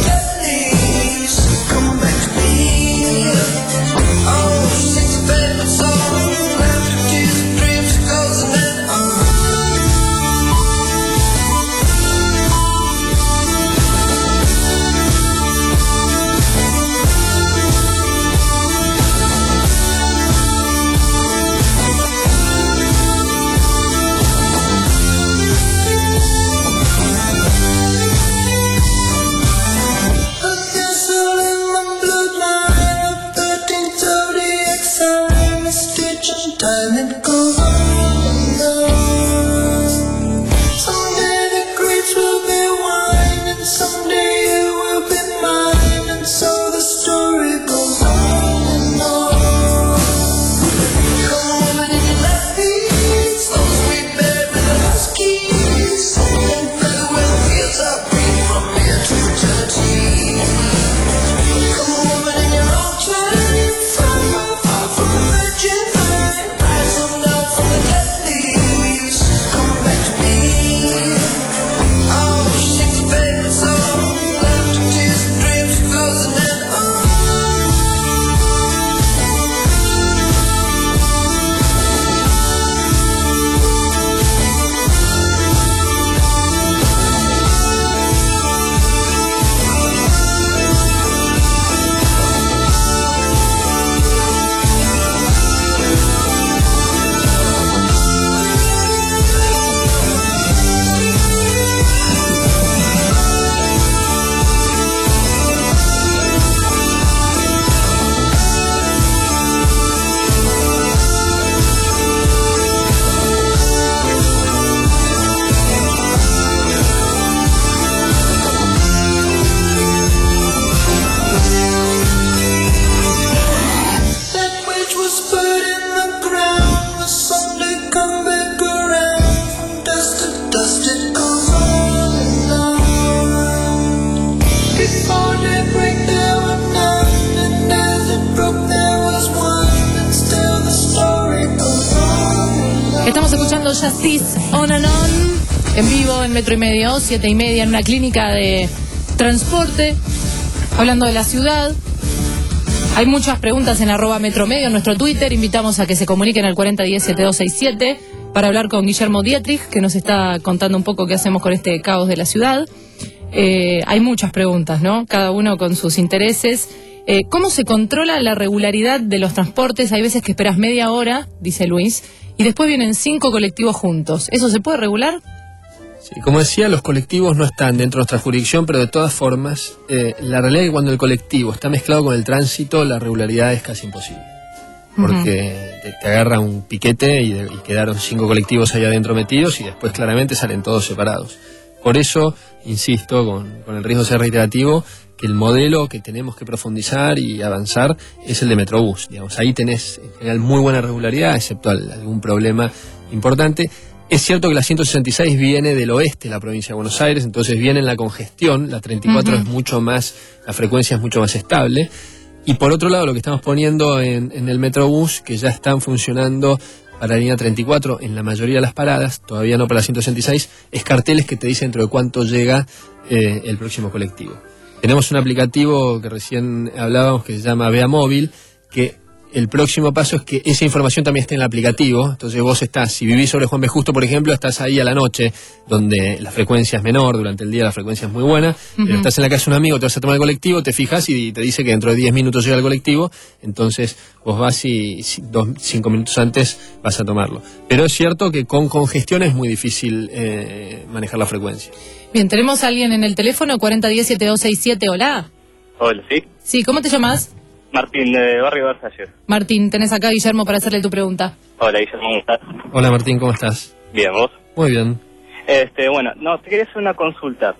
escuchando Justice On and On en vivo en Metro y Medio, siete y media, en una clínica de transporte, hablando de la ciudad. Hay muchas preguntas en arroba Metro Medio, en nuestro Twitter. Invitamos a que se comuniquen al cuarenta diez setenta y dos sesenta y siete para hablar con Guillermo Dietrich, que nos está contando un poco qué hacemos con este caos de la ciudad. Eh, hay muchas preguntas, ¿no? Cada uno con sus intereses. Eh, ¿Cómo se controla la regularidad de los transportes? Hay veces que esperas media hora, dice Luis, y después vienen cinco colectivos juntos. ¿Eso se puede regular? Sí, como decía, los colectivos no están dentro de nuestra jurisdicción, pero de todas formas, eh, la realidad es que cuando el colectivo está mezclado con el tránsito, la regularidad es casi imposible. Porque uh-huh. te, te agarra un piquete y, de, y quedaron cinco colectivos ahí adentro metidos y después claramente salen todos separados. Por eso, insisto, con, con el riesgo de ser reiterativo, que el modelo que tenemos que profundizar y avanzar es el de Metrobús. Digamos, ahí tenés en general muy buena regularidad, excepto algún problema importante. Es cierto que la ciento sesenta y seis viene del oeste de la provincia de Buenos Aires, entonces viene en la congestión, la treinta y cuatro uh-huh. es mucho más, la frecuencia es mucho más estable. Y por otro lado, lo que estamos poniendo en, en el Metrobús, que ya están funcionando para la línea treinta y cuatro en la mayoría de las paradas, todavía no para la ciento sesenta y seis, es carteles que te dicen dentro de cuánto llega eh, el próximo colectivo. Tenemos un aplicativo que recién hablábamos que se llama Vea Móvil, que el próximo paso es que esa información también esté en el aplicativo. Entonces vos estás, si vivís sobre Juan B. Justo, por ejemplo, estás ahí a la noche, donde la frecuencia es menor, durante el día la frecuencia es muy buena, uh-huh. pero estás en la casa de un amigo, te vas a tomar el colectivo, te fijas y te dice que dentro de diez minutos llega el colectivo, entonces vos vas y cinco minutos antes vas a tomarlo. Pero es cierto que con congestión es muy difícil eh, manejar la frecuencia. Bien, tenemos a alguien en el teléfono, cuarenta diez setenta y dos sesenta y siete, hola. Hola, ¿sí? Sí, ¿cómo te llamas? Martín, de Barrio Versalles. Martín, tenés acá a Guillermo para hacerle tu pregunta. Hola, Guillermo, ¿cómo estás? Hola, Martín, ¿cómo estás? Bien, ¿vos? Muy bien. Este, bueno, no, te quería hacer una consulta.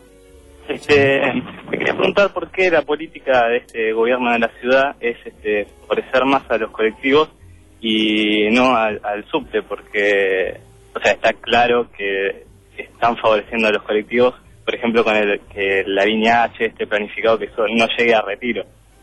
Este, me quería preguntar por qué la política de este gobierno de la ciudad es este, favorecer más a los colectivos y no al, al subte, porque, o sea, está claro que están favoreciendo a los colectivos, por ejemplo, con el que la línea H esté planificado que eso no llegue a Retiro.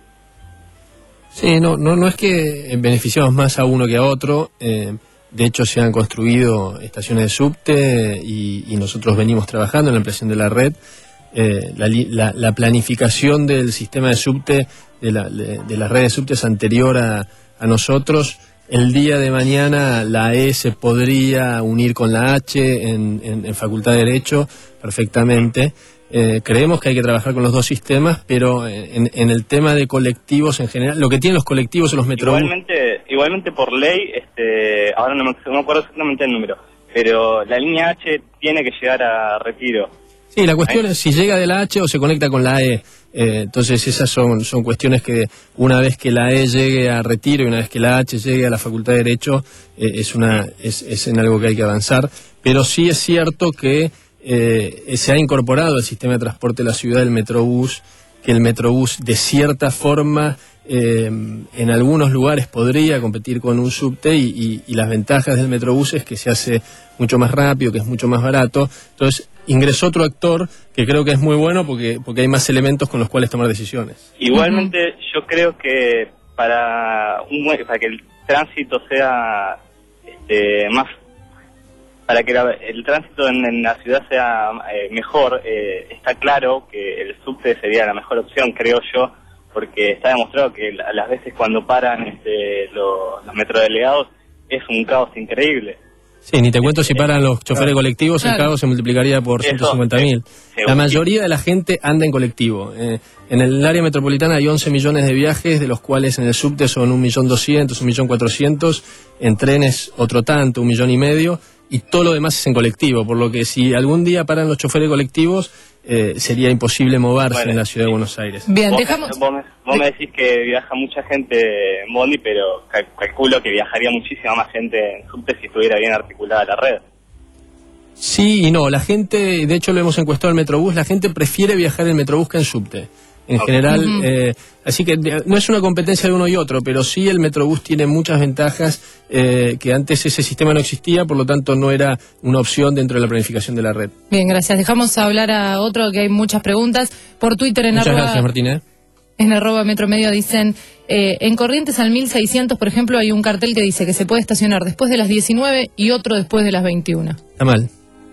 Sí, no, no, no es que beneficiamos más a uno que a otro. Eh, de hecho, se han construido estaciones de subte y, y nosotros venimos trabajando en la ampliación de la red. Eh, la, la, la planificación del sistema de subte, de la, de, de las redes subte es anterior a, a nosotros. El día de mañana la E se podría unir con la H en, en, en Facultad de Derecho perfectamente. Eh, creemos que hay que trabajar con los dos sistemas, pero en, en el tema de colectivos en general, lo que tienen los colectivos o los metrobús... Igualmente, igualmente por ley, este, ahora no me, no me acuerdo exactamente el número, pero la línea H tiene que llegar a Retiro. Sí, la cuestión ¿Eh? es si llega de la H o se conecta con la E. Eh, entonces esas son, son cuestiones que una vez que la E llegue a Retiro y una vez que la H llegue a la Facultad de Derecho, eh, es, una, es, es en algo que hay que avanzar. Pero sí es cierto que Eh, se ha incorporado al sistema de transporte de la ciudad el Metrobús, que el Metrobús de cierta forma eh, en algunos lugares podría competir con un subte y, y, y las ventajas del Metrobús es que se hace mucho más rápido, que es mucho más barato. Entonces ingresó otro actor que creo que es muy bueno porque, porque hay más elementos con los cuales tomar decisiones. Igualmente uh-huh. yo creo que para, un, para que el tránsito sea este, más... Para que la, el tránsito en, en la ciudad sea eh, mejor, eh, está claro que el subte sería la mejor opción, creo yo, porque está demostrado que a las veces cuando paran este, los, los metrodelegados es un caos increíble. Sí, ni te cuento si paran los choferes colectivos, claro. El caos se multiplicaría por ciento cincuenta mil. La mayoría de la gente anda en colectivo. Eh, en el área metropolitana hay once millones de viajes, de los cuales en el subte son un millón doscientos, un millón cuatrocientos, en trenes otro tanto, un millón y medio, y todo lo demás es en colectivo, por lo que si algún día paran los choferes colectivos, eh, sería imposible moverse bueno, en la ciudad de Buenos Aires. Bien, vos, dejamos... Vos, me, vos me decís que viaja mucha gente en bondi, pero cal, calculo que viajaría muchísima más gente en subte si estuviera bien articulada la red. Sí y no, la gente, de hecho lo hemos encuestado en Metrobús, la gente prefiere viajar en Metrobús que en subte. En okay. general, uh-huh. eh, así que no es una competencia de uno y otro, pero sí el Metrobús tiene muchas ventajas eh, que antes ese sistema no existía, por lo tanto no era una opción dentro de la planificación de la red. Bien, gracias. Dejamos hablar a otro que hay muchas preguntas. Por Twitter en Muchas arroba, gracias, Martín. ¿eh? En arroba Metro Medio dicen, Eh, en Corrientes al mil seiscientos, por ejemplo, hay un cartel que dice que se puede estacionar después de las diecinueve y otro después de las veintiuna. Está mal.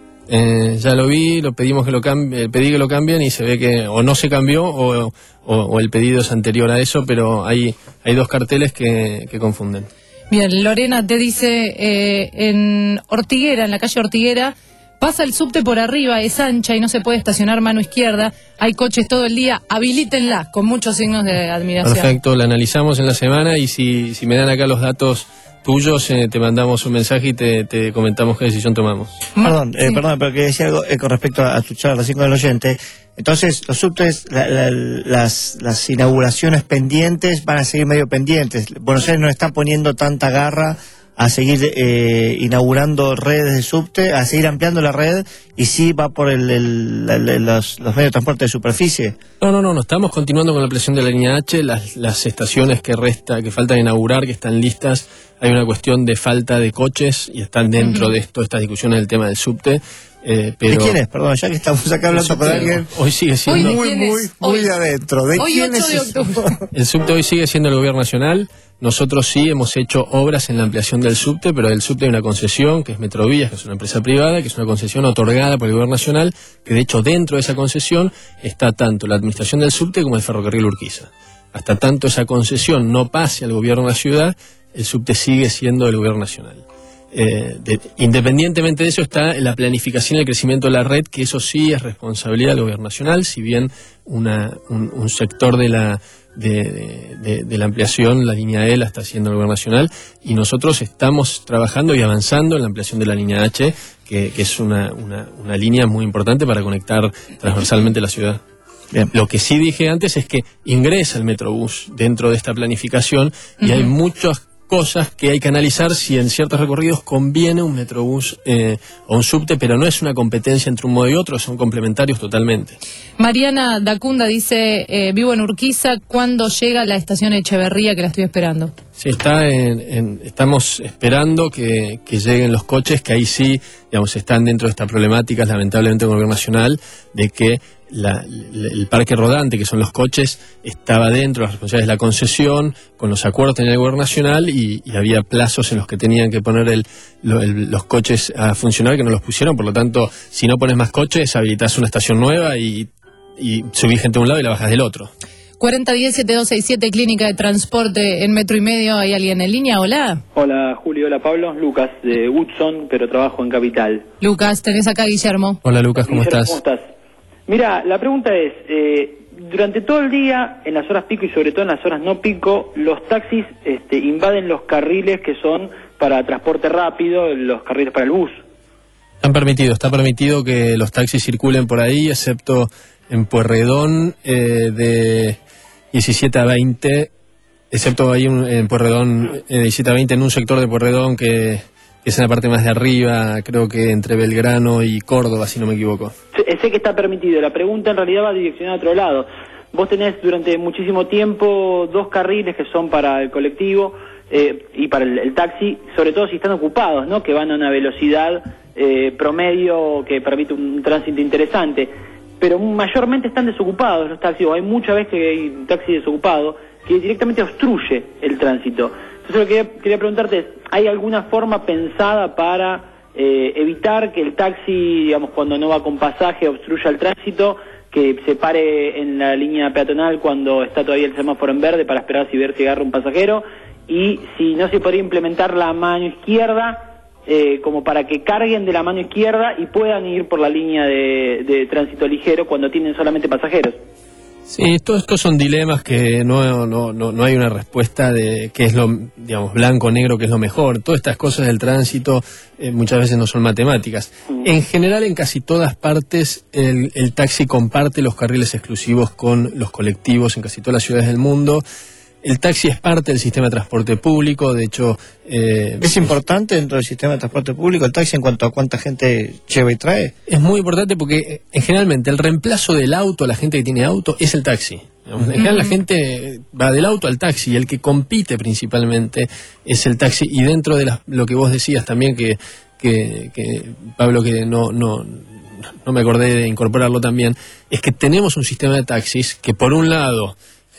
Eh, ya lo vi, lo pedimos que lo cambie, pedí que lo cambien y se ve que o no se cambió o, o, o el pedido es anterior a eso, pero hay, hay dos carteles que, que confunden. Bien, Lorena te dice, eh, en Ortiguera, en la calle Ortiguera, pasa el subte por arriba, es ancha y no se puede estacionar mano izquierda, hay coches todo el día, habilítenla, con muchos signos de admiración. Perfecto, la analizamos en la semana y si, si me dan acá los datos tuyos, eh, te mandamos un mensaje y te, te comentamos qué decisión tomamos. Perdón, eh, sí. perdón, pero quería decir algo eh, con respecto a, a tu charla recién con el oyente. Entonces, los subtes, la, la, las, las inauguraciones pendientes van a seguir medio pendientes. Buenos Aires no está poniendo tanta garra a seguir eh, inaugurando redes de subte, a seguir ampliando la red, y sí va por el, el, el, el, los, los medios de transporte de superficie. No, no, no, no, estamos continuando con la ampliación de la línea H, las, las estaciones que resta, que faltan inaugurar, que están listas, hay una cuestión de falta de coches y están dentro uh-huh. de esto, estas discusiones del tema del subte. Eh, pero... ¿De quién es? Perdón, ya que estamos acá hablando con alguien. Hoy sigue siendo. Hoy muy, muy, muy de adentro. ¿De hoy quién ocho de es? octubre. El subte hoy sigue siendo el gobierno nacional. Nosotros sí hemos hecho obras en la ampliación del subte, pero del subte hay una concesión, que es Metrovías, que es una empresa privada, que es una concesión otorgada por el gobierno nacional, que de hecho dentro de esa concesión está tanto la administración del subte como el ferrocarril Urquiza. Hasta tanto esa concesión no pase al gobierno de la ciudad, el subte sigue siendo del gobierno nacional. Eh, de, independientemente de eso está la planificación y el crecimiento de la red, que eso sí es responsabilidad del gobierno nacional, si bien una, un, un sector de la de, de, de, de la ampliación, la línea E la está haciendo el gobierno nacional, y nosotros estamos trabajando y avanzando en la ampliación de la línea H, que, que es una, una, una línea muy importante para conectar transversalmente la ciudad. Bien. Lo que sí dije antes es que ingresa el Metrobús dentro de esta planificación, y uh-huh. hay muchas cosas que hay que analizar si en ciertos recorridos conviene un Metrobús eh, o un subte, pero no es una competencia entre un modo y otro, son complementarios totalmente. Mariana Dacunda dice, eh, vivo en Urquiza, ¿cuándo llega la estación Echeverría, que la estoy esperando? Sí, está en, en, estamos esperando que, que lleguen los coches, que ahí sí, digamos, están dentro de estas problemáticas, lamentablemente, con el gobierno nacional, de que La, el parque rodante, que son los coches, estaba dentro de las responsabilidades de la concesión, con los acuerdos en el gobierno nacional, y, y había plazos en los que tenían que poner el, lo, el, los coches a funcionar, que no los pusieron. Por lo tanto, si no pones más coches, habilitas una estación nueva y, y subís gente de un lado y la bajas del otro. cuarenta diez, setenta y dos sesenta y siete, Clínica de Transporte en Metro y Medio. ¿Hay alguien en línea? Hola. Hola, Julio. Hola, Pablo. Lucas de Woodson, pero trabajo en Capital. Lucas, tenés acá a Guillermo. Hola, Lucas, ¿cómo Guillermo, estás? ¿cómo estás? Mira, la pregunta es, eh, durante todo el día, en las horas pico y sobre todo en las horas no pico, los taxis este, invaden los carriles que son para transporte rápido, los carriles para el bus. Están permitidos, está permitido que los taxis circulen por ahí, excepto en Pueyrredón eh, de diecisiete a veinte, excepto ahí un, en Pueyrredón eh, diecisiete a veinte, en un sector de Pueyrredón que... que es en la parte más de arriba, creo que entre Belgrano y Córdoba, si no me equivoco. Sé, sé que está permitido, la pregunta en realidad va direccionada a otro lado. Vos tenés durante muchísimo tiempo dos carriles que son para el colectivo eh, y para el, el taxi, sobre todo si están ocupados, ¿no? Que van a una velocidad eh, promedio que permite un, un tránsito interesante, pero mayormente están desocupados los taxis, o hay muchas veces que hay un taxi desocupado que directamente obstruye el tránsito. Entonces lo que quería, quería preguntarte es, ¿hay alguna forma pensada para eh, evitar que el taxi, digamos, cuando no va con pasaje, obstruya el tránsito, que se pare en la línea peatonal cuando está todavía el semáforo en verde para esperar si ver si agarra un pasajero? Y si no se podría implementar la mano izquierda, eh, como para que carguen de la mano izquierda y puedan ir por la línea de, de tránsito ligero cuando tienen solamente pasajeros. Sí, todos estos son dilemas que no, no, no, no hay una respuesta de qué es lo, digamos, blanco o negro, qué es lo mejor. Todas estas cosas del tránsito eh, muchas veces no son matemáticas. En general, en casi todas partes, el, el taxi comparte los carriles exclusivos con los colectivos en casi todas las ciudades del mundo. El taxi es parte del sistema de transporte público, de hecho... Eh, ¿Es importante dentro del sistema de transporte público el taxi en cuanto a cuánta gente lleva y trae? Es muy importante porque, eh, generalmente, el reemplazo del auto a la gente que tiene auto es el taxi. En general, la gente va del auto al taxi, y el que compite principalmente es el taxi. Y dentro de la, lo que vos decías también, que, que, que Pablo, que no... no no me acordé de incorporarlo también, es que tenemos un sistema de taxis que, por un lado,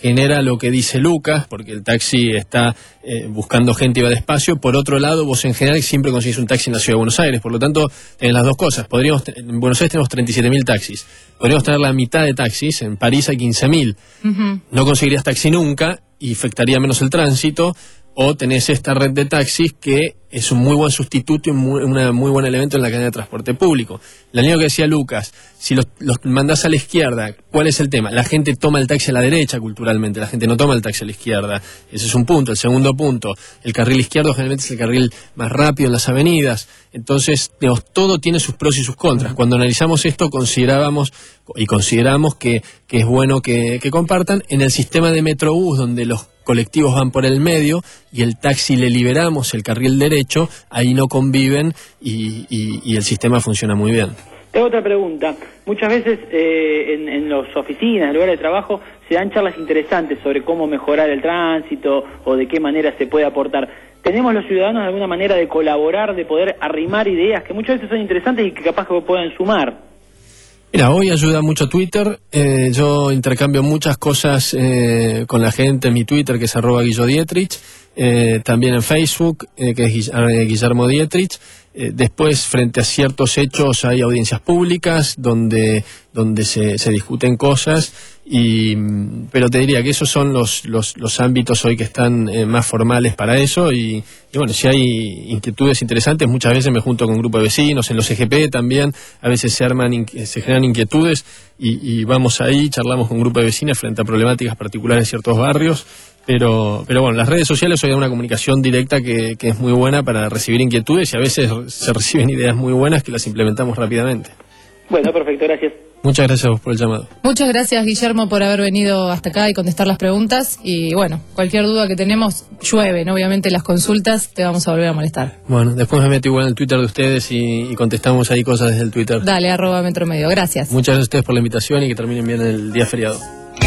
genera lo que dice Lucas, porque el taxi está eh, buscando gente y va despacio. Por otro lado, vos en general siempre conseguís un taxi en la ciudad de Buenos Aires, por lo tanto, tenés las dos cosas. Podríamos, en Buenos Aires tenemos treinta y siete mil taxis, podríamos tener la mitad de taxis, en París hay quince mil. Uh-huh. No conseguirías taxi nunca y afectaría menos el tránsito. O tenés esta red de taxis que es un muy buen sustituto y un muy, una muy buen elemento en la cadena de transporte público. La línea que decía Lucas, si los, los mandás a la izquierda, ¿cuál es el tema? La gente toma el taxi a la derecha culturalmente, la gente no toma el taxi a la izquierda. Ese es un punto. El segundo punto, el carril izquierdo generalmente es el carril más rápido en las avenidas. Entonces, digamos, todo tiene sus pros y sus contras. Cuando analizamos esto, considerábamos y consideramos que, que es bueno que, que compartan. En el sistema de Metrobús, donde los colectivos van por el medio y el taxi le liberamos el carril derecho, ahí no conviven y, y, y el sistema funciona muy bien. Tengo otra pregunta. Muchas veces eh, en, en las oficinas, en lugares de trabajo, se dan charlas interesantes sobre cómo mejorar el tránsito o de qué manera se puede aportar. ¿Tenemos los ciudadanos alguna manera de colaborar, de poder arrimar ideas que muchas veces son interesantes y que capaz que puedan sumar? Mira, hoy ayuda mucho Twitter. Eh, yo intercambio muchas cosas eh, con la gente en mi Twitter, que es arroba Guillo Dietrich. Eh, también en Facebook, eh, que es Guillermo Dietrich. Eh, después, frente a ciertos hechos, hay audiencias públicas donde, donde se, se discuten cosas. Y, pero te diría que esos son los, los, los ámbitos hoy que están eh, más formales para eso. Y, y bueno, si hay inquietudes interesantes, muchas veces me junto con un grupo de vecinos, en los E G P también, a veces se arman, se generan inquietudes y, y vamos ahí, charlamos con un grupo de vecinos frente a problemáticas particulares de ciertos barrios. Pero, pero bueno, las redes sociales hoy hay una comunicación directa que, que es muy buena para recibir inquietudes y a veces se reciben ideas muy buenas que las implementamos rápidamente. Bueno, perfecto, gracias. Muchas gracias a vos por el llamado. Muchas gracias, Guillermo, por haber venido hasta acá y contestar las preguntas. Y bueno, cualquier duda que tenemos, llueven, obviamente, las consultas, te vamos a volver a molestar. Bueno, después me meto igual en el Twitter de ustedes y, y contestamos ahí cosas desde el Twitter. Dale, arroba Metro Medio. Gracias. Muchas gracias a ustedes por la invitación y que terminen bien el día feriado.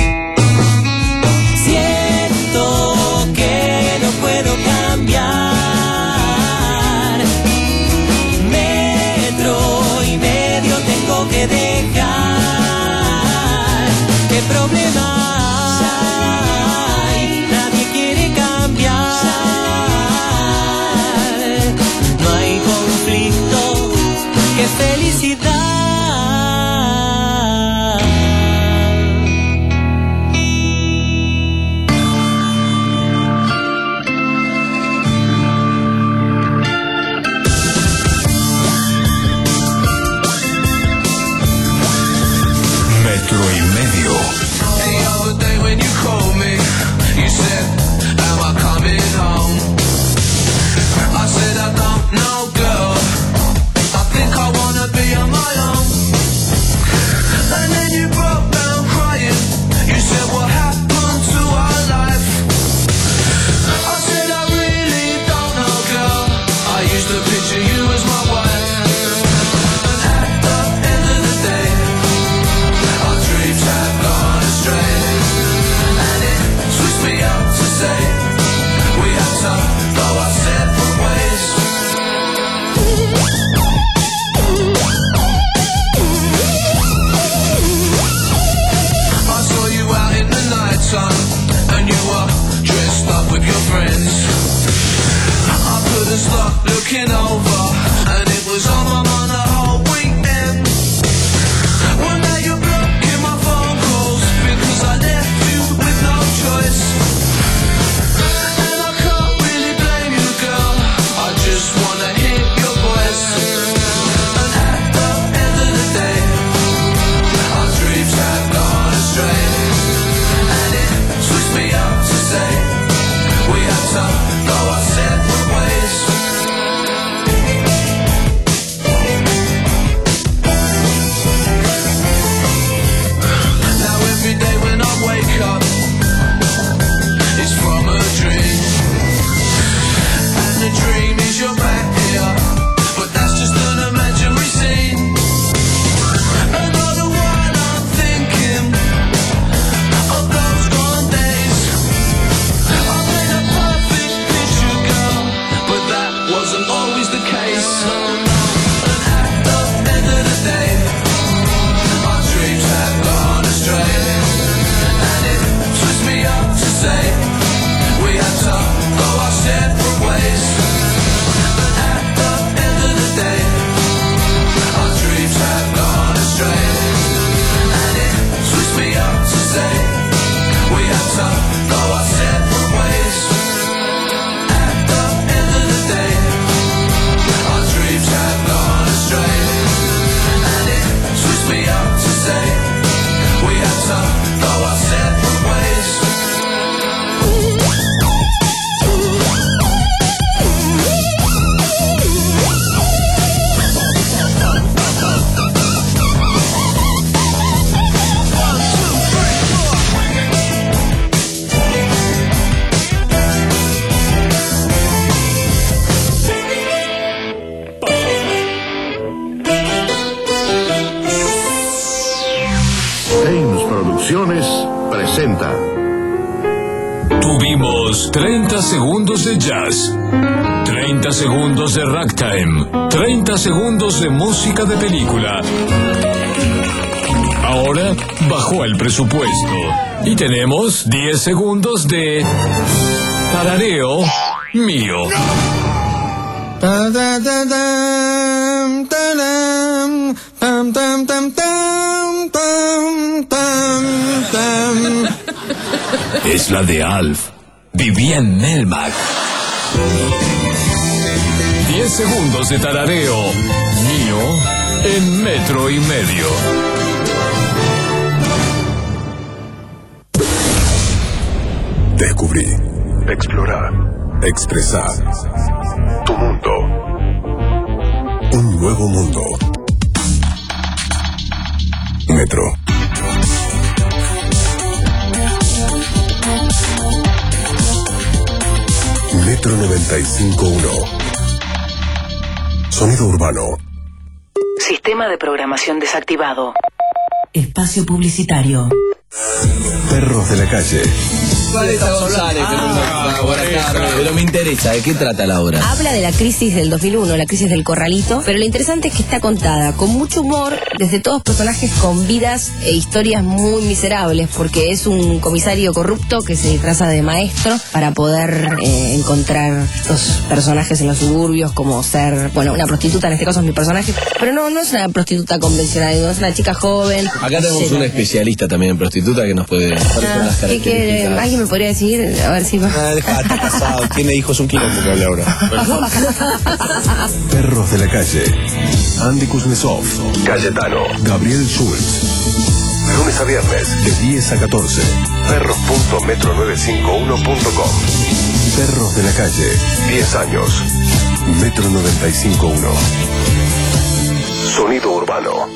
Siento que no puedo cambiar. Metro y medio tengo que dejar. ¿Qué problema hay? Nadie quiere cambiar. No hay conflicto, qué felicidad. Metro y medio. The other day when you called me, you said, am I coming home? I said I don't know, girl. I think I wanna be on my own. cosa no va a ser pues. Presenta. Tuvimos treinta segundos de jazz, treinta segundos de ragtime, treinta segundos de música de película. Ahora bajó el presupuesto y tenemos diez segundos de tarareo mío. Ta ta ta tam, taram, tam tam tam tam tam tam tam. Es la de Alf. Vivía en Melmac. diez segundos de tarareo mío en metro y medio. Descubrí, explorar, expresar. Tu mundo. Un nuevo mundo. Metro. Metro noventa y cinco punto uno. Sonido urbano. Sistema de programación desactivado. Espacio publicitario. Perros de la calle. Vanessa González, ah, buenas tardes. Pero me interesa, ¿de qué trata la obra? Habla de la crisis del dos mil uno, la crisis del corralito, pero lo interesante es que está contada con mucho humor, desde todos personajes con vidas e historias muy miserables, porque es un comisario corrupto que se disfraza de maestro para poder eh, encontrar los personajes en los suburbios, como ser, bueno, una prostituta, en este caso es mi personaje, pero no, no es una prostituta convencional, no es una chica joven. Acá tenemos Sí, un especialista también en prostituta que nos puede... ¿Cuáles son las Ah, ¿qué quiere? características? ¿Alguien me podría decir? A ver si va. Ah, deja, está casado, tiene hijos, un quilombo que hable ahora. Perros de la calle. Andy Kuznetsov. Cayetano. Gabriel Schultz. Lunes a viernes, de diez a catorce. Perros punto metro novecientos cincuenta y uno punto com. Perros de la calle. diez años. Metro noventa y cinco punto uno. Sonido urbano.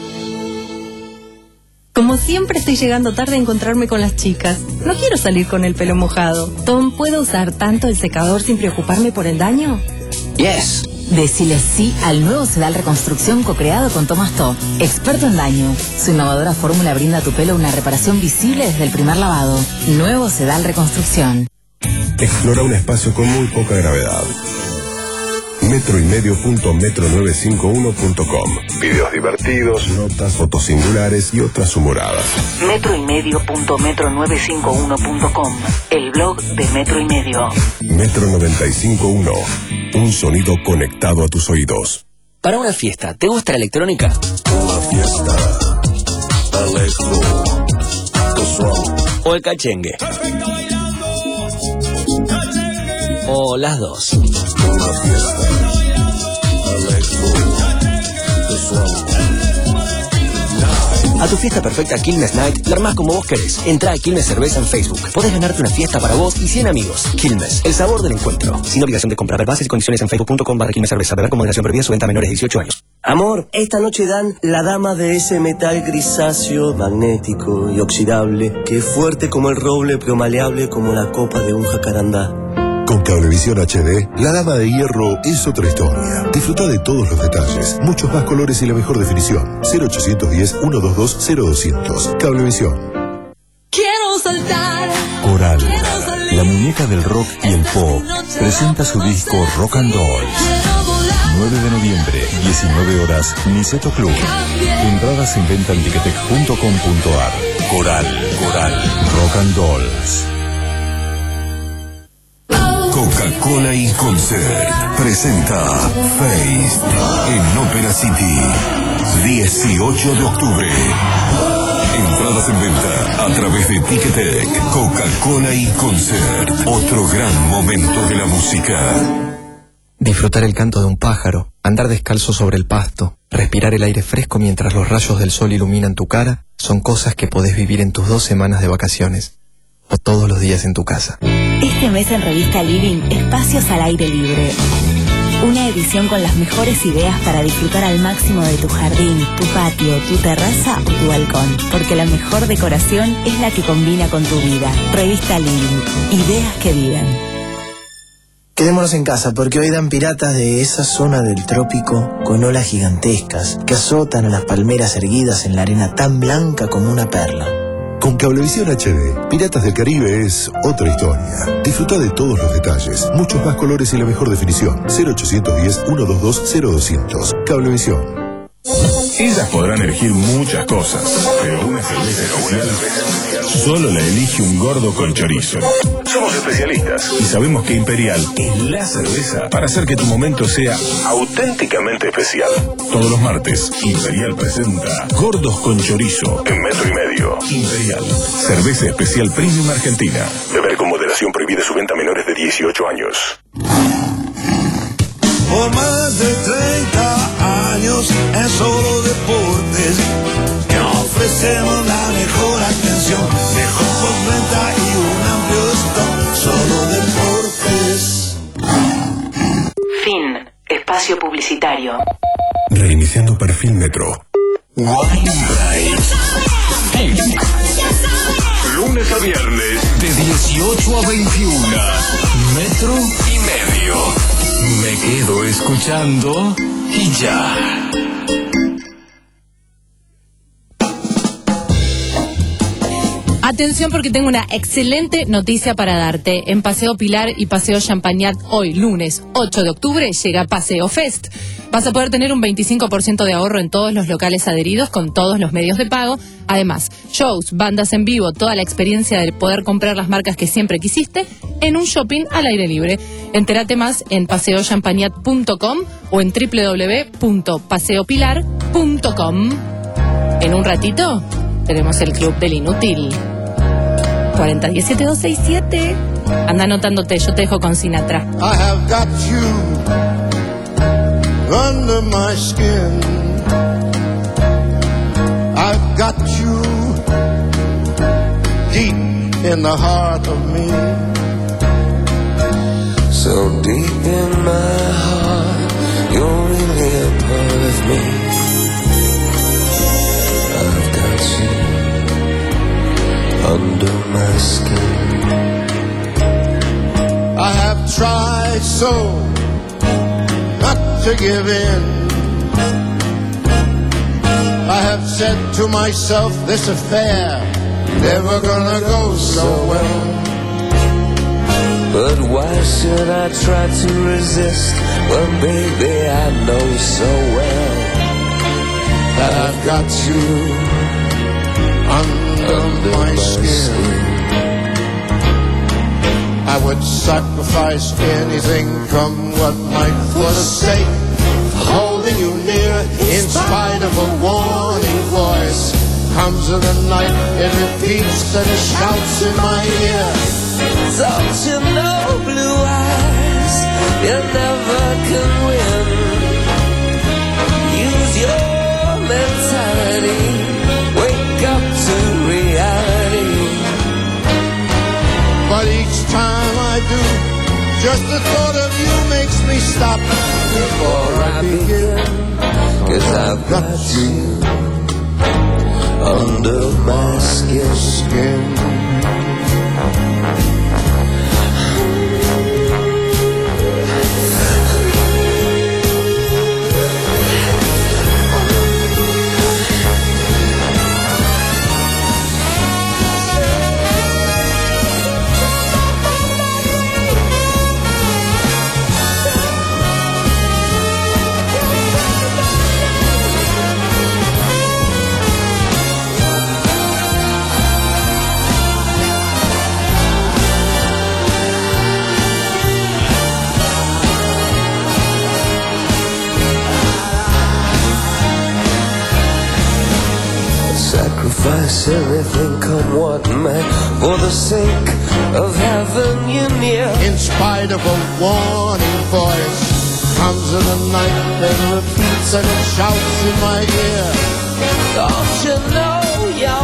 Como siempre estoy llegando tarde a encontrarme con las chicas. No quiero salir con el pelo mojado. Tom, ¿puedo usar tanto el secador sin preocuparme por el daño? Yes. Decile sí al nuevo sedal reconstrucción co-creado con Thomas Top, experto en daño. Su innovadora fórmula brinda a tu pelo una reparación visible desde el primer lavado. Nuevo sedal reconstrucción. Explora un espacio con muy poca gravedad. Metro y medio punto metro novecientos cincuenta y uno punto com. Videos divertidos, notas, fotos singulares y otras humoradas. Metro y medio punto metro novecientos cincuenta y uno punto com. El blog de Metro y Medio. Metro noventa y cinco punto uno. Un sonido conectado a tus oídos. Para una fiesta, ¿te gusta la electrónica? Una fiesta. Electro. ¿O el cachengue? ¿O las dos? Una fiesta. Electro. A tu fiesta perfecta Quilmes Night la armás como vos querés. Entrá a Quilmes Cerveza en Facebook. Podés ganarte una fiesta para vos y cien amigos. Quilmes, el sabor del encuentro. Sin obligación de compra. Ver bases y condiciones en facebook punto com barra Quilmes Cerveza. Beber con moderación, prohibida su venta a menores de dieciocho años. Amor, esta noche dan la dama de ese metal grisáceo, magnético y oxidable, que es fuerte como el roble pero maleable como la copa de un jacarandá. Con Cablevisión H D, la dama de hierro es otra historia. Disfruta de todos los detalles, muchos más colores y la mejor definición. cero ochocientos diez, ciento veintidós, cero doscientos. Cablevisión. Quiero saltar. Coral, la muñeca del rock y el pop, presenta su disco Rock and Dolls. nueve de noviembre, diecinueve horas, Niceto Club. Entradas en venta en ticketek punto com punto ar. Coral, Coral, Rock and Dolls. Coca-Cola y Concert presenta Face en Ópera City, dieciocho de octubre. Entradas en venta a través de Ticketek. Coca-Cola y Concert, otro gran momento de la música. Disfrutar el canto de un pájaro, andar descalzo sobre el pasto, respirar el aire fresco mientras los rayos del sol iluminan tu cara, son cosas que podés vivir en tus dos semanas de vacaciones o todos los días en tu casa. Este mes en Revista Living, espacios al aire libre. Una edición con las mejores ideas para disfrutar al máximo de tu jardín, tu patio, tu terraza o tu balcón. Porque la mejor decoración es la que combina con tu vida. Revista Living, ideas que viven. Quedémonos en casa porque hoy dan piratas de esa zona del trópico con olas gigantescas que azotan a las palmeras erguidas en la arena tan blanca como una perla. Con Cablevisión H D, Piratas del Caribe es otra historia. Disfruta de todos los detalles, muchos más colores y la mejor definición. cero ochocientos diez, ciento veintidós, cero doscientos. Cablevisión. Ellas podrán elegir muchas cosas, pero una cerveza especial solo la elige un gordo con chorizo. Somos especialistas y sabemos que Imperial es la cerveza para hacer que tu momento sea auténticamente especial. Todos los martes, Imperial presenta Gordos con Chorizo en metro y medio. Imperial, cerveza especial premium argentina. Beber con moderación, prohibida su venta a menores de dieciocho años. Por más de treinta años en Solo Deportes, que ofrecemos la mejor atención, mejor postventa y un amplio stock. Solo Deportes. Fin. Espacio publicitario. Reiniciando perfil Metro. Lunes a viernes de dieciocho a veintiuno. Metro y medio. Me quedo escuchando y ya. Atención porque tengo una excelente noticia para darte. En Paseo Pilar y Paseo Champagnat hoy, lunes ocho de octubre, llega Paseo Fest. Vas a poder tener un veinticinco por ciento de ahorro en todos los locales adheridos con todos los medios de pago. Además, shows, bandas en vivo, toda la experiencia de poder comprar las marcas que siempre quisiste en un shopping al aire libre. Entérate más en paseo champagnat punto com o en doble u doble u doble u punto paseo pilar punto com. En un ratito tenemos el Club del Inútil. cuarenta diecisiete doscientos sesenta y siete. Anda anotándote, yo te dejo con Sinatra. I have got you under my skin. I've got you deep in the heart of me. So deep in my heart, you're really a part of me. I've got you under my skin. I have tried so not to give in. I have said to myself, this affair never gonna go so well. But why should I try to resist when, baby, I know so well that I've got you under, under my, my skin. skin. I would sacrifice anything, come what might, for the sake of holding you near. In spite of a warning voice, comes in the night, it repeats and it shouts in my ear. Don't you know, blue eyes, you never can win. Use your mentality, wake up to reality. But each time I do, just the thought of you makes me stop before I begin. Cause I've got you under my skin. skin. Sacrifice everything, come what may, for the sake of having you near. In spite of a warning voice, comes in the night and repeats and it shouts in my ear. Don't you know you're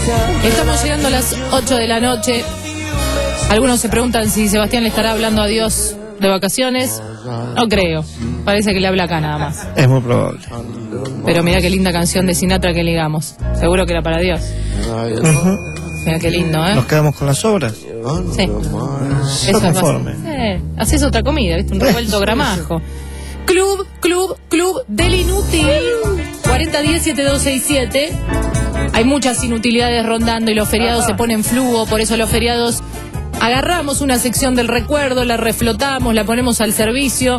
Estamos llegando a las ocho de la noche. Algunos se preguntan si Sebastián le estará hablando a Dios de vacaciones. No creo. Parece que le habla acá nada más. Es muy probable. Pero mira qué linda canción de Sinatra que ligamos. Seguro que era para Dios. Uh-huh. Mira qué lindo, ¿eh? Nos quedamos con las obras. Sí. Eso es conforme. eh, haces otra comida, ¿viste? Un revuelto gramajo. Club, club, club del inútil. cuarenta diez setenta y dos sesenta y siete. Hay muchas inutilidades rondando y los feriados se ponen flujo, por eso los feriados agarramos una sección del recuerdo, la reflotamos, la ponemos al servicio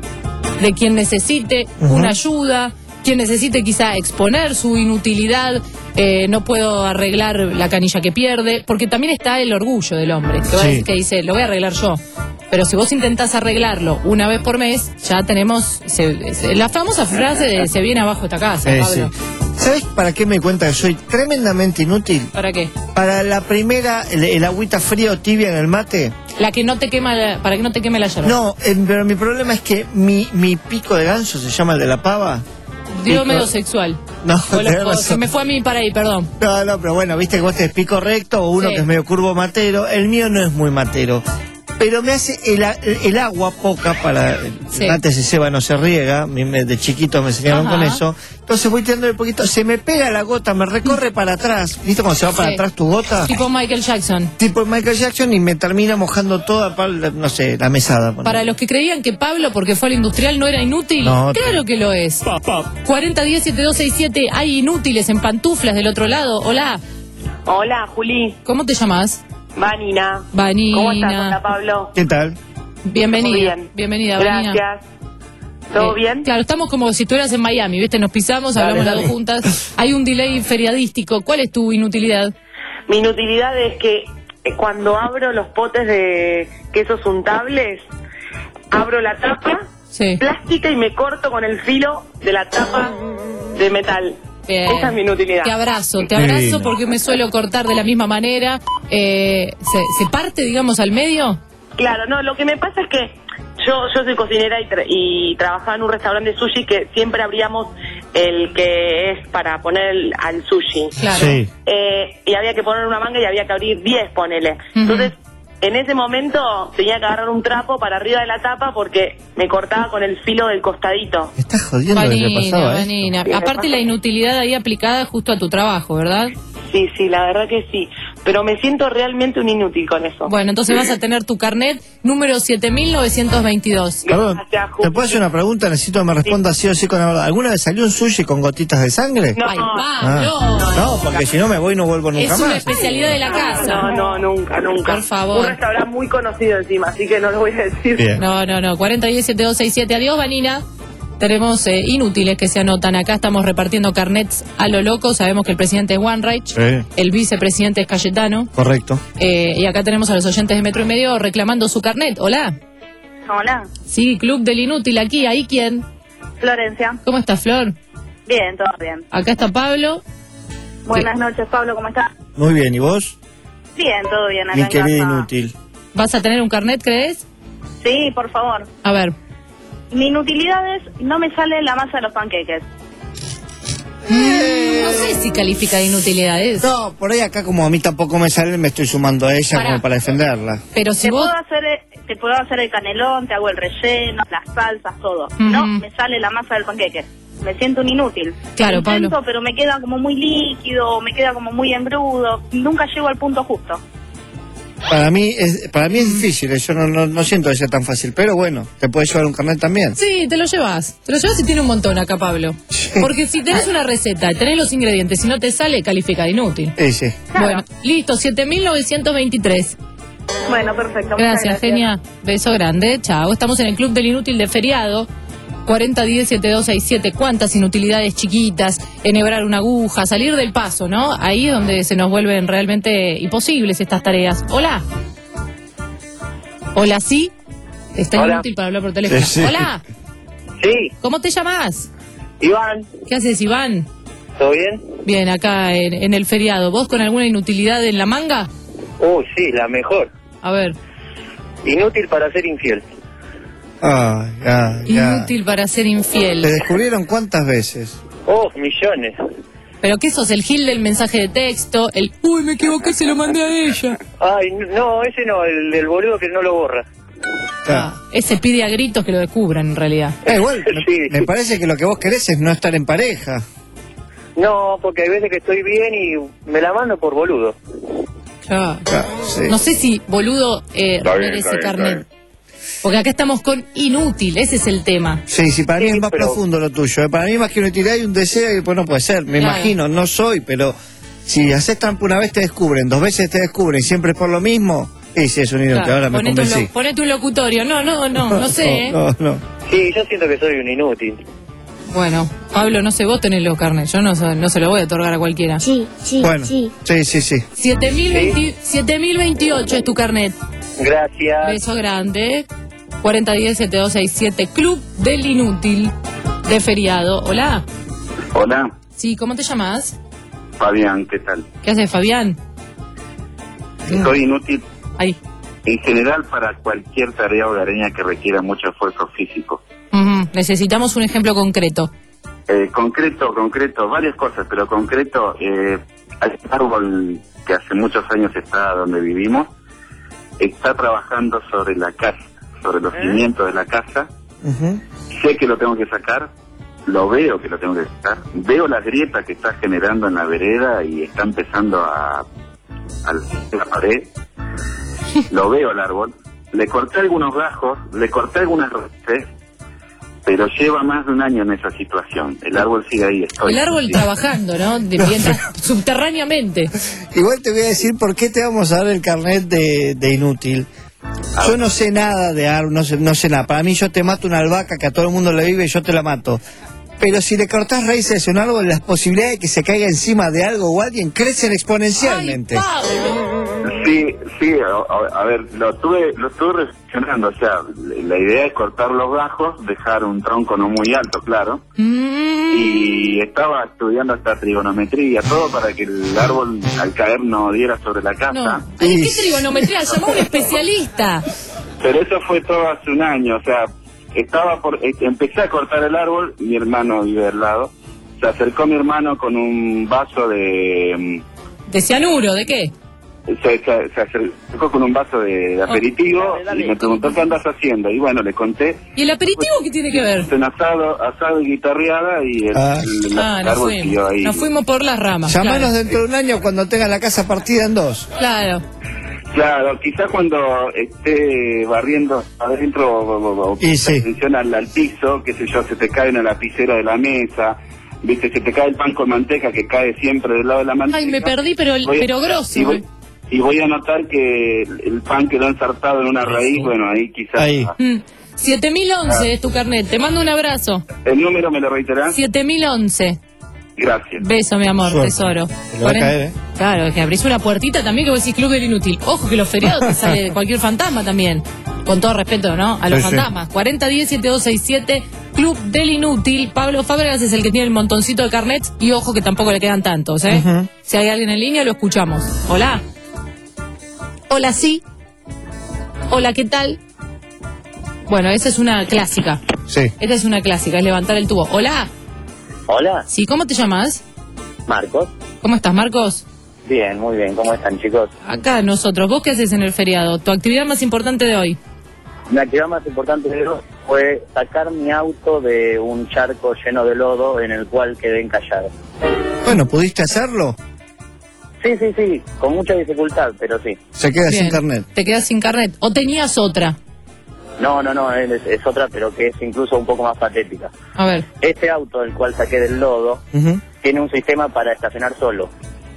de quien necesite uh-huh. una ayuda, quien necesite quizá exponer su inutilidad. Eh, no puedo arreglar la canilla que pierde, porque también está el orgullo del hombre, que, va a decir, que dice, lo voy a arreglar yo. Pero si vos intentás arreglarlo una vez por mes, ya tenemos se, se, la famosa frase de se viene abajo esta casa, eh, Pablo. Sí. ¿Sabes para qué me cuenta que soy tremendamente inútil? ¿Para qué? Para la primera, el, el agüita fría o tibia en el mate. La que no te quema, la, para que no te queme la yerba. No, eh, pero mi problema es que mi, mi pico de ganso, se llama el de la pava. Diómedo sexual. No, lo, se me fue a mí para ahí, perdón. No, no, pero bueno, viste que vos tenés pico recto o uno sí. que es medio curvo matero. El mío no es muy matero. Pero me hace el, el agua poca para... Sí. Antes se ceba, no se riega. De chiquito me enseñaron Ajá. con eso. Entonces voy tirando un poquito. Se me pega la gota, me recorre para atrás. ¿Viste cuando se va para sí. atrás tu gota? Tipo Michael Jackson. Tipo Michael Jackson y me termina mojando toda, no sé, la mesada. Para poner. Los que creían que Pablo, porque fue al industrial, no era inútil. No, claro te... que lo es. Pa, pa. cuarenta diez setenta y dos sesenta y siete. Hay inútiles en pantuflas del otro lado. Hola. Hola, Juli. ¿Cómo te llamas? Vanina. Vanina. ¿Cómo estás? Hola, Pablo. ¿Qué tal? Bienvenida. Bien. Bienvenida, Vanina. Gracias. ¿Todo eh, bien? Claro, estamos como si estuvieras en Miami, ¿viste? Nos pisamos, dale, hablamos dale. las dos juntas. Hay un delay feriadístico. ¿Cuál es tu inutilidad? Mi inutilidad es que cuando abro los potes de quesos untables, abro la tapa sí. plástica y me corto con el filo de la tapa de metal. Bien. Esa es mi inutilidad. Te abrazo, te abrazo porque me suelo cortar de la misma manera. Eh, ¿se, ¿Se parte, digamos, al medio? Claro, no, lo que me pasa es que yo yo soy cocinera y, tra y trabajaba en un restaurante de sushi que siempre abríamos el que es para poner el, al sushi. Claro. Sí. Eh, y había que poner una manga y había que abrir diez, ponele. Uh-huh. Entonces, en ese momento tenía que agarrar un trapo para arriba de la tapa porque me cortaba con el filo del costadito. Me estás jodiendo lo que pasaba, ¿eh? Vanina. Aparte la inutilidad ahí aplicada justo a tu trabajo, ¿verdad? Sí, sí, la verdad que sí. Pero me siento realmente un inútil con eso. Bueno, entonces vas a tener tu carnet número siete mil novecientos veintidós. Perdón, ¿te puedo hacer una pregunta? Necesito que me responda sí. sí o sí con la verdad. ¿Alguna vez salió un sushi con gotitas de sangre? No, Ay, ah. no, no, no, porque si no me voy y no vuelvo nunca más. Es una especialidad de la casa. No, no, nunca, nunca. Por favor. Un restaurante muy conocido encima, así que no lo voy a decir. Bien. No, no, no. cuarenta diez setenta y dos sesenta y siete. Adiós, Vanina. Tenemos eh, inútiles que se anotan. Acá estamos repartiendo carnets a lo loco. Sabemos que el presidente es Wanreich, sí. el vicepresidente es Cayetano. Correcto. Eh, y acá tenemos a los oyentes de Metro y Medio reclamando su carnet. Hola. Hola. Sí, Club del Inútil aquí. ¿Ahí quién? Florencia. ¿Cómo estás, Flor? Bien, todo bien. Acá está Pablo. Buenas ¿Qué? noches, Pablo. ¿Cómo estás? Muy bien. ¿Y vos? Bien, todo bien. Acá Mi en querido casa. inútil. ¿Vas a tener un carnet, crees? Sí, por favor. A ver. Mi inutilidad es, no me sale la masa de los panqueques. Mm, no sé si califica de inutilidades. No, por ahí acá como a mí tampoco me sale, me estoy sumando a ella para, como para defenderla. Pero si te vos... puedo hacer, te puedo hacer el canelón, te hago el relleno, las salsas, todo. Mm-hmm. No me sale la masa del panqueque. Me siento un inútil. Claro, Intento, Pablo. Pero me queda como muy líquido, me queda como muy engrudo. Nunca llego al punto justo. Para mí es para mí es difícil, yo no, no, no siento que sea tan fácil, pero bueno, te puedes llevar un carnet también. Sí, te lo llevas. Te lo llevas y tiene un montón acá, Pablo. Sí. Porque si tenés una receta, tenés los ingredientes, si no te sale, califica de inútil. Sí, sí. Claro. Bueno, listo, siete mil novecientos veintitrés. Bueno, perfecto. Gracias, gracias, genia. Beso grande. Chao. Estamos en el Club del Inútil de feriado. cuarenta diez setenta y dos sesenta y siete. ¿Cuántas inutilidades chiquitas? Enhebrar una aguja, salir del paso, ¿no? Ahí es donde se nos vuelven realmente imposibles estas tareas. Hola. Hola, ¿sí? Está Hola. inútil para hablar por teléfono. Sí. Hola. Sí. ¿Cómo te llamas? Iván. ¿Qué haces, Iván? ¿Todo bien? Bien, acá en, en el feriado. ¿Vos con alguna inutilidad en la manga? Uy, sí, la mejor. A ver. Inútil para ser infiel. Ah, ya, ya. Inútil para ser infiel. ¿Te descubrieron cuántas veces? Oh, millones. ¿Pero qué sos? ¿El Gil del mensaje de texto? ¿El uy, me equivoqué, se lo mandé a ella? Ay, no, ese no, el del boludo que no lo borra. Ah, ese pide a gritos que lo descubran en realidad. Eh, igual, me, me parece que lo que vos querés es no estar en pareja. No, porque hay veces que estoy bien y me la mando por boludo. Ya. Claro, sí. No sé si boludo eh, Está bien, merece está bien, carnet. está Porque acá estamos con inútil, ese es el tema. Sí, sí, para mí es más pero- profundo lo tuyo. eh. Para mí más que utilidad hay un deseo y pues no puede ser. Me Claro. imagino, no soy, pero si haces trampa una vez te descubren, dos veces te descubren, siempre es por lo mismo. Sí, sí, es un inútil, Claro, ahora me ponete, un convencí. lo- ponete un locutorio. No, no, no, no sé. ¿eh? No, no. Sí, yo siento que soy un inútil. Bueno, Pablo, no sé, vos tenés los carnets. Yo no, se- no se lo voy a otorgar a cualquiera. Sí, sí, Bueno, sí. sí, sí, sí. siete mil veinte siete mil veintiocho es tu carnet. Gracias. Beso grande. cuarenta diez setenta y dos sesenta y siete. Club del Inútil de feriado. Hola. Hola, Sí, ¿cómo te llamas? Fabián, ¿qué tal? ¿Qué haces, Fabián? Soy inútil Ahí. en general para cualquier tarea hogareña que requiera mucho esfuerzo físico. Ujú, necesitamos un ejemplo concreto. Eh, concreto, concreto, varias cosas, pero concreto, eh, hay un árbol que hace muchos años está donde vivimos, está trabajando sobre la casa, sobre los cimientos de la casa. Ujú. Sé que lo tengo que sacar, lo veo que lo tengo que sacar, veo las grietas que está generando en la vereda y está empezando a, a la pared, lo veo al árbol, le corté algunos gajos, le corté algunas raíces, pero lleva más de un año en esa situación, el árbol sigue ahí, estoy. El árbol sí. trabajando, ¿no? De mientras, subterráneamente. Igual te voy a decir por qué te vamos a dar el carnet de, de inútil. Yo no sé nada de árbol, no sé, no sé nada. Para mí yo te mato una albahaca que a todo el mundo le vive y yo te la mato. Pero si le cortás raíces a un árbol, las posibilidades de que se caiga encima de algo o alguien crecen exponencialmente. Sí, sí, a, a ver, lo tuve, lo estuve reflexionando, o sea, la idea es cortar los gajos, dejar un tronco no muy alto, claro, y estaba estudiando hasta trigonometría, todo para que el árbol al caer no diera sobre la casa. No. Ay, ¿qué trigonometría? Llamó a un especialista. Pero eso fue todo hace un año, o sea, estaba por, eh, empecé a cortar el árbol, mi hermano vive al lado, se acercó mi hermano con un vaso de... ¿De cianuro? ¿De qué? Se, se, se acercó con un vaso de, de aperitivo y me preguntó qué andas haciendo, y bueno, le conté. ¿Y el aperitivo qué tiene que ver? Un asado, asado y guitarreada y el, Ah. el- el Ah, nos árbol siguió fuimos. ahí. Nos fuimos por las ramas. Llamanos claro. dentro de un año cuando tenga la casa partida en dos. Claro. Claro, quizás cuando esté barriendo adentro o, o, o Y sí. atención al, al piso, qué sé yo, se te cae una lapicera de la mesa, viste, se te cae el pan con manteca que cae siempre del lado de la manteca. Ay, me perdí, pero, Voy a- pero grosso. Y voy, y voy a notar que el, el pan quedó ensartado en una raíz, bueno, ahí quizás... Ahí. Mm. siete mil once es tu carnet. Te mando un abrazo. ¿El número me lo reiterás? siete mil once. Gracias. Beso, mi amor, Suerte. tesoro. Te lo va a caer, ¿eh? Claro, que abrís una puertita también que vos decís Club del Inútil. Ojo que los feriados te sale de cualquier fantasma también. Con todo respeto, ¿no? A los Sí, sí. fantasmas. cuarenta diez setenta y dos sesenta y siete, Club del Inútil. Pablo Fábregas es el que tiene el montoncito de carnets y ojo que tampoco le quedan tantos, ¿eh? Ujú. Si hay alguien en línea, lo escuchamos. Hola. Hola, sí. Hola, ¿qué tal? Bueno, esa es una clásica. Sí. Esta es una clásica, es levantar el tubo. Hola. Hola, Sí, ¿cómo te llamas? Marcos. ¿Cómo estás, Marcos? Bien, muy bien, ¿cómo están, chicos? Acá nosotros. ¿Vos qué haces en el feriado? ¿Tu actividad más importante de hoy? La actividad más importante de hoy fue sacar mi auto de un charco lleno de lodo en el cual quedé encallado. Bueno, ¿pudiste hacerlo? Sí, sí, sí, con mucha dificultad, pero sí. Se queda Bien. sin carnet. ¿Te quedas sin carnet? ¿O tenías otra? No, no, no, es, es otra, pero que es incluso un poco más patética. A ver. Este auto, del cual saqué del lodo, Ujú. tiene un sistema para estacionar solo.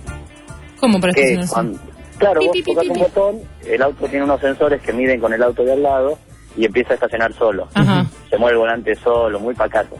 ¿Cómo para Que estacionarse? cuando- claro, Pi, vos pi, pi, tocas pi, un pi. botón, el auto tiene unos sensores que miden con el auto de al lado y empieza a estacionar solo. Ajá. Se mueve el volante solo, muy pacato.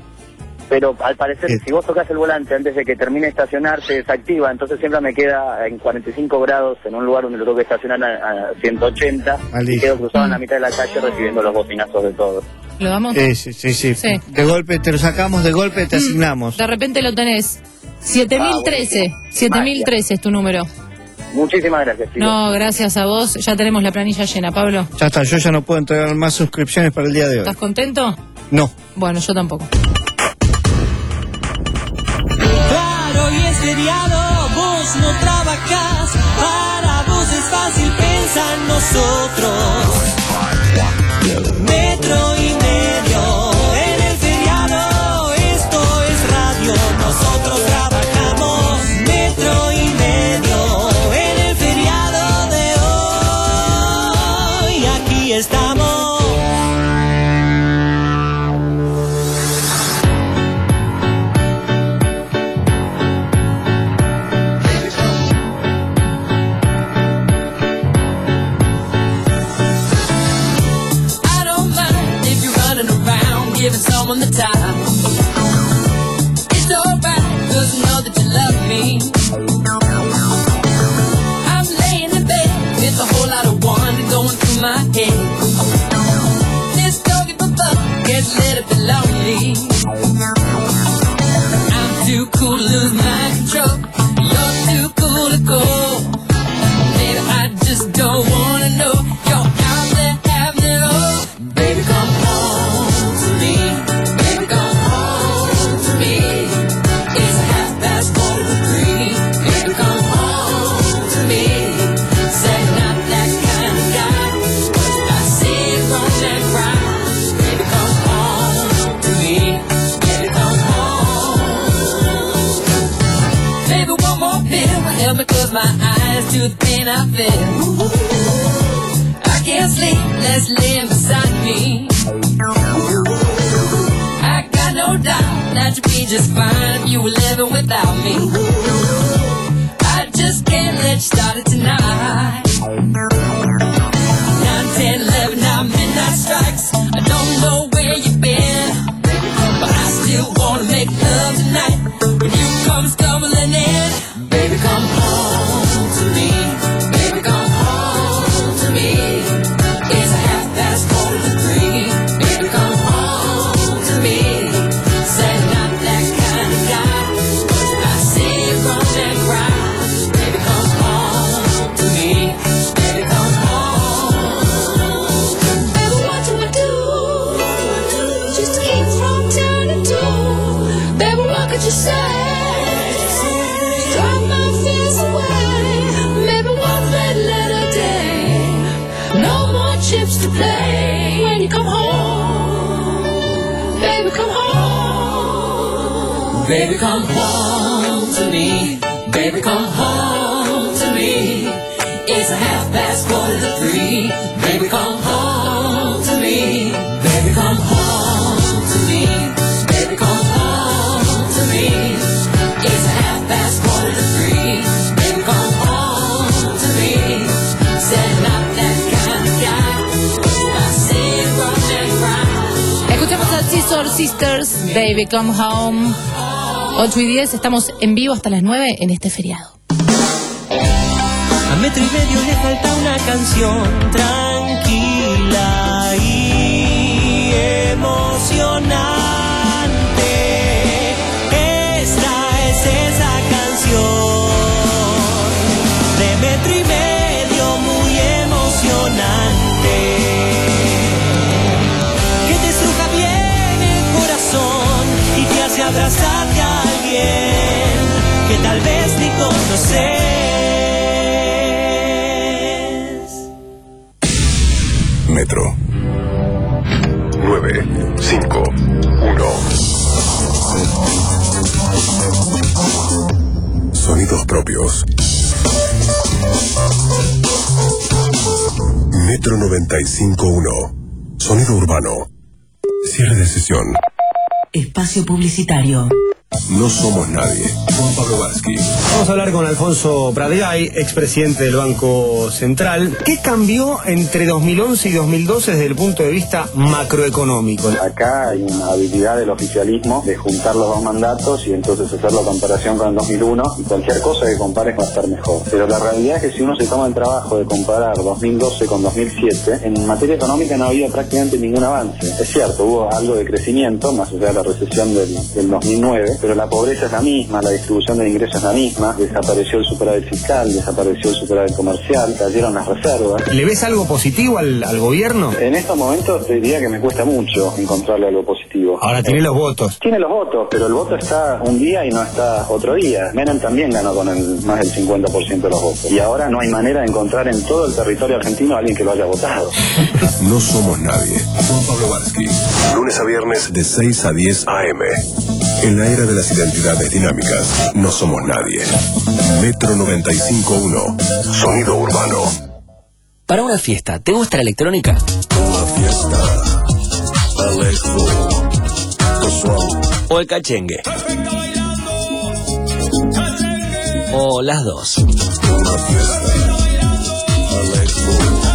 Pero al parecer, Sí. si vos tocas el volante antes de que termine de estacionar, se desactiva, entonces siempre me queda en cuarenta y cinco grados en un lugar donde lo tengo que estacionar a, a ciento ochenta y Malísimo. quedo cruzado en la mitad de la calle recibiendo los bocinazos de todos. ¿Lo damos? Sí, sí, sí, sí. Sí. De golpe, te lo sacamos de golpe, te asignamos. De repente lo tenés. siete mil trece. Ah, siete mil trece es tu número. Muchísimas gracias, chicos. No, gracias a vos. Ya tenemos la planilla llena, Pablo. Ya está, yo ya no puedo entregar más suscripciones para el día de hoy. ¿Estás contento? No. Bueno, yo tampoco. Claro y feriado vos no trabajás, para vos es fácil pensar en nosotros. Metro y medio, en el feriado, esto es radio, nosotros trabajamos. Metro y medio, en el feriado de hoy, aquí estamos. Giving someone the time. It's alright, cause you know that you love me. I'm laying in bed with a whole lot of wonder going through my head. This don't give a fuck, gets a little bit lonely. I'm too cool to lose my control. You're too cool to go. Baby, I just don't wanna know. You're out there having it all. Baby, come home. Because my eyes too thin, I feel I can't sleep, let's lay beside me. I got no doubt that you'd be just fine if you were living without me. I just can't let you start it tonight. Nine, ten, eleven, now midnight strikes. I don't know where you've been, but I still wanna make love tonight. When you come stumbling in, baby, come home to me. Baby, come home to me. It's a half past quarter to three. Baby, come home to me. Say not that kind of guy. I see you run and cry. Baby, come home to me. Baby, come home. Baby, what do I do? Just to keep from turning to. Baby, what could you say? Drive my fears away. Maybe one red letter day. No more chips to play. When you come home, baby, come home. Baby, come home to me. Baby, come home to me. It's a half past quarter to three. Baby, come home to me. Baby, come home to me. Baby, come home to me. It's a half past quarter to three. Baby, come home to me. Said not that kind of guy. I see it run and cry. Escuchamos a Scissor Sisters, Baby Come Home. ocho y diez, estamos en vivo hasta las nueve en este feriado. A metro y medio le falta una canción tranquila y emocionante. Esta es esa canción de metro y medio muy emocionante, que te estruja bien el corazón y te hace abrazarte a alguien que tal vez ni conoces. Metro nueve cinco uno. Sonidos propios. Metro noventa y cinco punto uno. Sonido urbano. Cierre de sesión. Espacio publicitario. No somos nadie. Juan Pablo Varsky. Vamos a hablar con Alfonso Pradgay, expresidente del Banco Central. ¿Qué cambió entre dos mil once y dos mil doce desde el punto de vista macroeconómico? Acá hay una habilidad del oficialismo de juntar los dos mandatos y entonces hacer la comparación con el dos mil uno, y cualquier cosa que compares va a estar mejor. Pero la realidad es que si uno se toma el trabajo de comparar dos mil doce con dos mil siete, en materia económica no había prácticamente ningún avance. Es cierto, hubo algo de crecimiento, más allá de la recesión del, del dos mil nueve, pero la pobreza es la misma, la distribución de ingresos es la misma, desapareció el superávit fiscal, desapareció el superávit comercial, cayeron las reservas. ¿Le ves algo positivo al, al gobierno? En estos momentos te diría que me cuesta mucho encontrarle algo positivo. Ahora tiene los votos. Tiene los votos, pero el voto está un día y no está otro día. Menem también ganó con el, más del cincuenta por ciento de los votos. Y ahora no hay manera de encontrar en todo el territorio argentino a alguien que lo haya votado. No somos nadie. Juan Pablo Varsky. Lunes a viernes de seis a diez a eme. En la era de las identidades dinámicas, no somos nadie. Metro noventa y cinco punto uno. Sonido urbano. Para una fiesta, ¿te gusta la electrónica? Una fiesta. Electro. ¿O el cachengue? ¿O las dos? Una fiesta. Electro.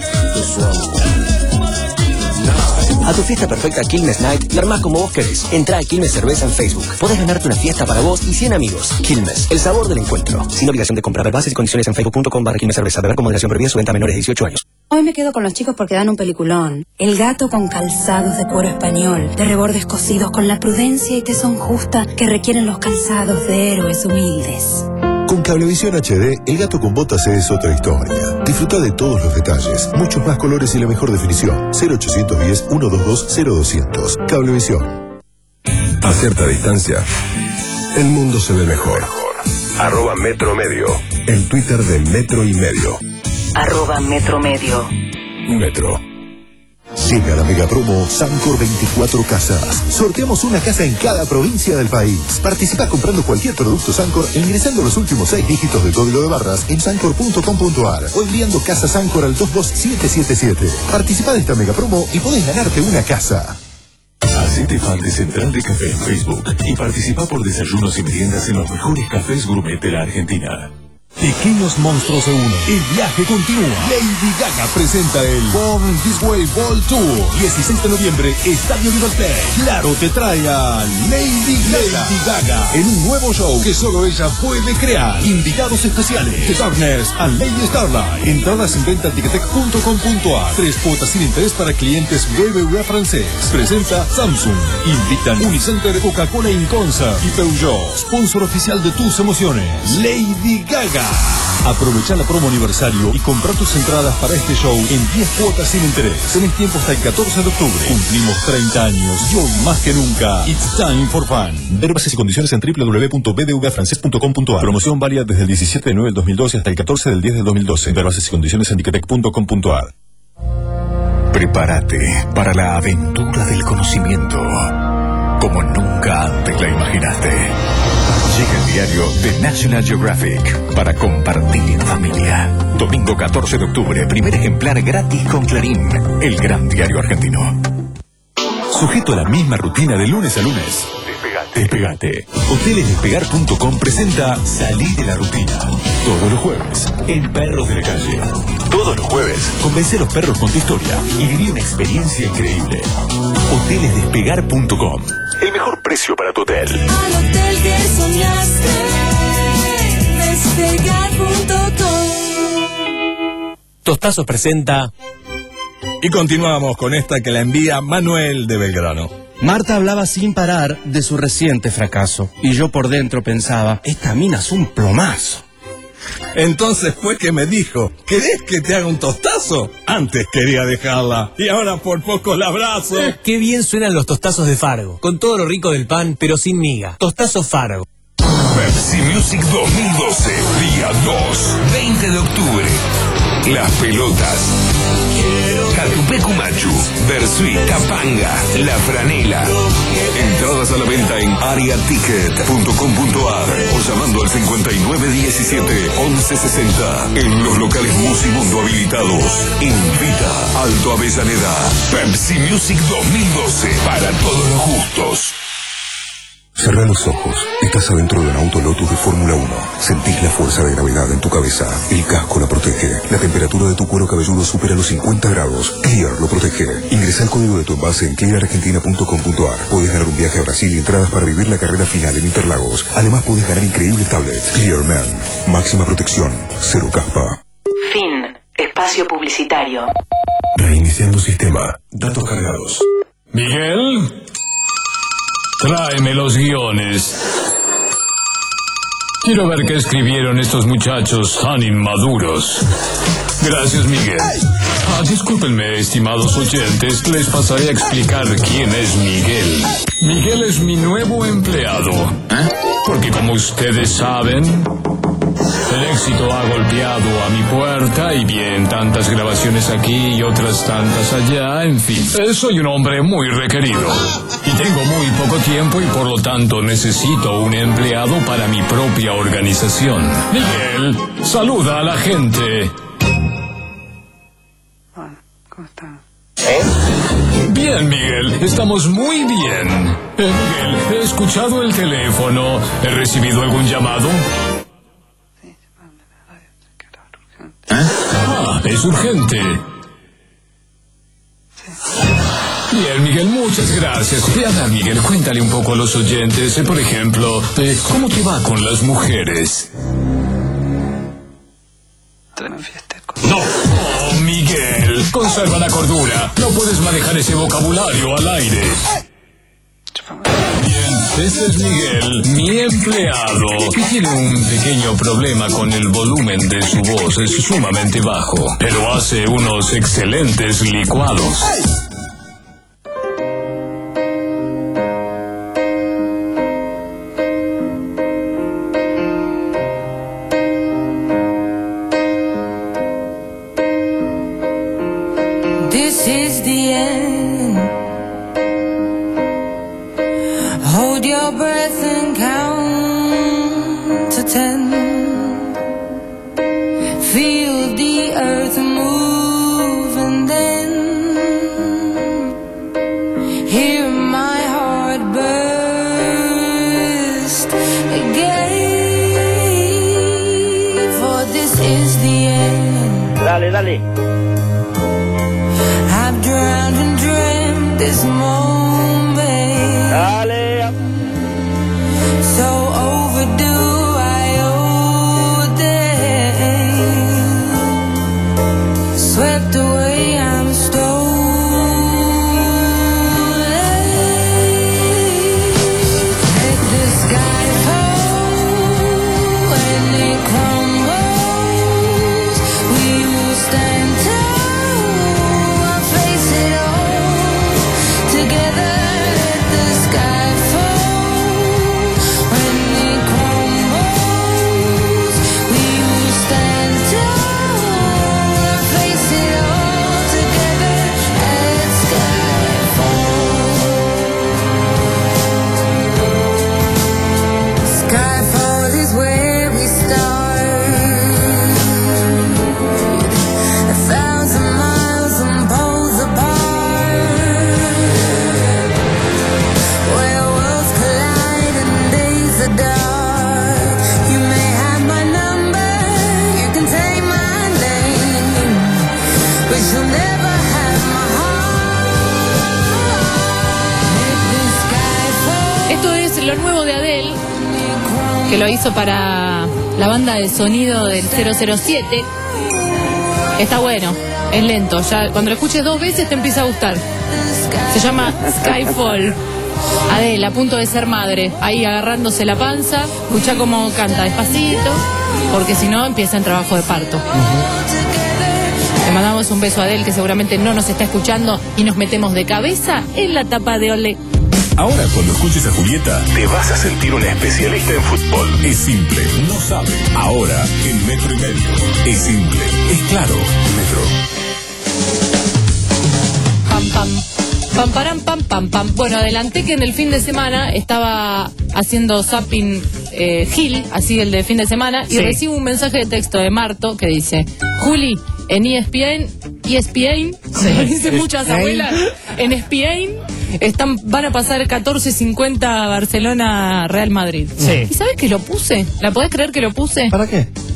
A tu fiesta perfecta Quilmes Night, la armás como vos querés. Entrá a Quilmes Cerveza en Facebook. Podés ganarte una fiesta para vos y cien amigos. Quilmes, el sabor del encuentro. Sin obligación de comprar. Bases y condiciones en facebook punto com barra Quilmes Cerveza. Beber con moderación previa. Su venta a menores de dieciocho años. Hoy me quedo con los chicos porque dan un peliculón. El gato con calzados de cuero español, de rebordes cosidos con la prudencia y tesón justa que requieren los calzados de héroes humildes. Con Cablevisión H D, el gato con botas es otra historia. Disfruta de todos los detalles, muchos más colores y la mejor definición. cero ochocientos diez, ciento veintidós, cero doscientos. Cablevisión. A cierta distancia, el mundo se ve mejor. Arroba Metro Medio. El Twitter de Metro y Medio. Arroba Metro Medio. Metro. Llega la mega promo Sancor veinticuatro Casas. Sorteamos una casa en cada provincia del país. Participa comprando cualquier producto Sancor e ingresando los últimos seis dígitos del código de barras en sancor punto com punto ar o enviando casa Sancor al dos dos siete siete siete. Participa de esta mega promo y podés ganarte una casa. Hacete fan de Central de Café en Facebook y participa por desayunos y meriendas en los mejores cafés gourmet de la Argentina. Pequeños monstruos se unen. El viaje continúa. Lady Gaga presenta el Born This Way World Tour. dieciséis de noviembre, Estadio River Plate. Claro, te trae a Lady Gaga. Lady Gaga en un nuevo show que solo ella puede crear. Invitados especiales: The Darkness and Lady Starlight. Entradas en venta en ticketek punto com punto ar. Tres cuotas sin interés para clientes B B V A francés. Presenta Samsung. Invitan Unicenter, Coca-Cola Inconsa y Peugeot. Sponsor oficial de tus emociones. Lady Gaga. Aprovecha la promo aniversario y compra tus entradas para este show en diez cuotas sin interés. Tenés tiempo hasta el catorce de octubre. Cumplimos treinta años y hoy más que nunca, it's time for fun. Ver bases y condiciones en doble u doble u doble u punto b b v a francés punto com punto ar. Promoción válida desde el diecisiete de nueve del dos mil doce hasta el catorce del diez del dos mil doce. Ver bases y condiciones en ticketek punto com punto ar. Prepárate para la aventura del conocimiento, como nunca antes la imaginaste. Llega el diario de National Geographic para compartir en familia. Domingo catorce de octubre, primer ejemplar gratis con Clarín, el gran diario argentino. Sujeto a la misma rutina de lunes a lunes. Despegate. Despegate. Hoteles Despegar punto com presenta Salí de la rutina. Todos los jueves, en Perros de la Calle. Todos los jueves, convence a los perros con tu historia y viví una experiencia increíble. Hoteles Despegar punto com. El mejor precio para tu hotel. Al hotel que soñaste, despegar punto com. Tostazos presenta. Y continuamos con esta que la envía Manuel de Belgrano. Marta hablaba sin parar de su reciente fracaso. Y yo por dentro pensaba, esta mina es un plomazo. Entonces fue que me dijo, ¿querés que te haga un tostazo? Antes quería dejarla y ahora por poco la abrazo. Qué bien suenan los tostazos de Fargo, con todo lo rico del pan, pero sin miga. Tostazo Fargo. Pepsi Music dos mil doce, día dos, veinte de octubre. Las pelotas. Catupecu Machu, Versuit, Capanga, La Franela. Entradas a la venta en aria ticket punto com punto ar o llamando al cincuenta y nueve diecisiete once sesenta. En los locales Musimundo habilitados. Invita Alto Avellaneda. Pepsi Music dos mil doce, para todos los gustos. Cerrá los ojos. Estás adentro de un auto Lotus de Fórmula uno. Sentís la fuerza de gravedad en tu cabeza. El casco la protege. La temperatura de tu cuero cabelludo supera los cincuenta grados. Clear lo protege. Ingresa el código de tu envase en clear argentina punto com punto ar. Podés ganar un viaje a Brasil y entradas para vivir la carrera final en Interlagos. Además podés ganar increíbles tablets. Clear Man. Máxima protección. Cero caspa. Fin. Espacio publicitario. Reiniciando sistema. Datos cargados. Miguel. Tráeme los guiones. Quiero ver qué escribieron estos muchachos tan inmaduros. Gracias, Miguel. Ah, discúlpenme, estimados oyentes, les pasaré a explicar quién es Miguel. Miguel es mi nuevo empleado. ¿Eh? Porque como ustedes saben, el éxito ha golpeado a mi puerta y bien, tantas grabaciones aquí y otras tantas allá, en fin. Soy un hombre muy requerido y tengo muy poco tiempo y por lo tanto necesito un empleado para mi propia organización. Miguel, saluda a la gente. ¿Cómo está? Bien, Miguel, estamos muy bien. Eh, Miguel, he escuchado el teléfono. ¿He recibido algún llamado? Ah, es urgente. Bien, Miguel, muchas gracias. Anda, Miguel, cuéntale un poco a los oyentes. Eh, por ejemplo, eh, ¿cómo te va con las mujeres? No, oh, Miguel, conserva la cordura. No puedes manejar ese vocabulario al aire. Bien, este es Miguel, mi empleado, que tiene un pequeño problema con el volumen de su voz. Es sumamente bajo, pero hace unos excelentes licuados. This is the end. Hold your breath and count to ten. Feel the earth move and then hear my heart burst again. For this is the end. Dale, dale. I've drowned and dreamt this moment. Dale. So overdue, I owe them. Swept away, I'm stolen. Let the sky fall when it crumbles. We will stand tall, I'll face it all together. Let the sky fall when it crumbles. We will stand tall, I'll face it all together. Let sky fall. Skyfall is where we start. A thousand miles and poles apart, where worlds collide and days are dark. You may have my number, you can take my name, but you'll never have my heart. Esto es lo nuevo de Adele, que lo hizo para la banda de sonido del cero cero siete. Está bueno, es lento. Ya cuando lo escuches dos veces te empieza a gustar. Se llama Skyfall. Adele, a punto de ser madre, ahí agarrándose la panza. Escucha cómo canta despacito, porque si no empieza en trabajo de parto. Le mandamos un beso a Adele, que seguramente no nos está escuchando, y nos metemos de cabeza en la tapa de Ole. Ahora cuando escuches a Julieta, te vas a sentir una especialista en fútbol. Es simple, no sabe. Ahora, en Metro y Medio. Es simple, es claro. Metro. Pam, pam. Pam, param, pam, pam, pam. Bueno, adelanté que en el fin de semana estaba haciendo zapping eh, Gil, así el de fin de semana, y Sí. recibo un mensaje de texto de Marto que dice: Juli, en E S P N, E S P N, como dicen muchas E S P N. abuelas, en E S P N están, van a pasar catorce cincuenta Barcelona Real Madrid. Sí. ¿Y sabes que lo puse? ¿La podés creer que lo puse? ¿Para qué?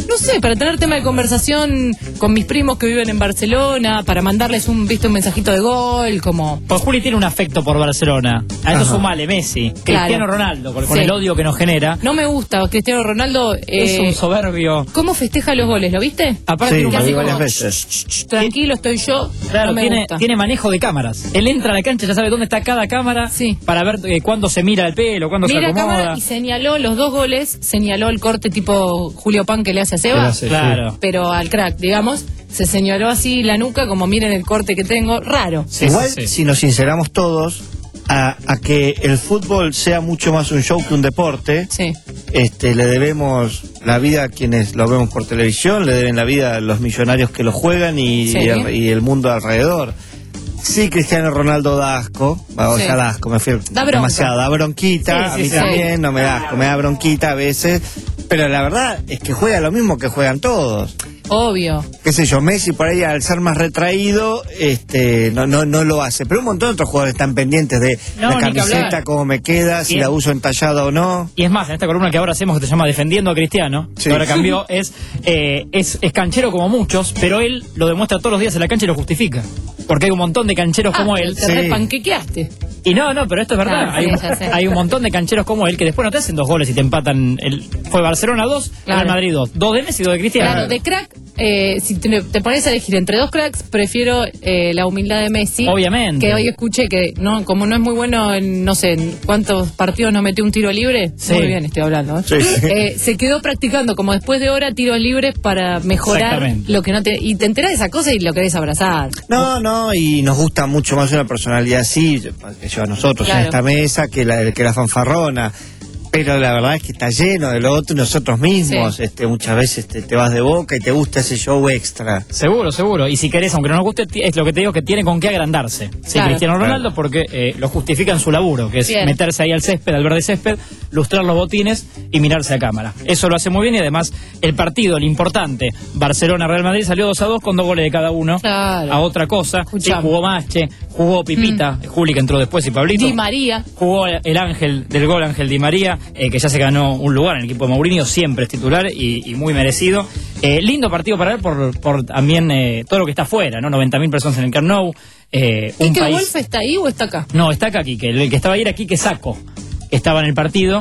No sé, para tener tema de conversación con mis primos que viven en Barcelona, para mandarles un, viste, un mensajito de gol, como... Pues Juli tiene un afecto por Barcelona. A eso sumale Messi, Claro. Cristiano Ronaldo, con, con Sí. el odio que nos genera. No me gusta, Cristiano Ronaldo... eh, Es un soberbio. ¿Cómo festeja los goles? ¿Lo viste? Aparte tiene un Que hace manejo- como, veces. Tranquilo, estoy yo. Claro, no me tiene, gusta. tiene manejo de cámaras. Él entra a la cancha, ya sabe dónde está cada cámara para ver eh, cuándo se mira el pelo, cuándo Mira se la acomoda. cámara y señaló los dos goles, señaló el corte tipo Julio Pan que le hace a Que le Seba. hace, claro. Pero al crack, digamos, se señaló así la nuca, como miren el corte que tengo, raro. Igual, si nos sinceramos todos, a, a que el fútbol sea mucho más un show que un deporte, este, le debemos la vida a quienes lo vemos por televisión, le deben la vida a los millonarios que lo juegan y, Sí. y, el, y el mundo alrededor. Sí, Cristiano Ronaldo da asco, o Sí. sea, da asco, me fui Da bronca. demasiado, da bronquita, Sí, a sí, mí sí. también, no me da asco, me da bronquita a veces, pero la verdad es que juega lo mismo que juegan todos. Obvio. Qué sé yo, Messi por ahí al ser más retraído, este, no, no, no lo hace. Pero un montón de otros jugadores están pendientes de No, la ni que camiseta, hablar. cómo me queda, si Bien. la uso entallada o no. Y es más, en esta columna que ahora hacemos que se llama Defendiendo a Cristiano, Sí. que ahora cambió, es, eh, es, es canchero como muchos, pero él lo demuestra todos los días en la cancha y lo justifica. Porque hay un montón de cancheros Ah, como él. te repanquequeaste. Y no, no, pero esto es verdad. Ah, hay, sí, un, ya sé. hay un montón de cancheros como él que después no te hacen dos goles y te empatan. El, fue Barcelona dos, Claro. Real Madrid dos. Dos de Messi y dos de Cristiano. Claro, de crack, eh, si te, te pones a elegir entre dos cracks, prefiero eh, la humildad de Messi. Obviamente. Que hoy escuché que, no, como no es muy bueno en, no sé, en cuántos partidos no metió un tiro libre, Sí. muy bien estoy hablando, ¿eh? Sí, sí. Eh, se quedó practicando como después de hora tiros libres para mejorar Exactamente. lo que no te... Y te enterás de esa cosa y lo querés abrazar. No, no, y nos gusta mucho más una personalidad así, que lleva a nosotros Claro. en esta mesa, que la, que la fanfarrona. Pero la verdad es que está lleno de lo otro y nosotros mismos. Sí. Este, muchas veces te, te vas de boca y te gusta ese show extra. Seguro, seguro. Y si querés, aunque no nos guste, ti- es lo que te digo, que tiene con qué agrandarse. Sí, Claro. Cristiano Ronaldo, porque eh, lo justifica en su laburo, que es Bien. meterse ahí al césped, al verde césped, lustrar los botines y mirarse a cámara. Eso lo hace muy bien y además el partido, el importante, Barcelona-Real Madrid, salió dos a dos con dos goles de cada uno. Claro. A otra cosa. Sí, Escuchame. jugó Mache, jugó Pipita, Juli que entró después y Pablito. Di María. Jugó el ángel del gol, Ángel Di María, eh, que ya se ganó un lugar en el equipo de Mourinho, siempre es titular y, y muy merecido. Eh, lindo partido para él por, por también eh, todo lo que está afuera, ¿no? noventa mil personas en el Camp Nou. Eh, un ¿Quique país... Wolf está ahí o está acá? No, está acá Quique. El que estaba ahí era Quique Saco. Estaba en el partido,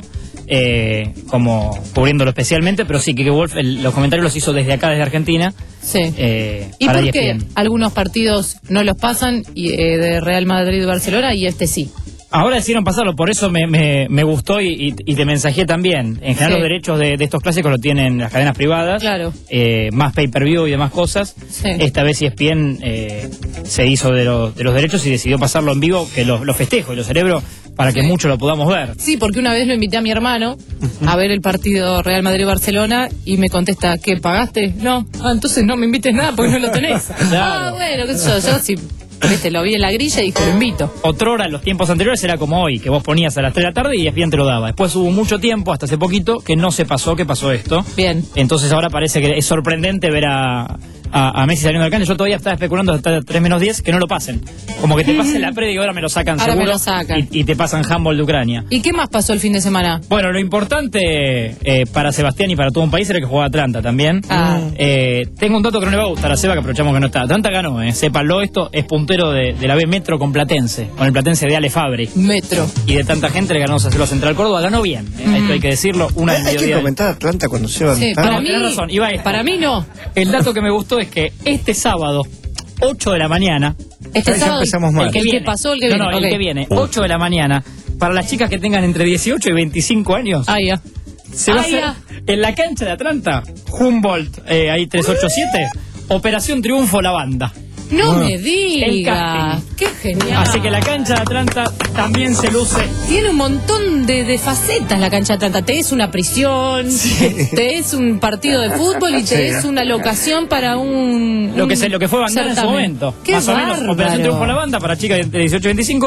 eh, como cubriéndolo especialmente, pero sí, Quique Wolf, el- los comentarios los hizo desde acá, desde Argentina. Sí. Eh, ¿Y para por qué E S P N. algunos partidos no los pasan y, eh, de Real Madrid y Barcelona y este sí? Ahora decidieron pasarlo, por eso me, me, me gustó y, y, y te mensajé también. En general Sí. los derechos de, de estos clásicos lo tienen las cadenas privadas, Claro. eh, más pay-per-view y demás cosas. Sí. Esta vez E S P N eh, se hizo de, lo- de los derechos y decidió pasarlo en vivo, que lo, lo festejo y lo celebro para que mucho lo podamos ver. Sí, porque una vez lo invité a mi hermano a ver el partido Real Madrid-Barcelona y me contesta, ¿qué, pagaste? No. Ah, entonces no me invites nada porque no lo tenés. Ah, bueno, qué sé yo, yo sí, viste, lo vi en la grilla y dije, lo invito. Otrora, en los tiempos anteriores, era como hoy, que vos ponías a las tres de la tarde y E S P N te lo daba. Después hubo mucho tiempo, hasta hace poquito, que no se pasó, que pasó esto. Bien. Entonces ahora parece que es sorprendente ver a, a, a Messi saliendo del cancha. Yo todavía estaba especulando hasta tres menos diez que no lo pasen. Como que te pasen la previa y ahora me lo sacan Ahora me seguro. lo sacan. Y, y te pasan handball de Ucrania. ¿Y qué más pasó el fin de semana? Bueno, lo importante eh, para Sebastián y para todo un país era que jugaba Atlanta también. Ah. Eh, tengo un dato que no le va a gustar a Seba, que aprovechamos que no está. Atlanta ganó, eh. Sépanlo, esto es puntero de, de la B Metro con Platense, con el Platense de Ale Fabri. Metro. Y de tanta gente le ganó dos a cero a Central Córdoba, ganó bien, eh, esto hay que decirlo, una del Hay que mediodía. comentar Atlanta cuando se van. Sí, No, para mí, tenés razón, iba a esto. para mí no. El dato que me gustó es que este sábado, ocho de la mañana, Este Ya sábado, empezamos mal. el que el que viene, pasó, el que no, viene. no, el ok. que viene, ocho de la mañana, para las chicas que tengan entre dieciocho y veinticinco años, Ah, ya. se va a Ah, hacer ya. en la cancha de Atlanta, Humboldt, eh, ahí trescientos ochenta y siete, Operación Triunfo la banda. No Ah. me El digas. casting. Qué genial. Así que la cancha de Atlanta también se luce. Tiene un montón de, de facetas la cancha de Atlanta. Te es una prisión, te es un partido de fútbol y te Sí. es una locación para un. Lo un que, se, lo que fue Bandera en su certamen. momento. Qué Más o menos, bárbaro. Operación Triunfo la banda para chicas de dieciocho y veinticinco.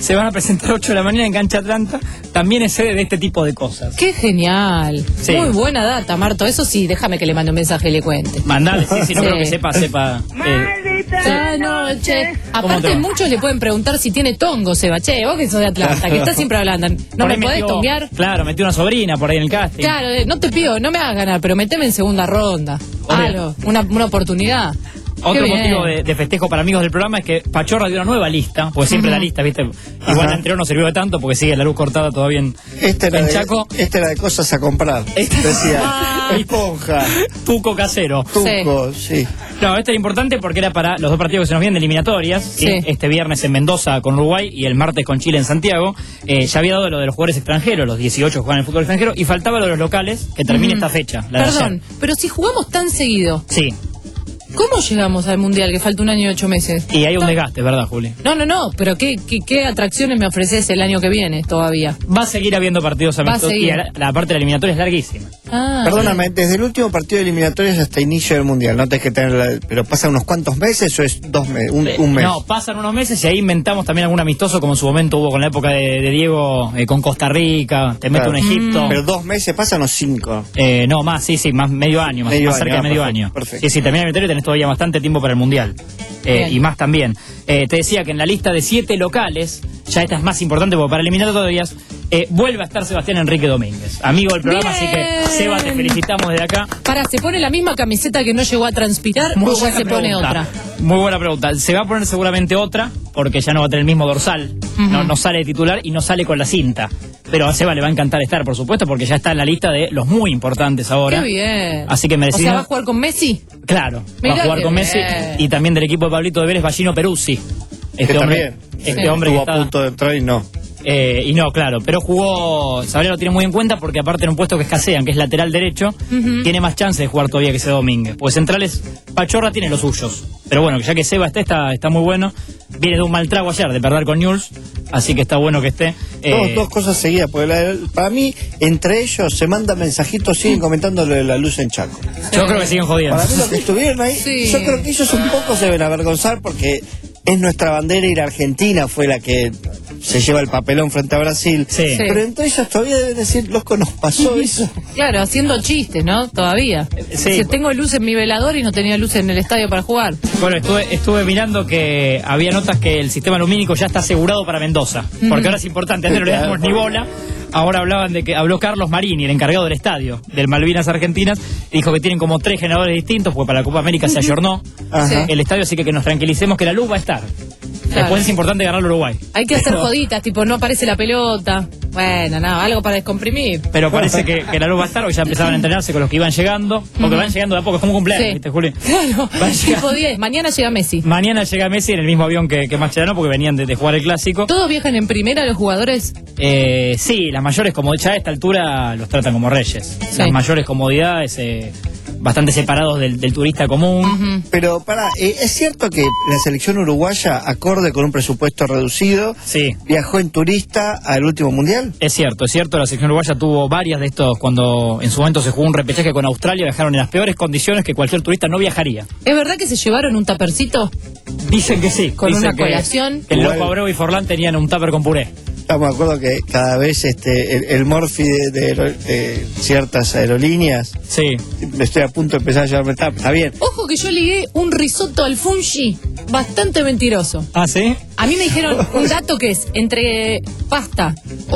se van a presentar ocho de la mañana en Cancha Atlanta, también es sede de este tipo de cosas. ¡Qué genial! Sí. Muy buena data, Marto. Eso sí, déjame que le mande un mensaje y le cuente. Mandale, sí, sí, no Sí. creo que sepa, sepa. Eh, Esta noche. ¿Cómo Aparte, te va? muchos le pueden preguntar si tiene tongo, Seba. Che, vos que sos de Atlanta, que estás siempre hablando. ¿No por me ahí podés metió- tonguear? Claro, metió una sobrina por ahí en el casting. Claro, eh, no te pido, no me hagas ganar, pero meteme en segunda ronda. Obvio. Algo, una, una oportunidad. Otro Qué bien. motivo de, de festejo para amigos del programa es que Pachorra dio una nueva lista, porque siempre Ujú. la lista, ¿viste? Igual la anterior no sirvió de tanto porque sigue la luz cortada todavía en, Este era, en de, Chaco. este era de cosas a comprar. Decía, esponja, Tuco casero. tuco, sí. No, este era importante porque era para los dos partidos que se nos vienen de eliminatorias. Sí. ¿sí? Este viernes en Mendoza con Uruguay y el martes con Chile en Santiago. Eh, ya había dado lo de los jugadores extranjeros, los dieciocho que juegan en el fútbol extranjero, y faltaba lo de los locales, que termina Ujú. esta fecha. La de Perdón, ayer. pero si jugamos tan seguido, Sí, ¿cómo llegamos al Mundial que falta un año y ocho meses? y hay un Ta- desgaste, ¿verdad, Juli? No, no, no, pero ¿qué, qué, qué atracciones me ofreces el año que viene todavía? Va a seguir habiendo partidos Va a amistosos y seguir. la, la parte de la eliminatoria es larguísima. Ah, Perdóname, desde el último partido de eliminatorias hasta inicio del mundial, no tenés que tener la- pero pasa unos cuantos meses o es dos meses, un, un mes. No, pasan unos meses y ahí inventamos también algún amistoso, como en su momento hubo con la época de, de Diego eh, con Costa Rica, te meto Claro. en Egipto. Pero dos meses pasan o cinco. Eh, no, más, sí, sí, más medio año, más, Medio más año, cerca ah, de medio perfecto, año. perfecto. Sí, sí, termina el eliminatorio y tenés todavía bastante tiempo para el Mundial. Eh, Bien. y más también. Eh, te decía que en la lista de siete locales, ya esta es más importante porque para eliminatorias, eh, vuelve a estar Sebastián Enrique Domínguez, amigo del programa, Bien. así que Seba, te felicitamos desde acá. Para, ¿se pone la misma camiseta que no llegó a transpirar o ya buena se pone pregunta. otra? Muy buena pregunta. Se va a poner seguramente otra, porque ya no va a tener el mismo dorsal. no, no sale de titular y no sale con la cinta. Pero a Seba le va a encantar estar, por supuesto, porque ya está en la lista de los muy importantes ahora. Qué bien. Así que O merecido. sea, ¿va a jugar con Messi? Claro, Mirá va a jugar qué con Messi bien. y también del equipo de Pablito de Vélez, Ballino Peruzzi. Este Que hombre, también. este Sí. hombre que Estuvo a está, punto de entrar y no. eh, y no, claro, pero jugó, Sabrina lo tiene muy en cuenta porque aparte en un puesto que escasean, que es lateral derecho, Ujú. tiene más chance de jugar todavía que ese Domínguez. Pues centrales, Pachorra tiene los suyos. Pero bueno, ya que Seba esté, está, está muy bueno. Viene de un mal trago ayer, de perder con Newell's, así que está bueno que esté. Eh, Dos, dos cosas seguidas, porque la- para mí, entre ellos se mandan mensajitos, siguen comentando lo de la luz en Chaco. yo creo que siguen jodiendo. Para mí los que estuvieron ahí, Sí. yo creo que ellos un poco se deben avergonzar porque es nuestra bandera y la Argentina fue la que se lleva el papelón frente a Brasil. Sí. Sí. Pero entre ellos todavía deben decir, loco, nos pasó eso. Claro, haciendo chistes, ¿no? Todavía. sí. Si tengo luz en mi velador y no tenía luz en el estadio para jugar. Bueno, estuve, estuve mirando que había notas que el sistema lumínico ya está asegurado para Mendoza. Porque Ujú. ahora es importante, antes no le damos ni bola. Ahora hablaban de que habló Carlos Marini, el encargado del estadio, del Malvinas Argentinas, y dijo que tienen como tres generadores distintos, porque para la Copa América se ayornó Ajá. el estadio, así que que nos tranquilicemos que la luz va a estar. Claro. Después es importante ganar Uruguay. Hay que hacer joditas, tipo, no aparece la pelota. Bueno, nada, algo para descomprimir. Pero parece que, que la luz va a estar, porque ya empezaban a entrenarse con los que iban llegando, porque van llegando de a poco, es como un cumpleaños, Sí. ¿viste, Juli? Claro, Va a llegar- tipo diez. Mañana llega Messi. Mañana llega Messi en el mismo avión que, que Mascherano, porque venían de, de jugar el clásico. ¿Todos viajan en primera los jugadores? Eh, sí, las mayores comodidades, ya a esta altura los tratan como reyes. Sí. Las mayores comodidades, eh, bastante separados del, del turista común. Pero para, eh, es cierto que la selección uruguaya, acorde con un presupuesto reducido, Sí. viajó en turista al último mundial. Es cierto, es cierto, la selección uruguaya tuvo varias de estos cuando en su momento se jugó un repechaje con Australia, viajaron en las peores condiciones que cualquier turista no viajaría. ¿Es verdad que se llevaron un tapercito? Dicen que sí. Con dicen una que- colación. que el Igual- Loco Abreu y Forlán tenían un tupper con puré. Estamos de acuerdo que cada vez este el, el morfi de, de aero- de ciertas aerolíneas, Sí. estoy a punto de empezar a llevarme tap. Está bien. Ojo que yo ligué un risotto al fungi bastante mentiroso. ¿Ah, sí? A mí me dijeron un dato que es entre pasta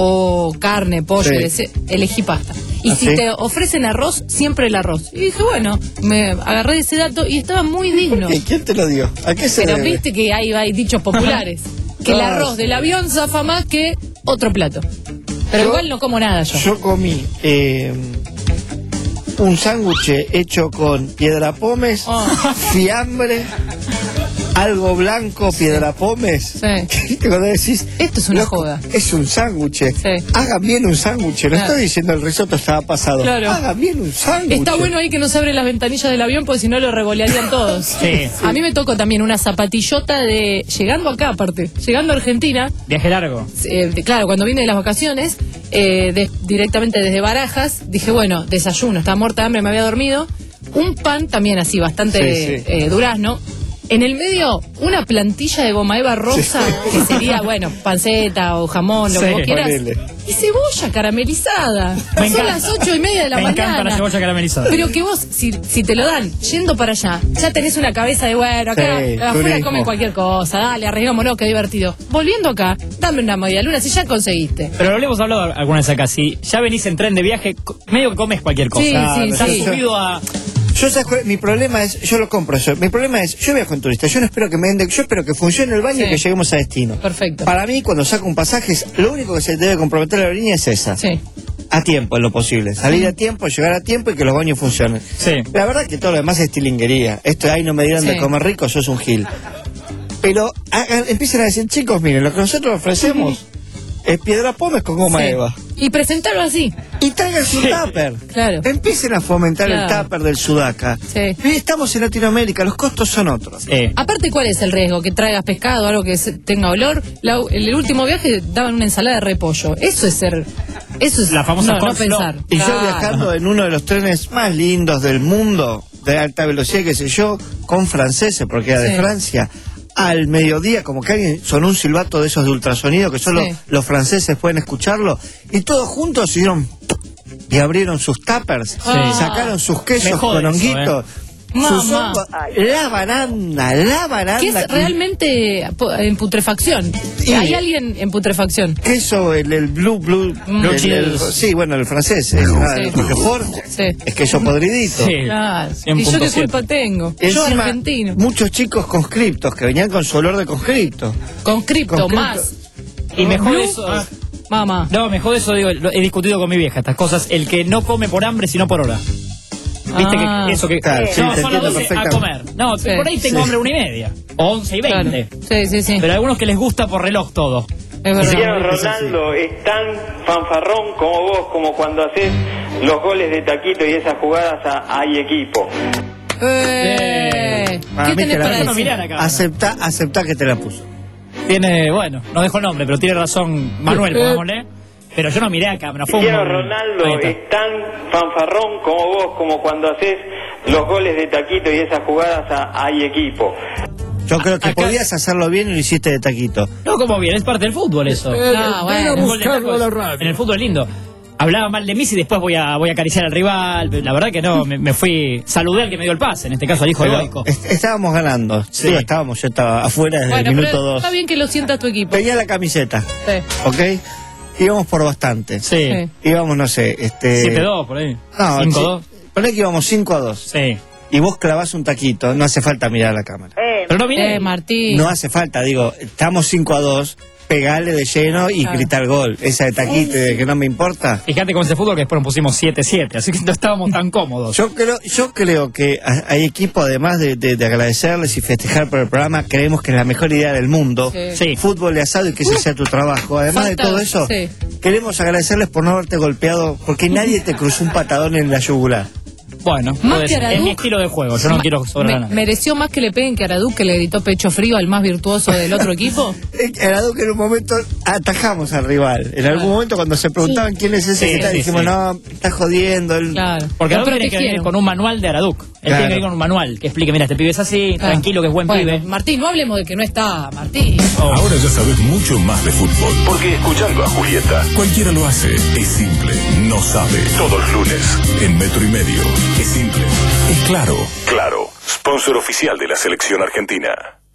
o carne, pollo, Sí. ele- elegí pasta. Y ¿Ah, si sí? te ofrecen arroz, siempre el arroz. Y dije, bueno, me agarré ese dato y estaba muy digno. ¿Y quién te lo dio? ¿A qué se Pero debe? viste que hay, hay dichos populares. Que el Ah, arroz sí. del avión zafa más que otro plato. Pero Yo- igual no como nada yo. Yo comí eh, un sándwich hecho con piedra pómez, Oh. fiambre, algo blanco, piedra pómez. Sí. Cuando decís, Esto es una loco, joda. es un sándwich. Hagan bien un sándwich. No Claro. estoy diciendo el risotto estaba pasado. Claro. Hagan bien un sándwich. Está bueno ahí que no se abren las ventanillas del avión porque si no lo revolearían todos. Sí. A mí me tocó también una zapatillota de... Llegando acá aparte, llegando a Argentina, Viaje largo. eh, de- claro, cuando vine de las vacaciones, eh, de- directamente desde Barajas, dije, bueno, desayuno, estaba muerta de hambre, me había dormido. Un pan también así, bastante Sí, sí. eh, durazno. En el medio, una plantilla de goma eva rosa, sí. que sería, bueno, panceta o jamón, lo Sí, que vos quieras. ponele. Y cebolla caramelizada. Me Son encanta. las ocho y media de la Me mañana. encanta la cebolla caramelizada. Pero que vos, si, si te lo dan yendo para allá, ya tenés una cabeza de, bueno, acá Sí, afuera turismo. comen cualquier cosa, dale, arreglámonos, qué divertido. Volviendo acá, dame una media luna, si ya conseguiste. Pero lo hemos hablado alguna vez acá. Si ya venís en tren de viaje, co- medio que comes cualquier cosa. Sí, sí, Estás sí. subido a. Yo sé, mi problema es, yo lo compro eso. Mi problema es, yo viajo en turista, yo no espero que me den, yo espero que funcione el baño Sí. y que lleguemos a destino. Perfecto. Para mí, cuando saco un pasaje, es- lo único que se debe comprometer a la aerolínea es esa. Sí. A tiempo, en lo posible. Salir a tiempo, llegar a tiempo y que los baños funcionen. Sí. La verdad que todo lo demás es tilinguería. Esto de ahí no me dieron Sí. de comer rico, sos un gil. Pero hagan- empiecen a decir, chicos, miren, lo que nosotros ofrecemos es piedra pómez con goma Sí. eva. Y presentarlo así. Y traigan su tupper. Claro. Empiecen a fomentar el Claro. tupper del sudaca. Sí. Estamos en Latinoamérica, los costos son otros. Aparte, ¿cuál es el riesgo? Que traigas pescado, algo que se- tenga olor. La- el último viaje daban una ensalada de repollo. Eso es ser... Eso es La famosa no, no coleslaw. pensar. Y yo Claro. viajando en uno de los trenes más lindos del mundo, de alta velocidad, qué sé yo, con franceses, porque era de Sí. Francia, al mediodía, como que alguien sonó un silbato de esos de ultrasonido, que solo Sí. los franceses pueden escucharlo, y todos juntos hicieron y abrieron sus tuppers, Sí. sacaron sus quesos Me jode con eso, honguitos, Mamá. sus hongos, la baranda, la baranda. Que es realmente po- en putrefacción. Sí. Hay alguien en putrefacción. Queso, el, el blue, blue, Blue el- el- cheese. sí, bueno, el francés, es, nada, Sí. el Roquefort, Sí. es queso podridito. Sí. Claro. cien ¿Y yo qué punto siete. culpa tengo? yo Encima, argentino. muchos chicos conscriptos que venían con su olor de conscripto. Conscripto, Conscripto. más. Y mejor Blue, eso. ah, Mamá. No, mejor eso, digo, lo he discutido con mi vieja estas cosas. El que no come por hambre, sino por hora. Viste Ah. que eso que. Claro, sí, no, te son las entiendo doce a perfectamente. comer. No, Sí. por ahí tengo Sí. hambre una y media. O once y Claro. veinte. Sí, sí, sí. Pero hay algunos que les gusta por reloj todo. Es verdad. Cristiano Ronaldo es tan fanfarrón como vos, como cuando haces los goles de taquito y esas jugadas a, hay equipo. Eh, Para ¿Qué mí tenés que la- para Yo no decir? miré a la cámara. Acepta, acepta que te la puso. Tiene, bueno, no dejo nombre, pero tiene razón Manuel, Eh. pongámosle. Pero yo no miré a cámara. Fue un- Cristiano Ahí Ronaldo está. es tan fanfarrón como vos, como cuando haces los goles de taquito y esas jugadas a, hay equipo. Yo creo que Acá- podías hacerlo bien y lo hiciste de taquito. No, como bien, es parte del fútbol eso. Ah, bueno. Un gol de taco es- en el fútbol es lindo. Hablaba mal de mí y después voy a, voy a acariciar al rival. La verdad que no, me, me fui. Saludé al que me dio el pase, en este caso al hijo de Pero Goico. est- estábamos ganando. Sí. Digo, estábamos, yo estaba afuera desde Bueno, el minuto pero dos. está bien que lo sienta tu equipo. Tenía la camiseta, Sí. ¿ok? Íbamos por bastante. Sí. Sí. Íbamos, no sé, este... siete dos por ahí. No, cinco sí, dos. poné que íbamos cinco a dos. Sí. Y vos clavás un taquito, no hace falta mirar la cámara. Pero no miré. Eh, Martín. No hace falta, digo, estamos cinco a dos, pegarle de lleno y Claro. gritar gol. Esa de taquito de que no me importa. Fíjate con ese fútbol que después nos pusimos siete siete, así que no estábamos tan cómodos. Yo creo, yo creo que a- hay equipo, además de, de- de agradecerles y festejar por el programa, creemos que es la mejor idea del mundo. Sí. Sí. Fútbol de asado y que ese sea tu trabajo. Además Falta- de todo eso, sí. queremos agradecerles por no haberte golpeado, porque nadie te cruzó un patadón en la yugular. Bueno, Más puede que ser. es Araduc, mi estilo de juego, yo no Ma- quiero sobrar a me- nadie. ¿Mereció más que le peguen que Araduc, que le gritó pecho frío al más virtuoso del otro equipo? Era que en un momento atajamos al rival. En algún momento cuando se preguntaban quién es ese Sí, que está, sí, dijimos, sí. no, está jodiendo. Él... Claro. Porque Lo Araduc tiene que venir protegieron. con un manual de Araduc. Él Claro. tiene que venir con un manual que explique, mira, este pibe es así, Claro. tranquilo, que es buen Bueno, pibe. Martín, no hablemos de que no está, Martín. Ahora ya sabes mucho más de fútbol. Porque escuchando a Julieta, cualquiera lo hace. Es simple, no sabe. Todos los lunes, en Metro y Medio. Es simple, es claro. Claro, sponsor oficial de la selección argentina.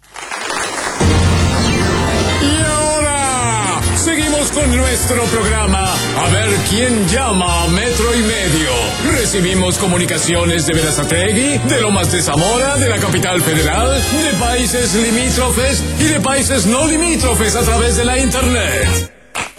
Y ahora seguimos con nuestro programa. A ver quién llama a Metro y Medio. Recibimos comunicaciones de Berazategui, de Lomas de Zamora, de la capital federal, de países limítrofes y de países no limítrofes a través de la internet.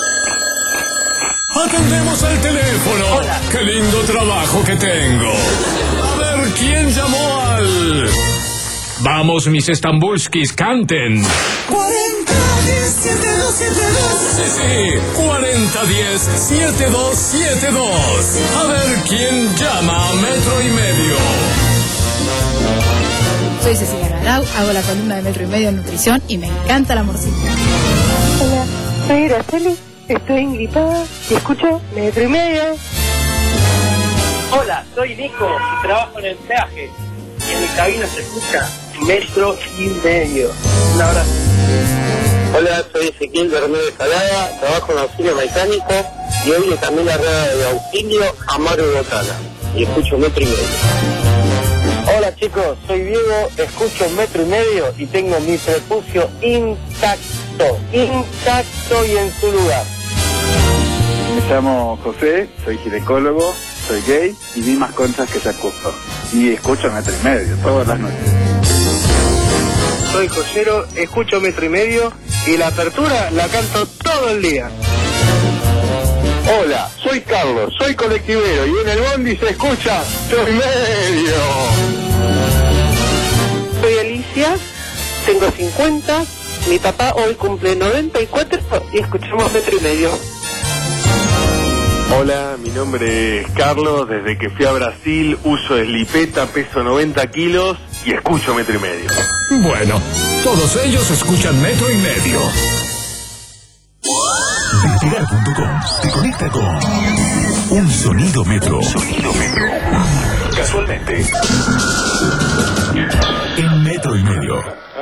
Atendemos al teléfono. Hola. Qué lindo trabajo que tengo. A ver quién llamó al... Vamos, mis estambulskis, canten. cuarenta, diez, siete dos, siete dos. Sí, sí, cuarenta diez, setenta y dos setenta y dos. A ver quién llama a Metro y Medio. Soy Cecilia Garau, hago la columna de Metro y Medio en Nutrición y me encanta la morcilla. Hola, soy Araceli, estoy ingripada y escucho Metro y Medio. Hola, soy Nico y trabajo en el peaje. Y en mi cabina se escucha metro y medio. Un abrazo. Hola, soy Ezequiel de Remedio de Salada, trabajo en auxilio mecánico y oigo también la rueda de auxilio a Mario Botana y escucho metro y medio. Hola chicos, soy Diego, escucho metro y medio y tengo mi prepucio intacto, intacto y en su lugar. Me llamo José, soy ginecólogo, soy gay y vi más conchas que Yacujo. Y escucho metro y medio todas las noches. Soy Josero, escucho metro y medio y la apertura la canto todo el día. Hola, soy Carlos, soy colectivero y en el bondi se escucha metro y medio. Soy Alicia, tengo cincuenta, mi papá hoy cumple noventa y cuatro y escuchamos metro y medio. Hola, mi nombre es Carlos, desde que fui a Brasil uso slipeta, peso noventa kilos y escucho metro y medio. Bueno, todos ellos escuchan metro y medio. Despegar punto com te conecta con un sonido metro. Sonido metro. Casualmente, en metro y medio.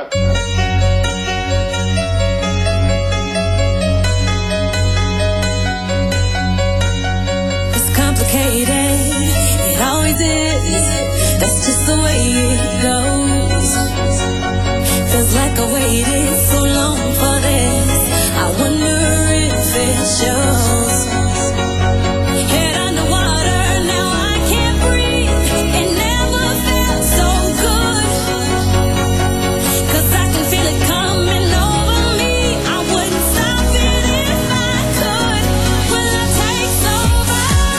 It always is. That's just the way it goes. Feels like I waited so long for this. I wonder if it shows. Head underwater, now I can't breathe. It never felt so good. 'Cause I can feel it coming over me. I wouldn't stop it if I could. Will I take over?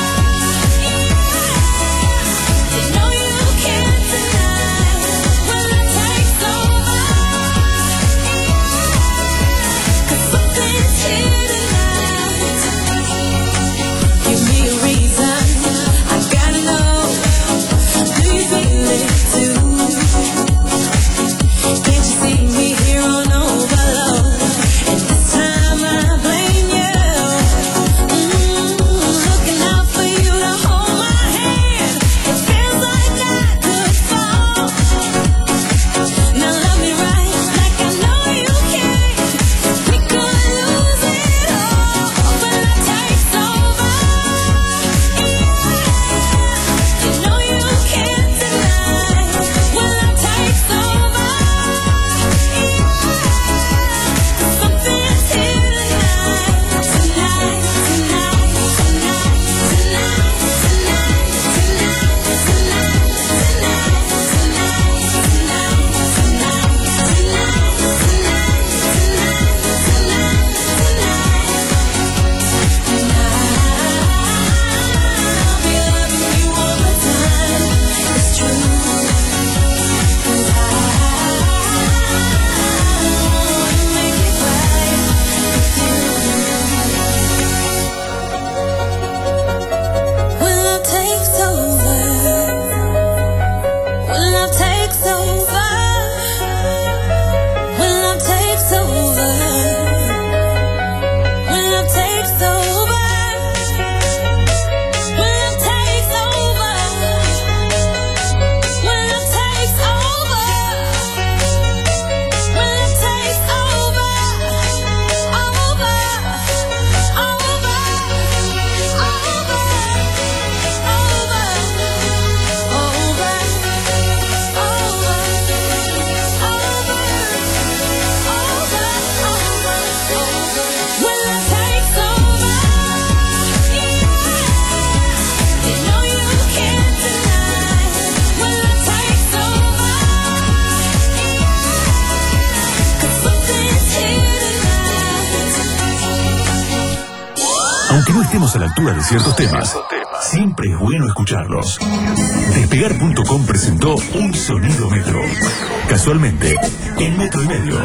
Aunque no estemos a la altura de ciertos temas, siempre es bueno escucharlos. Despegar punto com presentó Un Sonido Metro. Casualmente, en metro y medio.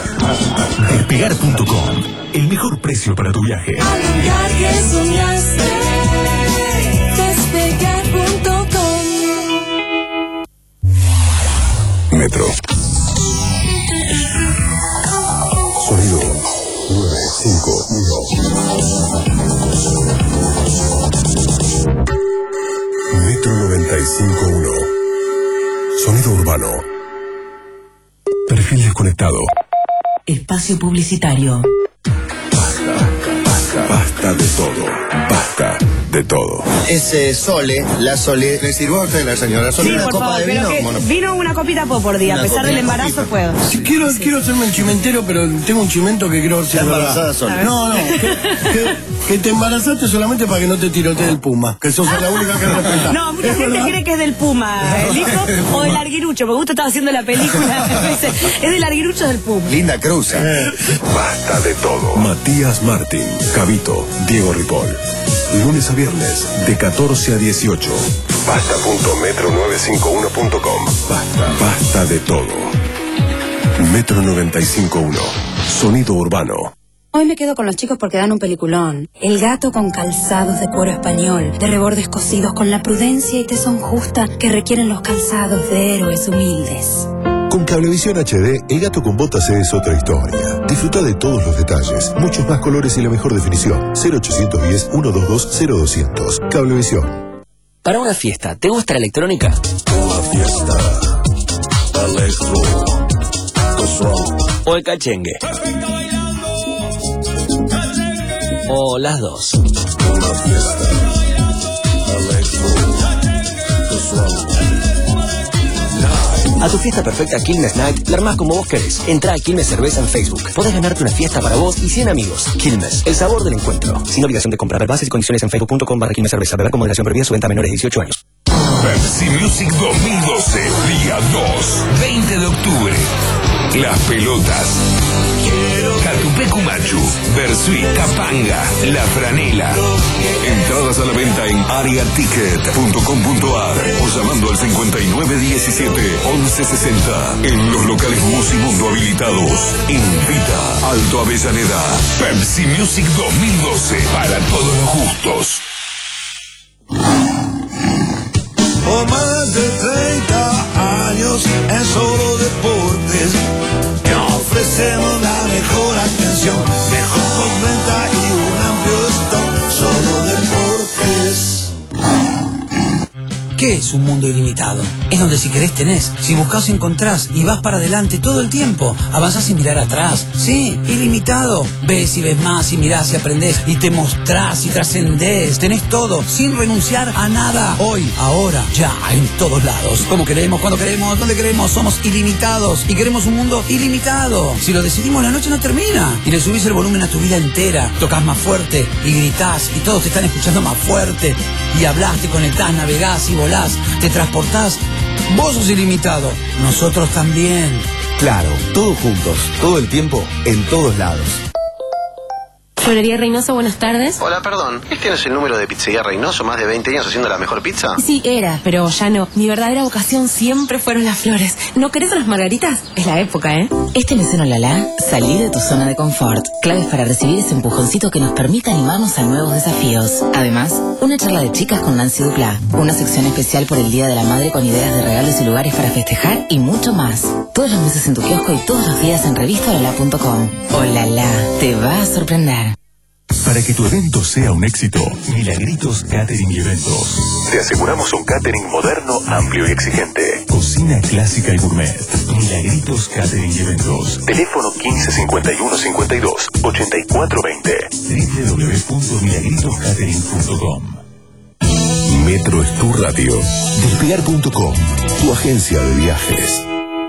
Despegar punto com, el mejor precio para tu viaje. Al lugar que soñaste, despegar punto com. Metro. Sonido nueve cinco uno. Metro noventa y cinco punto uno. Sonido urbano. conectado. Espacio publicitario. Basta de todo. Basta de todo. Ese Sole, la Sole, ¿le sirvió a usted la señora Sole Sí, una por copa favor, de pero vino? que Bueno, vino una copita po- por día. Una A pesar del copita, embarazo copita. puedo. Si quiero, quiero hacerme el chimentero, pero tengo un chimento que creo Está ser embarazada verdad. sola. No, no, que, que- que te embarazaste solamente para que no te tirotee el puma, que sos la única que respeta. No, mucha ¿Es gente verdad? cree que es del Puma, el hijo, o del Arguirucho, porque justo estaba haciendo la película. Es del Arguirucho del Puma. Linda Cruz. ¿eh? Basta de todo. Matías Martín, Cabito, Diego Ripoll. Lunes a viernes, de catorce a dieciocho. Basta punto metro novecientos cincuenta y uno punto com. Basta. Basta de todo. Metro novecientos cincuenta y uno. Sonido urbano. Hoy me quedo con los chicos porque dan un peliculón. El gato con calzados de cuero español, de rebordes cosidos con la prudencia y tesón justa que requieren los calzados de héroes humildes. Con Cablevisión H D, el gato con botas es otra historia. Disfruta de todos los detalles, muchos más colores y la mejor definición. cero ochocientos diez, ciento veintidós, cero doscientos. Cablevisión. Para una fiesta, ¿te gusta la electrónica? Una fiesta. Electro. ¿O el cachengue? ¿O las dos? Una fiesta. Electro. A tu fiesta perfecta Quilmes Night la armás como vos querés. Entrá a Quilmes Cerveza en Facebook. Podés ganarte una fiesta para vos y cien amigos. Quilmes, el sabor del encuentro. Sin obligación de comprar. Bases y condiciones en facebook punto com barra Quilmes Cerveza. Beber con moderación prohibida. Su venta a menores de dieciocho años. Pepsi Music dos mil doce, día dos, veinte de octubre. Las pelotas. Catupecu Machu, Versuit, Capanga, La Franela. Entradas a la venta en ariaticket punto com punto ar o llamando al cincuenta y nueve diecisiete, once sesenta. En los locales Musimundo habilitados. Invita Alto Avellaneda. Pepsi Music dos mil doce, para todos los gustos. Por más de treinta años en solo deportes, te ofrecemos la mejor atención, mejor postventa y un amplio stock. Solo deportes. ¿Qué es un mundo ilimitado? Es donde si querés tenés, si buscás encontrás y vas para adelante todo el tiempo. Avanzás sin mirar atrás. Sí, ilimitado. Ves y ves más y mirás y aprendés y te mostrás y trascendés. Tenés todo sin renunciar a nada. Hoy, ahora, ya, en todos lados. Como queremos, cuando queremos, donde queremos. Somos ilimitados y queremos un mundo ilimitado. Si lo decidimos, la noche no termina. Y le subís el volumen a tu vida entera. Tocas más fuerte y gritás y todos te están escuchando más fuerte. Y hablás, te conectás, navegás y volás. Te transportás. Vos sos ilimitado. Nosotros también. Claro, todos juntos, todo el tiempo, en todos lados. Florería Reynoso, buenas tardes. Hola, perdón. ¿Este es el número de Pizzería Reynoso? ¿Más de veinte años haciendo la mejor pizza? Sí, era, pero ya no. Mi verdadera vocación siempre fueron las flores. ¿No querés unas margaritas? Es la época, ¿eh? Este mesero Lala, salí de tu zona de confort. Claves para recibir ese empujoncito que nos permite animarnos a nuevos desafíos. Además, una charla de chicas con Nancy Duplá, una sección especial por el Día de la Madre con ideas de regalos y lugares para festejar y mucho más. Todos los meses en tu kiosco y todos los días en revista olala punto com. Olala, te va a sorprender. Para que tu evento sea un éxito, Milagritos Catering y Eventos. Te aseguramos un catering moderno, amplio y exigente. Cocina clásica y gourmet. Milagritos Catering y Eventos. Teléfono quince cincuenta y uno cincuenta y dos, ochenta y cuatro veinte. doble u doble u doble u punto milagritos catering punto com. Metro es tu radio. Despegar punto com, tu agencia de viajes.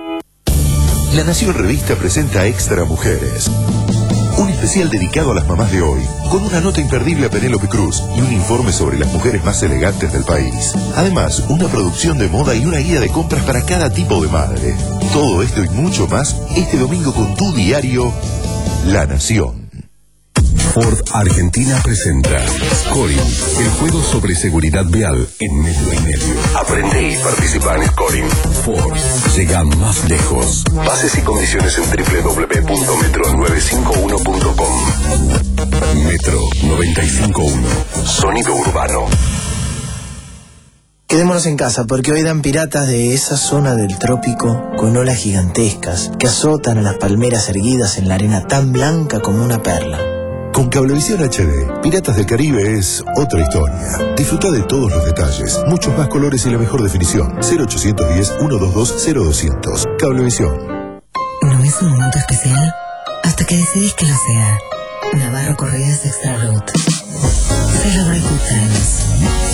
La Nación Revista presenta Extra Mujeres. Un especial dedicado a las mamás de hoy, con una nota imperdible a Penélope Cruz y un informe sobre las mujeres más elegantes del país. Además, una producción de moda y una guía de compras para cada tipo de madre. Todo esto y mucho más este domingo con tu diario La Nación. Ford Argentina presenta Scoring, el juego sobre seguridad vial en metro y medio. Aprende y participa en Scoring. Ford llega más lejos. Bases y condiciones en doble u doble u doble u punto metro novecientos cincuenta y uno punto com. Metro novecientos cincuenta y uno. Sonido urbano. Quedémonos en casa porque hoy dan piratas de esa zona del trópico con olas gigantescas que azotan a las palmeras erguidas en la arena tan blanca como una perla. Con Cablevisión H D, Piratas del Caribe es otra historia. Disfruta de todos los detalles, muchos más colores y la mejor definición. cero ochocientos diez, ciento veintidós, cero doscientos. Cablevisión. no es un momento especial hasta que decidís que lo sea. Navarro Corridas Extra Root. Celebrate good times.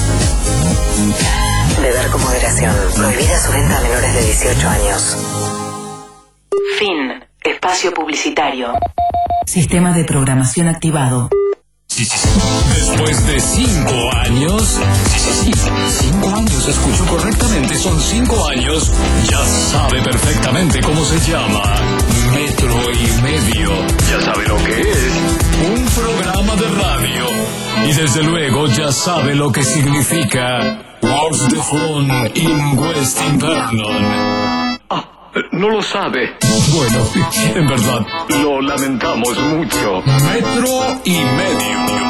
Beber con moderación. Prohibida su venta a menores de dieciocho años. Fin. Espacio publicitario. Sistema de programación activado. Después de cinco años, sí, sí, sí, cinco años, escucho correctamente, son cinco años, ya sabe perfectamente cómo se llama. Metro y Medio. Ya sabe lo que es. Un programa de radio. Y desde luego ya sabe lo que significa Wars de Front in West Invernon. Ah, no lo sabe. Bueno, en verdad, lo lamentamos mucho. Metro y Medio.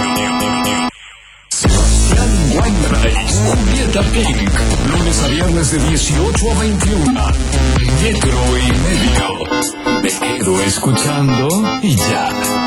Sebastián Weinreich, Julieta Pink, lunes a viernes de dieciocho a veintiuno. Metro y Medio. Me quedo escuchando y ya.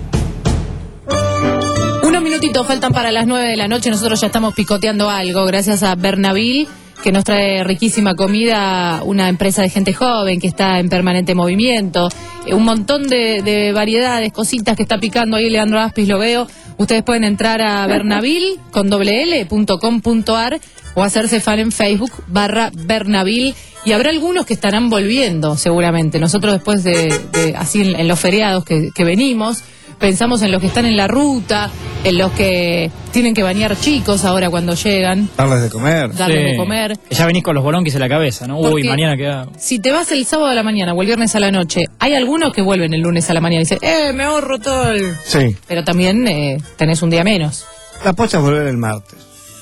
Unos minutitos faltan para las nueve de la noche. Nosotros ya estamos picoteando algo gracias a Bernaville, que nos trae riquísima comida, una empresa de gente joven que está en permanente movimiento, eh, un montón de, de variedades, cositas que está picando ahí Leandro Aspis, lo veo. Ustedes pueden entrar a bernaville con doble l punto com punto ar o hacerse fan en Facebook barra Bernaville, y habrá algunos que estarán volviendo seguramente. Nosotros después de, de así en, en los feriados que, que venimos, pensamos en los que están en la ruta, en los que tienen que bañar chicos ahora cuando llegan. Darles de comer. Darles Sí. de comer. Ya venís con los bolonquis en la cabeza, ¿no? Uy, Porque mañana queda... Si te vas el sábado a la mañana o el viernes a la noche, hay algunos que vuelven el lunes a la mañana y dicen, eh, me ahorro todo el... Sí. Pero también eh, tenés un día menos. La pocha es volver el martes.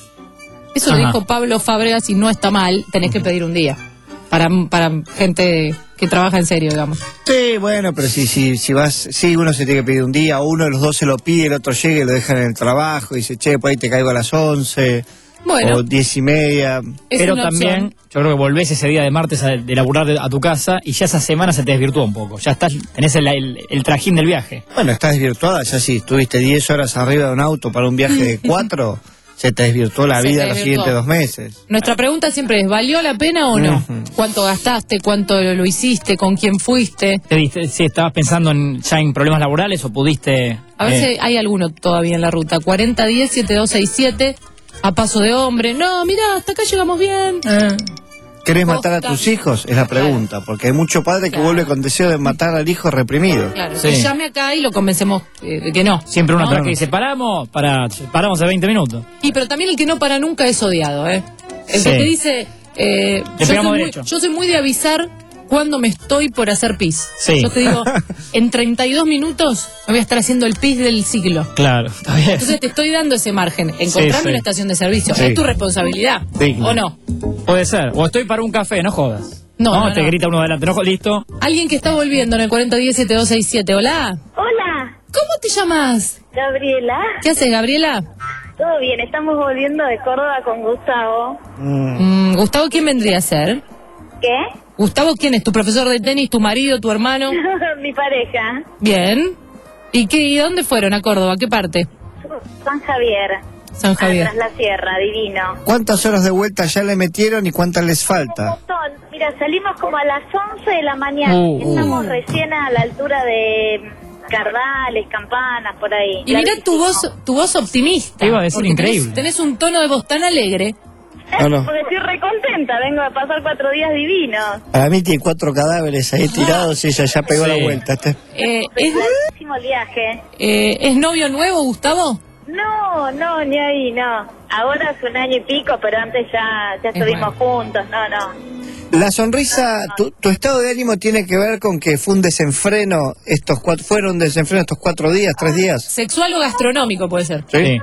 Eso Ajá. lo dijo Pablo Fábregas y no está mal, tenés que pedir un día. Para, para gente que trabaja en serio, digamos. Sí, bueno, pero si, si, si vas, sí, uno se tiene que pedir un día, uno de los dos se lo pide, el otro llega y lo dejan en el trabajo y dice, che, pues ahí te caigo a las once, Bueno. o diez y media. Es Pero una también, opción. yo creo que volvés ese día de martes a, de laburar de- a tu casa y ya esa semana se te desvirtúa un poco. Ya estás, tenés el, el, el trajín del viaje. Bueno, estás desvirtuada, ya si estuviste diez horas arriba de un auto para un viaje de cuatro, se te desvirtuó la Se vida te los desvirtuó. siguientes dos meses. Nuestra pregunta siempre es, ¿valió la pena o no? Ujú. ¿Cuánto gastaste? ¿Cuánto lo hiciste? ¿Con quién fuiste? ¿Te diste, si estabas pensando en, ya en problemas laborales o pudiste...? A veces eh, hay alguno todavía en la ruta. cuarenta diez setenta y dos sesenta y siete, a paso de hombre. No, mira, hasta acá llegamos bien. ¿Querés matar a Posta. tus hijos? Es la pregunta, porque hay mucho padre que vuelve con deseo de matar al hijo reprimido. Claro, Sí. que llame acá y lo convencemos eh, de que no. Siempre uno ¿no? atrás que dice, paramos, para, paramos hace veinte minutos. Y pero también el que no para nunca es odiado, ¿eh? El Sí. que te dice, eh, Le yo, soy pegamos muy, derecho. yo soy muy de avisar cuando me estoy por hacer pis. Sí. Yo te digo, en treinta y dos minutos me voy a estar haciendo el pis del siglo. Claro, está bien. Entonces te estoy dando ese margen. Encontrarme Sí, sí. una estación de servicio. Sí. Es tu responsabilidad. Sí. ¿O no? Puede ser. O estoy para un café, no jodas. No, no, Te no. grita uno adelante, no jodas, listo. Alguien que está volviendo en el cuarenta diez setenta y dos sesenta y siete. Hola. Hola, ¿Cómo te llamas? Gabriela. ¿Qué haces, Gabriela? Todo bien, estamos volviendo de Córdoba con Gustavo. Mm, Gustavo, ¿quién vendría a ser? ¿Qué? Gustavo, ¿quién es? ¿Tu profesor de tenis, tu marido, tu hermano? Mi pareja. Bien. ¿Y qué, y dónde fueron? ¿A Córdoba? ¿Qué parte? San Javier. San Javier. Tras la sierra, divino. ¿Cuántas horas de vuelta ya le metieron y cuántas les falta? Son, mira, salimos como a las once de la mañana. Uh, Estamos uh. recién a la altura de Cardales, Campanas, por ahí. Y mira tu voz, tu voz optimista. Te iba a decir, porque increíble. Tenés, tenés un tono de voz tan alegre. No, no. Porque estoy recontenta, vengo a pasar cuatro días divinos. Para mí tiene cuatro cadáveres ahí tirados y ella ya pegó Sí. la vuelta. Este- Eh, ¿es, Larguísimo el viaje. eh, ¿Es novio nuevo, Gustavo? No, no, ni ahí, no. Ahora hace un año y pico, pero antes ya, ya estuvimos juntos, no, no. La sonrisa, tu, tu estado de ánimo tiene que ver con que fue un desenfreno estos cuatro, fueron un desenfreno estos cuatro días, tres días. ¿Sexual o gastronómico puede ser? Sí.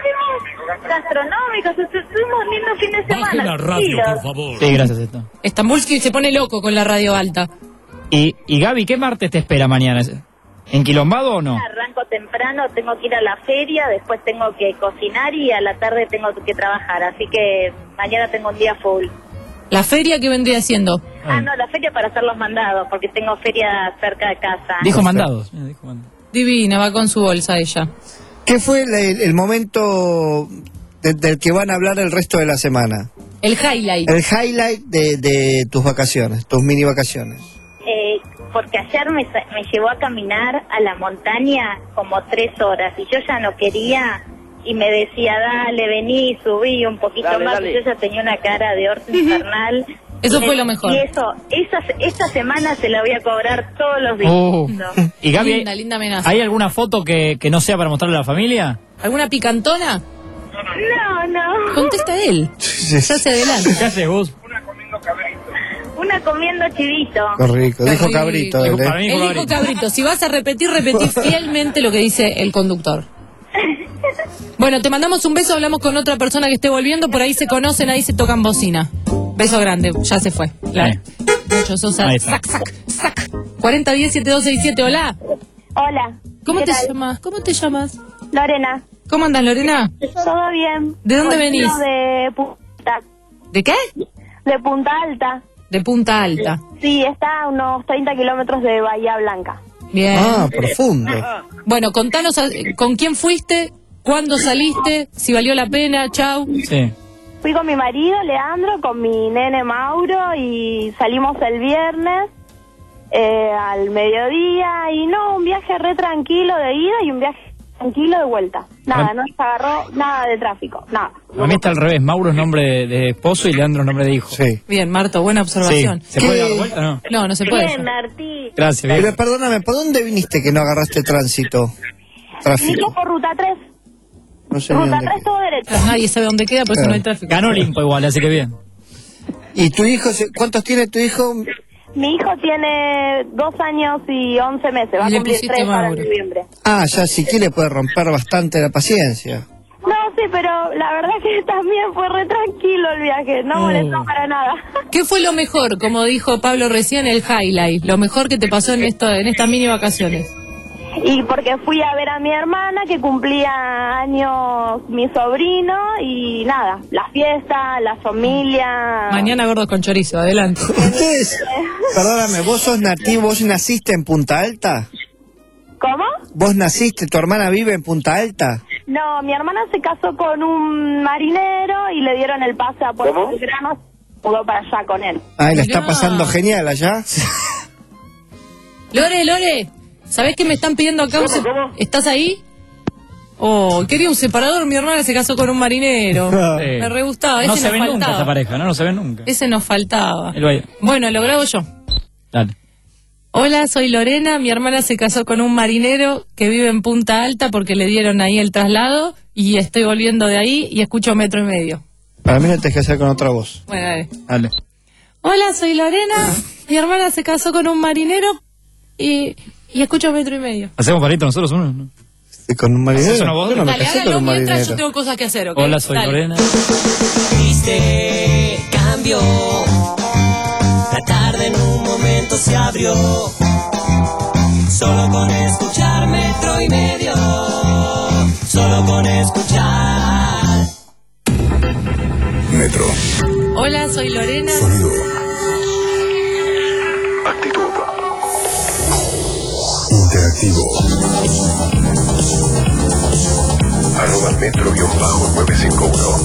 Gastronómicos, tuvimos un lindo fin de semana. tranquilos. favor. Sí, gracias, esto. Stambulski se pone loco con la radio alta. Y, y Gaby, ¿qué martes te espera mañana? ¿Enquilombado o no? Arranco temprano, tengo que ir a la feria, después tengo que cocinar y a la tarde tengo que trabajar, así que mañana tengo un día full. ¿La feria qué vendría haciendo? Ah, no, la feria para hacer los mandados, porque tengo feria cerca de casa. Dijo mandados. Divina, va con su bolsa ella. ¿Qué fue el, el- el momento de- del que van a hablar el resto de la semana? El highlight. El highlight de, de tus vacaciones, tus mini vacaciones. Eh, porque ayer me, sa- me llevó a caminar a la montaña como tres horas y yo ya no quería y me decía, dale, vení, subí un poquito Dale, más dale. y yo ya tenía una cara de orto infernal. Eso Y fue me- lo mejor. Y eso, esa, esta semana se la voy a cobrar todos los días. Oh. No. Y Gaby, Linda, linda amenaza. ¿hay alguna foto que, que no sea para mostrarle a la familia? ¿Alguna picantona? No, no. Contesta él. Ya se adelanta. ¿Qué haces vos? Una comiendo chivito. Qué rico, dijo Qué cabrito. rico. él, ¿eh? Él dijo cabrito. Si vas a repetir, repetí fielmente lo que dice el conductor. Bueno, te mandamos un beso, hablamos con otra persona que esté volviendo, por ahí se conocen, ahí se tocan bocina. Beso grande, ya se fue. La, Nacho Sosa, Ahí está. sac, sac, sac. cuarenta diez siete dos seis siete, hola. Hola. ¿Cómo ¿Qué te tal? llamas? ¿Cómo te llamas? Lorena. ¿Cómo andas, Lorena? ¿Todo bien? ¿De dónde Volviendo venís? De Punta. ¿De qué? De Punta Alta. De Punta Alta. Sí, está a unos treinta kilómetros de Bahía Blanca. Bien. Ah, profundo. Bueno, contanos a- con quién fuiste, cuándo saliste, si valió la pena, chau. Sí. Fui con mi marido, Leandro, con mi nene Mauro y salimos el viernes eh, al mediodía y no, un viaje re tranquilo de ida y un viaje tranquilo de vuelta. Nada, Ah. no nos agarró nada de tráfico, nada. A mí está al revés. Mauro es nombre de, de esposo y Leandro es nombre de hijo. Sí. Bien, Marto, buena observación. Sí. ¿Se puede dar vuelta o no? No, no se puede. Bien, Martí. Gracias, bien. Pero perdóname, ¿por dónde viniste que no agarraste tránsito? Vinimos Tráfico. por ruta tres. No sé ni Ruta dónde. tres todo derecho. Nadie sabe dónde queda, por eso Claro. no hay tráfico. Ganó Olimpo igual, así que bien. ¿Y tu hijo, se- cuántos tiene tu hijo? Mi hijo tiene dos años y once meses, va a Le cumplir pusiste tres ahora en Mauro. noviembre. Ah, ya sí que le puede romper bastante la paciencia. No, sí, pero la verdad que también fue re tranquilo el viaje, no Oh. molestó para nada. ¿Qué fue lo mejor, como dijo Pablo recién, el highlight? Lo mejor que te pasó en esto, en estas mini vacaciones. Y porque fui a ver a mi hermana que cumplía años mi sobrino y nada, la fiesta, la familia. Mañana gordos con chorizo, adelante. Ustedes, perdóname, ¿vos sos nativo, vos naciste en Punta Alta? ¿Cómo? ¿Vos naciste, tu hermana vive en Punta Alta? No, mi hermana se casó con un marinero y le dieron el pase a Puerto Belgrano, se mudó para allá con él. Ay, la está Mirá. pasando genial allá. Lore, Lore, ¿sabés que me están pidiendo acá un se- ¿Estás ahí? Oh, quería un separador, mi hermana se casó con un marinero. Sí. Me re gustaba, No ese se nos ven nunca esa faltaba. pareja, no, no se ven nunca. Ese nos faltaba. El baile. Bueno, lo grabo yo. Dale. Hola, soy Lorena, mi hermana se casó con un marinero que vive en Punta Alta porque le dieron ahí el traslado y estoy volviendo de ahí y escucho metro y medio. Para mí no tenés que hacer con otra voz. Bueno, dale. Dale. Hola, soy Lorena, mi hermana se casó con un marinero y, y escucho metro y medio. ¿Hacemos parito nosotros uno? ¿No? ¿Con un marinero? ¿Haces una voz? Yo no me Dale, casé con háganlo un mientras marinero. yo tengo cosas que hacer, ¿ok? Hola, soy Dale. Lorena. Viste, cambió. La tarde en un momento se abrió. Solo con escuchar metro y medio. Solo con escuchar. Metro. Hola, soy Lorena. Sonido. Actitud. Interactivo. Arroba metro nueve cinco uno.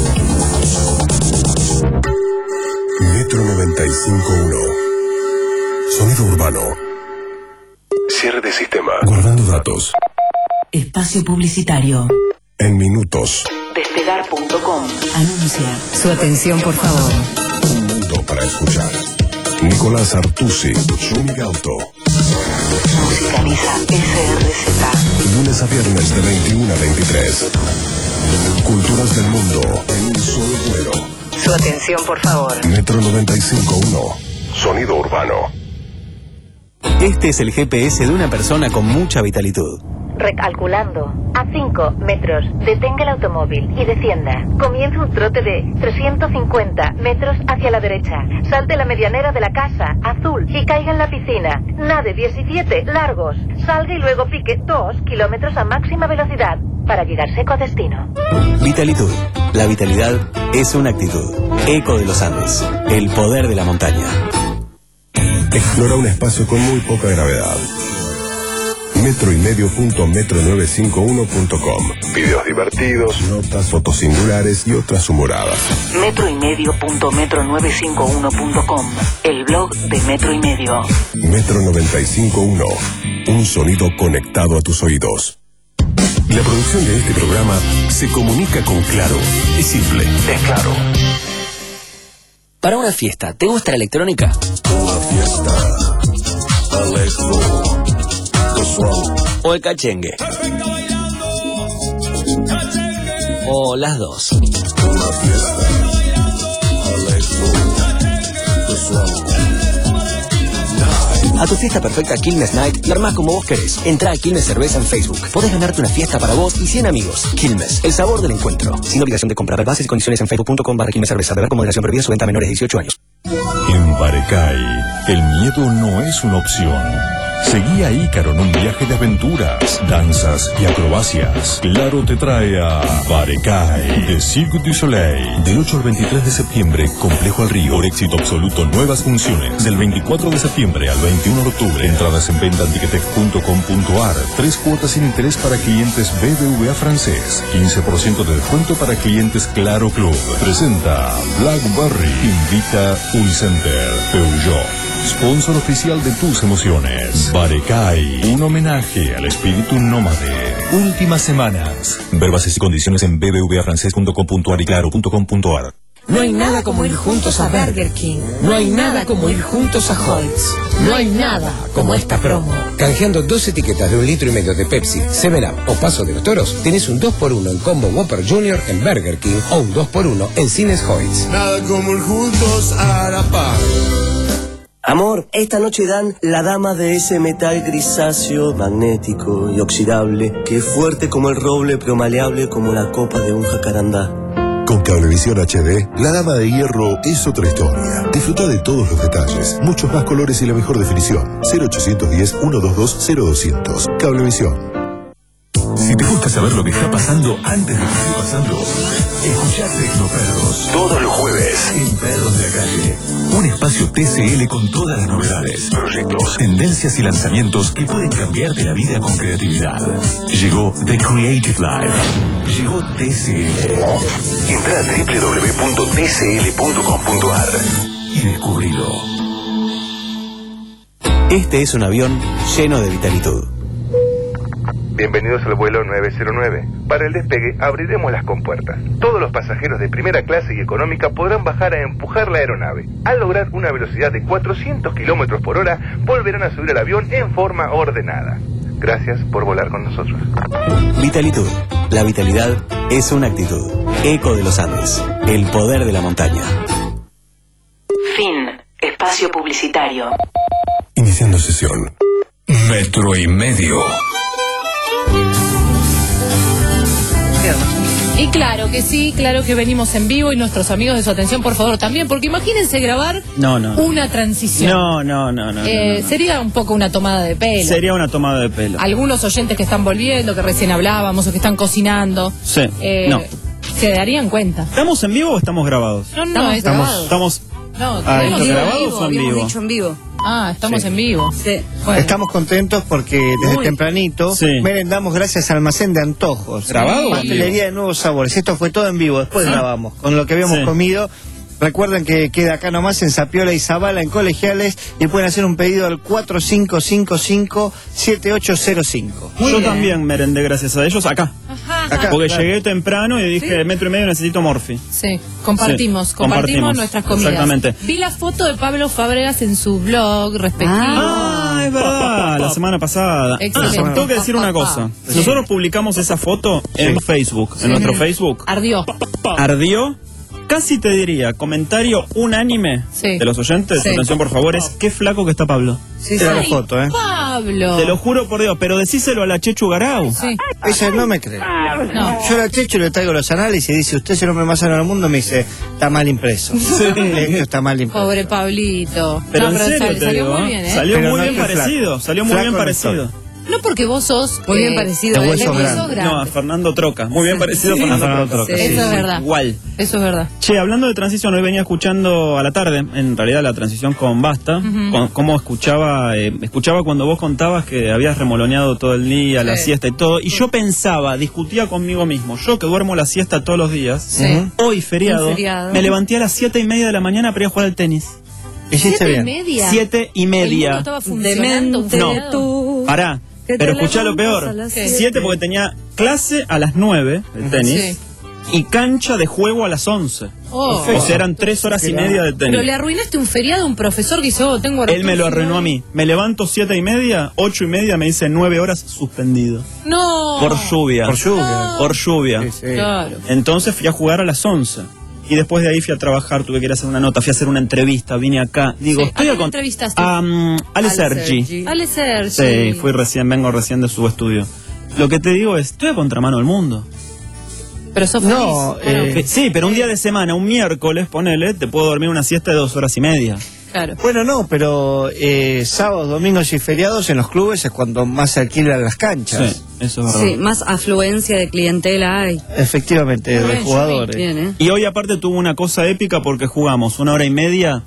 Metro noventa y cinco uno. Sonido urbano. Cierre de sistema. Guardando datos. Espacio publicitario. En minutos. Despegar punto com. Anuncia. Su atención, por favor. Un mundo para escuchar. Nicolás Artusi. Zúñiga Auto. Musicaliza S R Z. Lunes a viernes de veintiuno a veintitrés. Culturas del mundo en un solo vuelo. Su atención, por favor. Metro noventa y cinco uno. Sonido urbano. Este es el G P S de una persona con mucha vitalitud. Recalculando. A cinco metros, detenga el automóvil y descienda. Comienza un trote de trescientos cincuenta metros hacia la derecha. Salte la medianera de la casa, azul, y caiga en la piscina. Nade diecisiete largos. Salga y luego pique dos kilómetros a máxima velocidad para llegar seco a destino. Vitalitud. La vitalidad es una actitud. Eco de los Andes. El poder de la montaña. Explora un espacio con muy poca gravedad. metroymedio punto metro novecientos cincuenta y uno punto com. Videos divertidos, notas, fotos singulares y otras humoradas. metroymedio punto metro novecientos cincuenta y uno punto com, el blog de Metro y Medio. Metro noventa y cinco punto uno, un sonido conectado a tus oídos. La producción de este programa se comunica con Claro. Es simple, es claro. Para una fiesta, ¿te gusta la electrónica? Una fiesta. Electro. ¿O el cachengue? ¿O las dos? Una fiesta. Electro. A tu fiesta perfecta Quilmes Night la armás como vos querés. Entrá a Quilmes Cerveza en Facebook. Podés ganarte una fiesta para vos y cien amigos. Quilmes, el sabor del encuentro. Sin obligación de comprar. Bases y condiciones en facebook punto com barra Quilmes Cerveza. Beber con moderación, prohibida su venta a menores de dieciocho años. En Barecay, el miedo no es una opción. Seguí a Ícaro en un viaje de aventuras, danzas y acrobacias. Claro te trae a Barecay, de Cirque du Soleil. Del ocho al veintitrés de septiembre, Complejo al Río. Por éxito absoluto, nuevas funciones. Del veinticuatro de septiembre al veintiuno de octubre. Entradas en venta en ticketek punto com punto ar. Tres cuotas sin interés para clientes B B V A francés. quince por ciento de descuento para clientes Claro Club. Presenta Blackberry. Invita Unicenter. Peugeot. Sponsor oficial de tus emociones. Barecay, un homenaje al espíritu nómade. Últimas semanas. Ver bases y condiciones en b b v a francés punto com punto ar y claro punto com punto ar. No hay nada como ir juntos a Burger King. No hay nada como ir juntos a Holtz. No hay nada como esta promo. Canjeando dos etiquetas de un litro y medio de Pepsi, seven up o Paso de los Toros, tenés un dos por uno en Combo Whopper Junior en Burger King o un dos por uno en Cines Holtz. Nada como ir juntos a la par. Amor, esta noche dan la dama de ese metal grisáceo, magnético y oxidable, que es fuerte como el roble pero maleable como la copa de un jacarandá. Con Cablevisión H D, la dama de hierro es otra historia. Disfruta de todos los detalles, muchos más colores y la mejor definición. cero ochocientos diez, ciento veintidós, cero doscientos. Cablevisión. Si te gusta saber lo que está pasando antes de que esté pasando, escuchá Tecnoperros. Todos los jueves en Perros de la Calle. Un espacio T C L con todas las novedades, proyectos, tendencias y lanzamientos que pueden cambiarte la vida con creatividad. Llegó The Creative Live. Llegó T C L. Entra a doble u doble u doble u punto t c l punto com punto ar y descubrilo. Este es un avión lleno de vitalitud. Bienvenidos al vuelo nueve cero nueve. Para el despegue abriremos las compuertas. Todos los pasajeros de primera clase y económica podrán bajar a empujar la aeronave. Al lograr una velocidad de cuatrocientos kilómetros por hora, volverán a subir al avión en forma ordenada. Gracias por volar con nosotros. Vitalitud. La vitalidad es una actitud. Eco de los Andes. El poder de la montaña. Fin. Espacio publicitario. Iniciando sesión. Metro y Medio. Y claro que sí, claro que venimos en vivo y nuestros amigos de su atención, por favor, también, porque imagínense grabar no, no. una transición. No, no, no, no, eh, no, no. Sería un poco una tomada de pelo. Sería una tomada de pelo. Algunos oyentes que están volviendo, que recién hablábamos o que están cocinando. Sí, eh, no. Se darían cuenta. ¿Estamos en vivo o estamos grabados? No, no, estamos, es estamos, No, ah, estamos ¿estamos en grabados vivo, o en Habíamos vivo? dicho en vivo. Ah, estamos Sí. en vivo. Sí. Bueno. Estamos contentos porque desde Muy. tempranito Sí. merendamos gracias al Almacén de Antojos. ¿Grabado o en Pastelería de nuevos sabores. Esto fue todo en vivo, después Sí. grabamos con lo que habíamos Sí. comido. Recuerden que queda acá nomás en Zapiola y Zabala, en Colegiales, y pueden hacer un pedido al cuatro cinco cinco cinco, siete ocho cero cinco. Yo también merendé gracias a ellos acá. Ajá. Acá. Porque claro. llegué temprano y dije, Sí. metro y medio necesito Morphy. Sí, compartimos, Sí, compartimos, compartimos. nuestras comidas. Exactamente. Vi la foto de Pablo Fábregas en su blog respectivo. Ah, es verdad, la semana pasada. Excelente. Ah, tengo que decir una cosa. Sí. Nosotros publicamos esa foto en Facebook, en nuestro Facebook. Ardió. Ardió. Casi te diría, comentario unánime Sí. de los oyentes, Sí. atención por favor, es qué flaco que está Pablo. Sí, era la foto, ¿eh? Pablo. Te lo juro por Dios, pero decíselo a la Chechu Garau. Sí. Ella no me cree. No. Yo a la Checho le traigo los análisis y dice, usted es el hombre más sano del mundo, me dice, está mal impreso. Esto está mal impreso. Pobre Pablito. Pero no, en serio sal- te salió digo, muy ¿eh? bien, ¿eh? Salió Pero muy no bien estoy parecido, flaco. salió muy Flaco bien no parecido. estoy. No porque vos sos Muy bien eh, parecido. de ¿eh? hueso de hueso grande. grande. No, a Fernando Troca. Muy bien parecido a Sí, Fernando Fernando Troca. Troca, Sí, eso es verdad. Igual. Eso es verdad. Che, hablando de transición, hoy venía escuchando a la tarde, en realidad la transición con Basta, Ujú. con- cómo escuchaba, eh, escuchaba cuando vos contabas que habías remoloneado todo el día, la Sí. siesta y todo, y yo pensaba, discutía conmigo mismo, yo que duermo la siesta todos los días, Sí. hoy feriado, Un feriado. me levanté a las siete y media de la mañana para ir a jugar al tenis. Hiciste ¿Siete y bien. media? Siete y El mundo media. estaba funcionando. un Demente feriado. tú. Pará, Que te pero escuchá lo levantas peor, a las ¿Qué? siete porque tenía clase a las nueve de tenis Sí. y cancha de juego a las once. Oh. O sea, eran tres horas y media de tenis. Pero le arruinaste un feriado a un profesor que dice, oh, tengo Él me lo arroz, arruinó ¿no? a mí. Me levanto siete y media, ocho y media, me dice nueve horas suspendido. No. Por lluvia. Por lluvia. Por lluvia. Sí, sí. Claro. Entonces fui a jugar a las once. Y después de ahí fui a trabajar, tuve que ir a hacer una nota, fui a hacer una entrevista, vine acá. Digo, Sí. estoy ¿A a quién con... entrevistaste? A um, Ale Ale Sergi. Sergi. Ale Sergi. Sí, fui recién, vengo recién de su estudio. Lo que te digo es, estoy a contramano del mundo. Pero sos No, feliz. eh, Que- sí, pero un día de semana, un miércoles, ponele, te puedo dormir una siesta de dos horas y media. Claro. Bueno, no, pero eh, sábados, domingos y feriados en los clubes es cuando más se alquilan las canchas. Sí, eso es verdad. Sí, más afluencia de clientela hay. Efectivamente, Muy de bien, jugadores. Bien, ¿eh? Y hoy aparte tuvo una cosa épica porque jugamos una hora y media,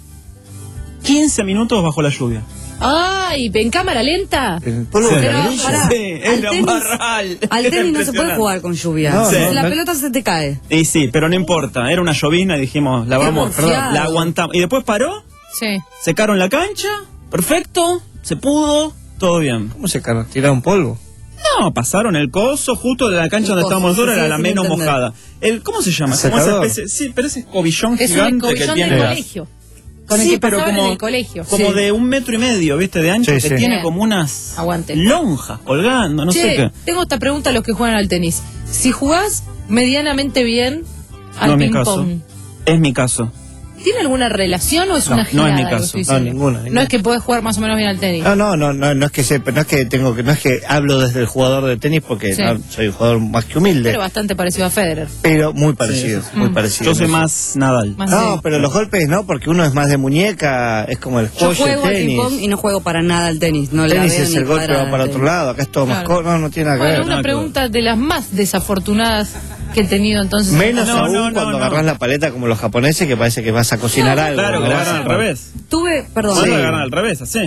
quince minutos bajo la lluvia. Ay, ¿en cámara lenta? El polvo Sí. de la Pero, grilla. pará, Sí, al era tenis- barral. Al Era tenis no se puede impresionante. jugar con lluvia. No, Sí. no, La no. pelota se te cae. Y sí, pero no importa, era una llovizna y dijimos, la Qué vamos, porfiado. la aguantamos. Y después paró, Sí. secaron la cancha, perfecto, se pudo, todo bien. ¿Cómo se car- tiraron polvo? No, pasaron el coso, justo de la cancha El donde coso, estábamos nosotros, sí, era sí, la sin menos entender. mojada. El, ¿Cómo se llama? El Como esa secador. especie, sí, pero ese escobillón Es un gigante que escobillón tiene. del colegio. Con el Sí, que pero pasaban como, en el colegio. como Sí. de un metro y medio, ¿viste? De ancho, Sí, que sí. tiene Bien. como unas Aguante. lonjas colgando, no Che, sé qué. tengo esta pregunta a los que juegan al tenis. Si jugás medianamente bien al No es mi caso. ping-pong, Es mi caso. ¿tiene alguna relación o es No, una no es gilada? mi lo que caso. estoy No, diciendo? ninguna, No ninguna. es que podés jugar más o menos bien al tenis. No, no, no, no, no es que se, no es que tengo que, no es que hablo desde el jugador de tenis porque Sí. no, soy un jugador más que humilde, Pero bastante parecido a Federer. pero muy parecido, Sí, muy Mm. parecido. Yo soy No sé. más Nadal. Más No, de- pero los golpes no, porque uno es más de muñeca, es como el Yo squash, juego el al tenis. ping-pong y no juego para nada al tenis. No El la tenis veo es ni el golpe cuadrada va para al otro tenis. lado, acá es todo más Claro. co- no, no tiene nada que Bueno, ver. una nada que pregunta de las más desafortunadas que he tenido entonces. Menos No, aún no, no, cuando no. agarrás la paleta como los japoneses que parece que vas a cocinar algo. Claro, ¿no? que la Vas a- agarran al revés. Tuve, perdón. Ahora Sí. la agarran al revés, así.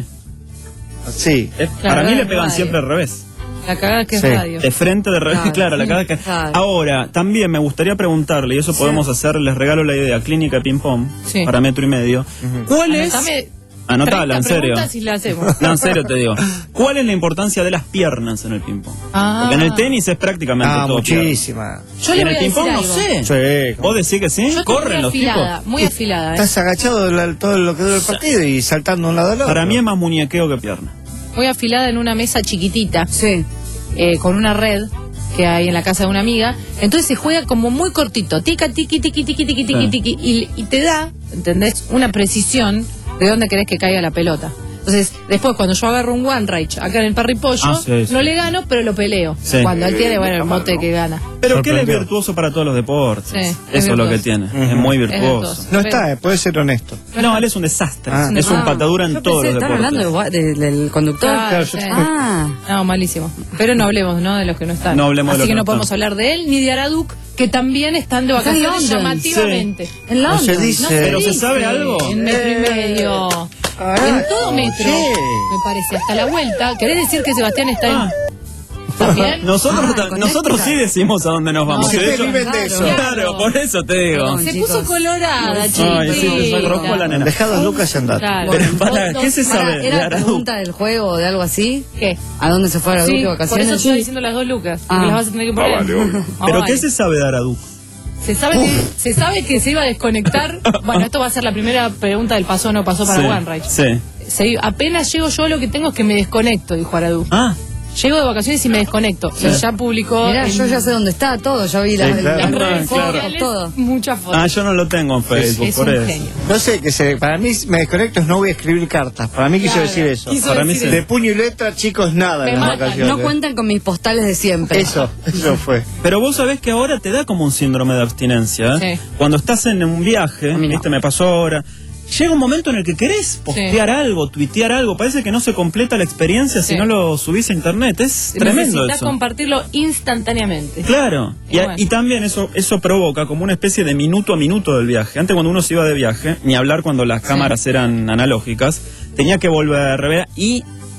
Sí. Es- Claro, para mí le es pegan radio. siempre al revés. La cagada que Sí. es radio. De frente, de revés, Claro. claro, la cara que... Claro. Ahora, también me gustaría preguntarle, y eso podemos hacer, les regalo la idea, clínica de ping-pong, Sí. para metro y medio. ¿Cuál es...? Anotame Anotala, en treinta serio. preguntas y la hacemos. No, en serio te digo. ¿Cuál es la importancia de las piernas en el ping-pong? Ah. Porque en el tenis es prácticamente Ah, todo muchísima. Yo piernas. Y le en voy el a ping-pong decir no algo. sé. Sí. ¿Vos decís que sí? Yo estoy Corren muy los afilada, tipos. muy afilada. ¿eh? Estás agachado la- todo lo que dura el partido y saltando de un lado al otro. Para mí es más muñequeo que pierna. Muy afilada en una mesa chiquitita, Sí. eh, con una red que hay en la casa de una amiga. Entonces se juega como muy cortito, tica, tiqui, tiqui, tiqui, tiqui, tiqui, Sí. tiqui, y, y te da, ¿entendés? Una precisión de dónde querés que caiga la pelota. Entonces, después cuando yo agarro un one range acá en el parripollo, Ah, sí, sí. no le gano, pero lo peleo. Sí. Cuando él tiene, bueno, el mote que gana. Pero que él es Sorprendió. virtuoso para todos los deportes. Sí, es Eso es lo virtuoso. que tiene. Ujú. Es muy Es virtuoso. virtuoso. No está, eh, puede ser honesto. No, él es un desastre. Ah. Es un Ah, patadura en yo todos pensé, los ¿estaban deportes. hablando de- de- del conductor? Claro, yo- sí. Ah. No, malísimo. Pero no hablemos, ¿no? De los que no están. No hablemos de Así los que que no no podemos están. hablar de él ni de Araduk, que también están de Está en vacaciones London. llamativamente. En No London. se dice. No ¿Pero se dice. sabe algo? En metro y medio. En todo metro, sí. me parece, hasta la vuelta. ¿Querés decir que Sebastián está en... Ah. ¿También? Nosotros, Ah, ta- con nosotros esta. sí decimos a dónde nos vamos. Si De ustedes hecho- viven de eso. Claro, por eso te digo. Perdón. Se chicos. puso colorada, Ay, chiquita. sí, te sonrojó la nena. Dejá dos lucas y andate. Claro. Pero Vos para, dos- ¿qué se Pará, sabe de ¿era Araduk? pregunta del juego o de algo así? ¿Qué? ¿A dónde se fue Araduk Sí, de por vacaciones? eso estoy diciendo las dos lucas. Ah. Que las vas a tener que poner. Ah, vale, obvio. Ah, ¿Pero vale. qué se sabe de Araduk? Se sabe, que, se sabe que se iba a desconectar. Bueno, esto va a ser la primera pregunta del pasó o no pasó para Sí, One Rage. Sí. Se- apenas llego yo, lo que tengo es que me desconecto, dijo Aradú. Ah, Llego de vacaciones y me desconecto. Sí. Y ya publicó. Mirá, en- yo ya sé dónde está todo, ya vi la, Sí, claro. las en redes fotos, sociales, todo. muchas fotos. ah, yo no lo tengo en Facebook, es por un eso. genio. No sé, que se, para mí me desconecto es no voy a escribir cartas. Para mí quiso Claro, decir eso. quiso Para mí decir sí. De puño y letra, chicos, nada Me en las matan, vacaciones. No cuentan con mis postales de siempre. Eso, eso fue. Pero vos sabés que ahora te da como un síndrome de abstinencia, ¿eh? Sí. Cuando estás en un viaje, A mí no. viste, me pasó ahora, llega un momento en el que querés postear sí. algo, tuitear algo. Parece que no se completa la experiencia sí. si no lo subís a internet. Es tremendo Necesitas eso. compartirlo instantáneamente. Claro. Y, bueno. y también eso eso provoca como una especie de minuto a minuto del viaje. Antes, cuando uno se iba de viaje, ni hablar cuando las cámaras sí. eran analógicas, tenía que volver rever y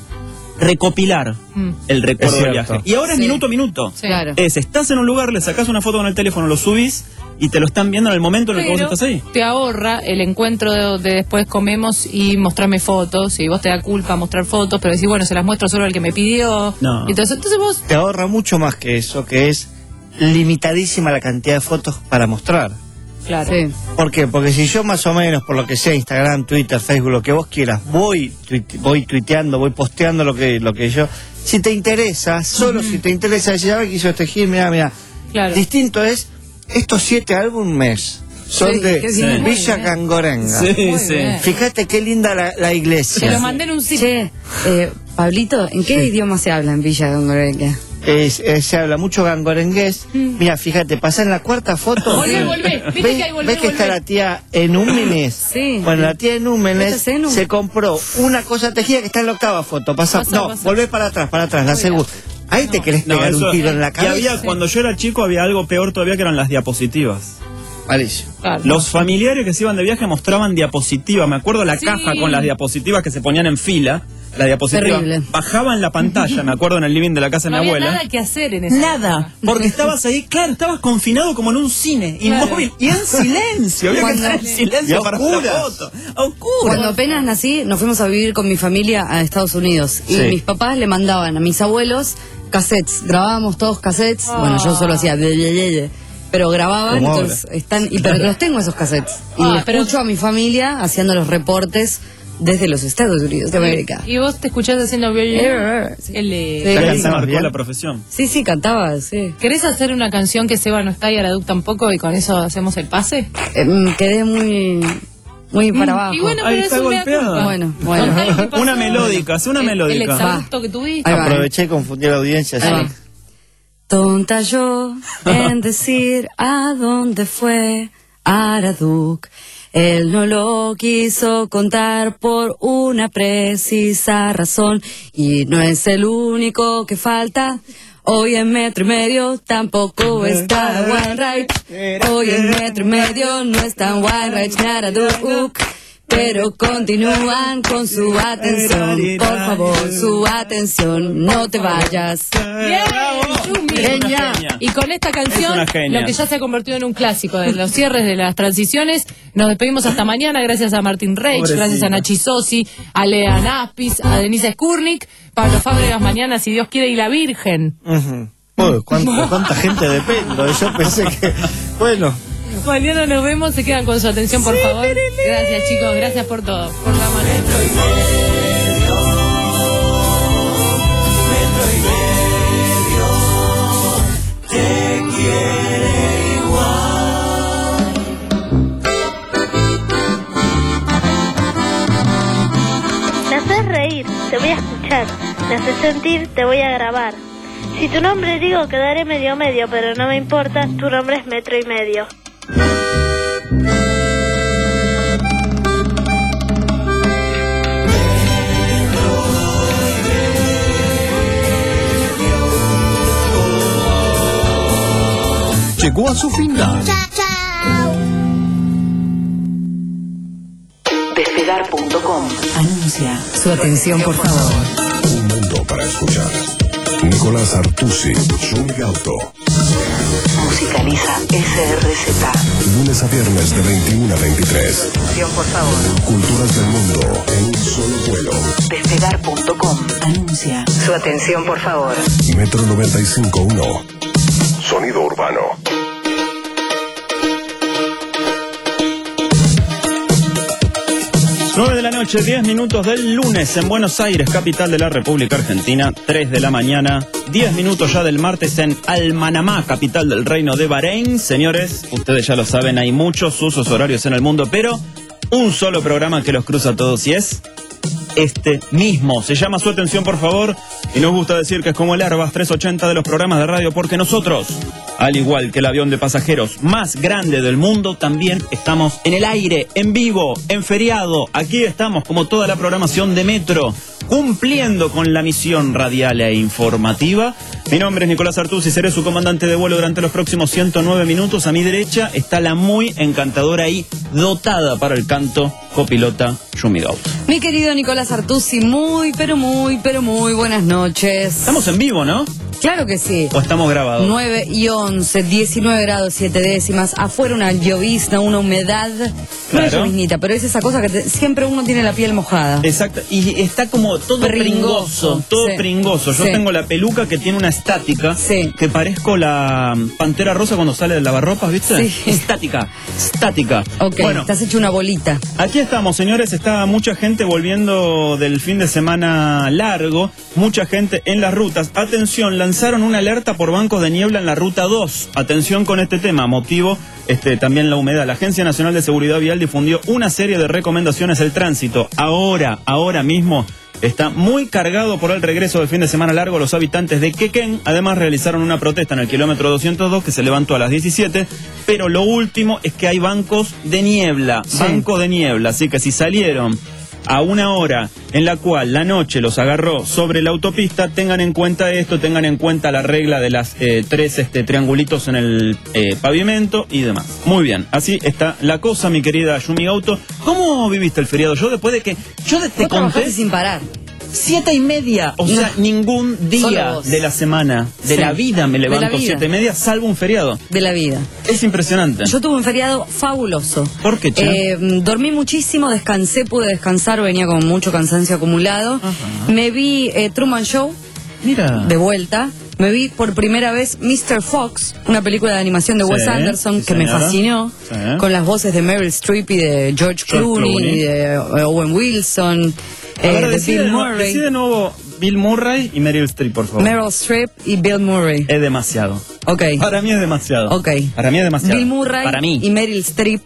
recopilar mm. el recuerdo del viaje. Y ahora sí. es minuto a minuto. Sí. Claro. Es, estás en un lugar, le sacás una foto con el teléfono, lo subís y te lo están viendo en el momento en el que vos estás ahí. Te ahorra el encuentro de, de después comemos y mostrarme fotos, y vos te da culpa mostrar fotos, pero decís, bueno, se las muestro solo al que me pidió. No. Entonces, entonces vos... Te ahorra mucho más que eso, que es limitadísima la cantidad de fotos para mostrar. Claro. Sí. ¿Por qué? Porque si yo más o menos, por lo que sea, Instagram, Twitter, Facebook, lo que vos quieras, voy tuite, voy tuiteando, voy posteando lo que lo que yo... Si te interesa, solo uh-huh. si te interesa, decir, a ver qué hizo este Gil, mira, mira. Claro. Distinto es... Estos siete álbumes son sí, de sí, Villa Gangorenga. Sí, sí. Fíjate qué linda la, la iglesia. Te lo mandé en un sitio. Che, eh, Pablito, ¿en qué sí. idioma se habla en Villa Gangorenga? Es, es, se habla mucho gangorengués. Mm. Mira, fíjate, pasa en la cuarta foto. Volvé, volvé. ¿Ves que, ¿ves que está la tía Enúmenes? Sí. Bueno, la tía Enúmenes se compró una cosa tejida que está en la octava foto. Pasa, pasa no, pasa. volvé para atrás, para atrás, la segunda. Ahí te querés pegar no, eso, un tiro en la cabeza. Y había, cuando yo era chico había algo peor todavía, que eran las diapositivas. Malísimo. Claro. Los familiares que se iban de viaje mostraban diapositivas. Me acuerdo la sí. caja con las diapositivas que se ponían en fila. La diapositiva Terrible. bajaban la pantalla, me acuerdo, en el living de la casa de no mi abuela. No había nada que hacer en esa Nada, época. Porque estabas ahí, claro, estabas confinado como en un cine, claro. inmóvil y en silencio. Había Cuando, que estar en silencio para hacer la foto. Oscuro. Cuando apenas nací, nos fuimos a vivir con mi familia a Estados Unidos. Y sí. mis papás le mandaban a mis abuelos cassettes. Grabábamos todos cassettes. Oh. Bueno, yo solo hacía... Pero grababan, entonces están... Y, pero los tengo esos cassettes. Y ah, escucho pero... a mi familia haciendo los reportes desde los Estados Unidos de América. ¿Y vos te escuchás haciendo bien? Sí. El de... Sí, se marcó la profesión. Sí, sí, cantaba, sí. ¿Querés hacer una canción que Seba no está y Araduc tampoco y con eso hacemos el pase? Eh, quedé muy... Muy para abajo. Y bueno, ahí pero está es golpeada. Bueno, bueno. Una melódica, hace una el, melódica. El exabrupto que tuviste. Aproveché y confundí a la audiencia. ¿Sí? Tonta yo en decir a dónde fue Araduc. Él no lo quiso contar por una precisa razón. Y no es el único que falta. Hoy en metro y medio tampoco está One Right. Hoy en metro y medio no está One Right Araduc. Pero continúan con su atención. Por favor, su atención, no te vayas. Genia. Y con esta canción, lo que ya se ha convertido en un clásico de los cierres de las transiciones, nos despedimos hasta mañana. Gracias a Martín Reich, gracias a Nachi Sosi, a Lea Naspis, a Denise Skurnik, Pablo Fábregas mañana, si Dios quiere, y la Virgen. Uh-huh. Uy, ¿cuánta, ¿Cuánta gente dependo? Yo pensé que... Bueno... Mañana nos vemos, se quedan con su atención, por favor. Gracias, chicos, gracias por todo, por la mano. Me haces reír, te voy a escuchar. Me haces sentir, te voy a grabar. Si tu nombre digo, quedaré medio medio, pero no me importa, tu nombre es metro y medio. Llegó a su final. Chao, chao. Despegar punto com anuncia. Su atención, por favor. Un mundo para escuchar. Nicolás Artusi, Zoom Auto. Musicaliza S R Z. Lunes a viernes de veintiuno a veintitrés. Atención, por favor. Culturas del mundo en un solo vuelo. Despegar punto com anuncia. Su atención, por favor. Metro noventa y cinco punto uno. Sonido urbano. nueve de la noche, diez minutos del lunes en Buenos Aires, capital de la República Argentina. tres de la mañana, diez minutos ya del martes en Almanamá, capital del Reino de Bahrein. Señores, ustedes ya lo saben, hay muchos usos horarios en el mundo, pero un solo programa que los cruza a todos y es este mismo. Se llama su atención, por favor, y nos gusta decir que es como el Airbus trescientos ochenta de los programas de radio, porque nosotros, al igual que el avión de pasajeros más grande del mundo, también estamos en el aire, en vivo, en feriado. Aquí estamos, como toda la programación de Metro, cumpliendo con la misión radial e informativa. Mi nombre es Nicolás Artuz y seré su comandante de vuelo durante los próximos ciento nueve minutos. A mi derecha está la muy encantadora y dotada para el canto copilota Yumi Gauto. Mi querido Nicolás Artusi, muy, pero muy, pero muy buenas noches. Estamos en vivo, ¿no? Claro que sí. ¿O estamos grabados? nueve y once, diecinueve grados siete décimas. Afuera una llovizna, una humedad. No es Claro. lloviznita, pero es esa cosa que te- siempre uno tiene la piel mojada. Exacto, y está como todo Pringoso, pringoso, todo sí. pringoso. Yo Sí. tengo la peluca que tiene una estática, Sí. que parezco la Pantera Rosa cuando sale del lavarropas, ¿viste? Sí. Estática, estática. Ok, Bueno, te has hecho una bolita. aquí estamos, señores. Está mucha gente volviendo del fin de semana largo, mucha gente en las rutas. Atención, lanzaron una alerta por bancos de niebla en la ruta dos. Atención con este tema, motivo este, también la humedad. La Agencia Nacional de Seguridad Vial difundió una serie de recomendaciones. El tránsito ahora, ahora mismo, está muy cargado por el regreso del fin de semana largo. Los habitantes de Quequén además realizaron una protesta en el kilómetro doscientos dos que se levantó a las diecisiete, pero lo último es que hay bancos de niebla, Sí. banco de niebla, así que si salieron a una hora en la cual la noche los agarró sobre la autopista, tengan en cuenta esto, tengan en cuenta la regla de las eh, tres este, triangulitos en el eh, pavimento y demás. Muy bien, así está la cosa, mi querida Yumi Gauto. ¿Cómo viviste el feriado? Yo después de que... Yo de- te Vos trabajaste conté... sin parar. Siete y media, o sea, No. ningún Solo día vos. de la semana, de Sí. la vida me De la levanto vida. siete y media, salvo un feriado. De la vida. Es impresionante. Yo tuve un feriado fabuloso. ¿Por qué, che? Eh, dormí muchísimo, descansé, pude descansar, venía con mucho cansancio acumulado. Me vi eh, Truman Show. Mira. De vuelta. Me vi por primera vez mister Fox, una película de animación de Sí, Wes Anderson sí, que me señora. fascinó, Sí. con las voces de Meryl Streep y de George, George Clooney, Clooney. y de eh, Owen Wilson, A eh, ver, de decide, Bill de nuevo- Murray. decide de nuevo Bill Murray y Meryl Streep, por favor. Meryl Streep y Bill Murray. Es demasiado. Ok. Para mí es demasiado. Ok. Para mí es demasiado. Bill Murray Para mí. y Meryl Streep.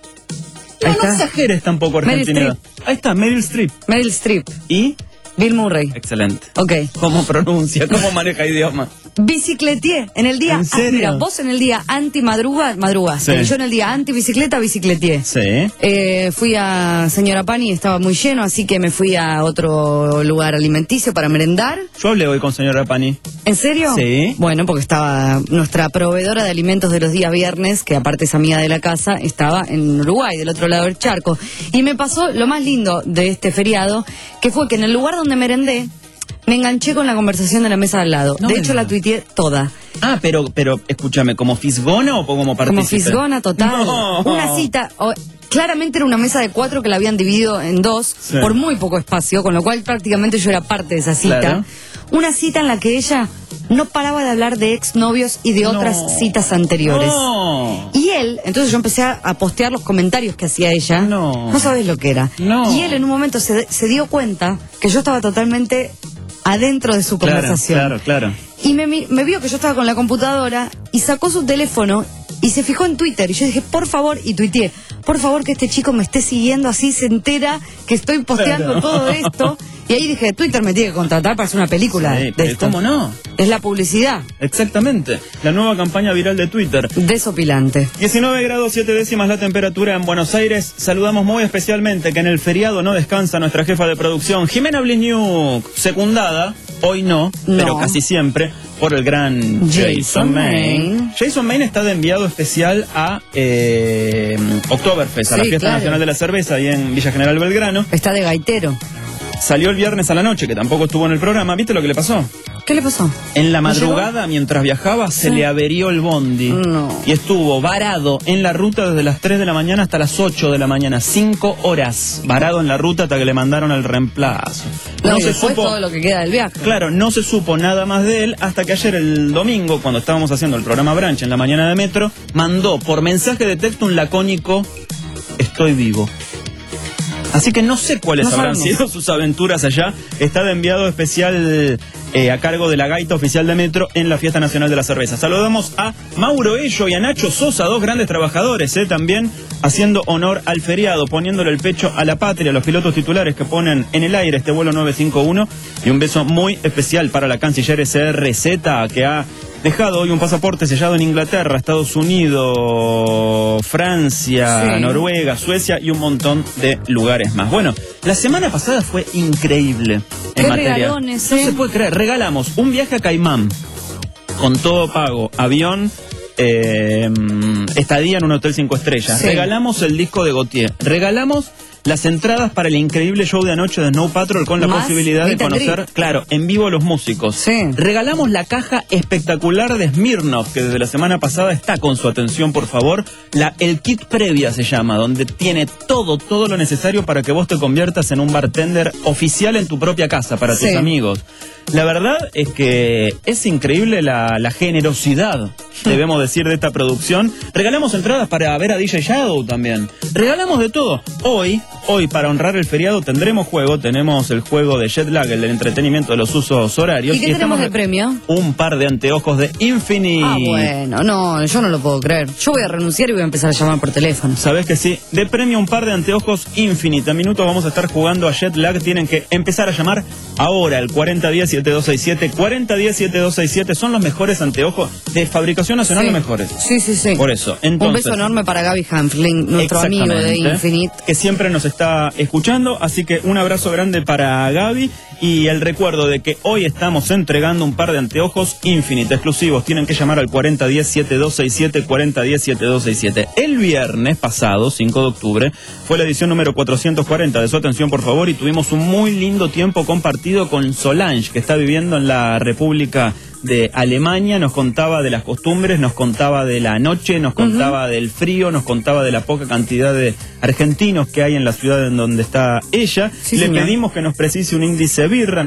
No, Ahí no está. exageres tampoco, Meryl Argentina. Ahí está, Meryl Streep. Meryl Streep. ¿Y? Bill Murray. Excelente. Ok. ¿Cómo pronuncia? ¿Cómo maneja idioma? Bicicleteé en el día. ¿En serio? Ah, mira, vos en el día anti-madruga, madrugaste. Sí. Yo en el día anti-bicicleta, bicicleteé. Sí. Eh, fui a Señora Pani, estaba muy lleno, así que me fui a otro lugar alimenticio para merendar. Yo hablé hoy con señora Pani. ¿En serio? Sí. Bueno, porque estaba nuestra proveedora de alimentos de los días viernes, que aparte es amiga de la casa, estaba en Uruguay, del otro lado del charco. Y me pasó lo más lindo de este feriado, que fue que en el lugar donde merendé, me enganché con la conversación de la mesa de al lado. No de me hecho, la tuiteé toda. Ah, pero, pero, escúchame, ¿como fisgona o como partícipe? Como fisgona total. No. Una cita. o- claramente era una mesa de cuatro que la habían dividido en dos Sí. por muy poco espacio, con lo cual prácticamente yo era parte de esa cita. Claro. Una cita en la que ella no paraba de hablar de exnovios y de No. otras citas anteriores. No. Y él, entonces yo empecé a, a postear los comentarios que hacía ella. No. No sabes lo que era. No. Y él en un momento se, se dio cuenta que yo estaba totalmente adentro de su Claro, conversación. claro, claro. Y me, mi- me vio que yo estaba con la computadora y sacó su teléfono y se fijó en Twitter. Y yo dije, por favor, y tuiteé, por favor que este chico me esté siguiendo, así se entera que estoy posteando Claro. todo esto. Y ahí dije, Twitter me tiene que contratar para hacer una película Sí, de pero esto. ¿cómo no? Es la publicidad. Exactamente. La nueva campaña viral de Twitter. Desopilante. diecinueve grados siete décimas la temperatura en Buenos Aires. Saludamos muy especialmente que en el feriado no descansa nuestra jefa de producción, Jimena Bliñuk, secundada, hoy no, No. pero casi siempre, por el gran Jason Jason Maine. Maine. Jason Maine está de enviado especial a eh, Oktoberfest, a la Sí, Fiesta claro. Nacional de la Cerveza, ahí en Villa General Belgrano. Está de gaitero. Salió el viernes a la noche, que tampoco estuvo en el programa. ¿Viste lo que le pasó? ¿Qué le pasó? En la ¿No madrugada, mientras viajaba, se Sí. le averió el bondi. No. Y estuvo varado en la ruta desde las tres de la mañana hasta las ocho de la mañana. Cinco horas varado en la ruta hasta que le mandaron el reemplazo. No, No y se después supo... todo lo que queda del viaje. Claro, no se supo nada más de él hasta que ayer, el domingo, cuando estábamos haciendo el programa Branch en la mañana de Metro, mandó por mensaje de texto un lacónico: estoy vivo. Así que no sé cuáles No habrán sabemos. sido sus aventuras allá. Está de enviado especial eh, a cargo de la gaita oficial de Metro en la Fiesta Nacional de la Cerveza. Saludamos a Mauro Ello y a Nacho Sosa, dos grandes trabajadores, eh, también haciendo honor al feriado, poniéndole el pecho a la patria, los pilotos titulares que ponen en el aire este vuelo nueve cinco uno, y un beso muy especial para la canciller S R Z, que ha dejado hoy un pasaporte sellado en Inglaterra, Estados Unidos, Francia, sí. Noruega, Suecia y un montón de lugares más. Bueno, la semana pasada fue increíble en materia. Regalones, no eh? se puede creer, regalamos un viaje a Caimán con todo pago, avión, eh, estadía en un hotel cinco estrellas. Sí. Regalamos el disco de Gautier, regalamos las entradas para el increíble show de anoche de Snow Patrol con la Más posibilidad de conocer, claro, en vivo a los músicos. Sí. Regalamos la caja espectacular de Smirnoff, que desde la semana pasada está con su atención, por favor. La, el kit previa se llama, donde tiene todo, todo lo necesario para que vos te conviertas en un bartender oficial en tu propia casa, para Sí. tus amigos. La verdad es que es increíble la, la generosidad, debemos decir, de esta producción. Regalamos entradas para ver a D J Shadow también. Regalamos de todo. Hoy, hoy para honrar el feriado tendremos juego. Tenemos el juego de Jetlag, el del entretenimiento de los usos horarios. ¿Y qué tenemos de re- premio? Un par de anteojos de Infinity. Ah, bueno, no, yo no lo puedo creer. Yo voy a renunciar y voy a empezar a llamar por teléfono. Sabés que sí. De premio un par de anteojos Infinity. A minutos vamos a estar jugando a Jetlag. Tienen que empezar a llamar ahora al cuarenta diez, siete dos seis siete. cuarenta diez, siete dos seis siete. Son los mejores anteojos de fabricación nacional, Sí. los mejores. Sí, sí, sí. Por eso. Un Entonces, beso enorme para Gaby Hanfling, nuestro amigo de exactamente, Infinite. que siempre nos está escuchando, así que un abrazo grande para Gaby y el recuerdo de que hoy estamos entregando un par de anteojos Infinite exclusivos. Tienen que llamar al cuarenta diez, siete dos seis siete, cuarenta diez, siete dos seis siete. El viernes pasado, cinco de octubre, fue la edición número cuatrocientos cuarenta de Su Atención, por favor, y tuvimos un muy lindo tiempo compartido con Solange, que está viviendo en la República de Alemania. Nos contaba de las costumbres, nos contaba de la noche, nos contaba uh-huh. del frío, nos contaba de la poca cantidad de argentinos que hay en la ciudad en donde está ella. Sí, Le señor. pedimos que nos precise un índice birra.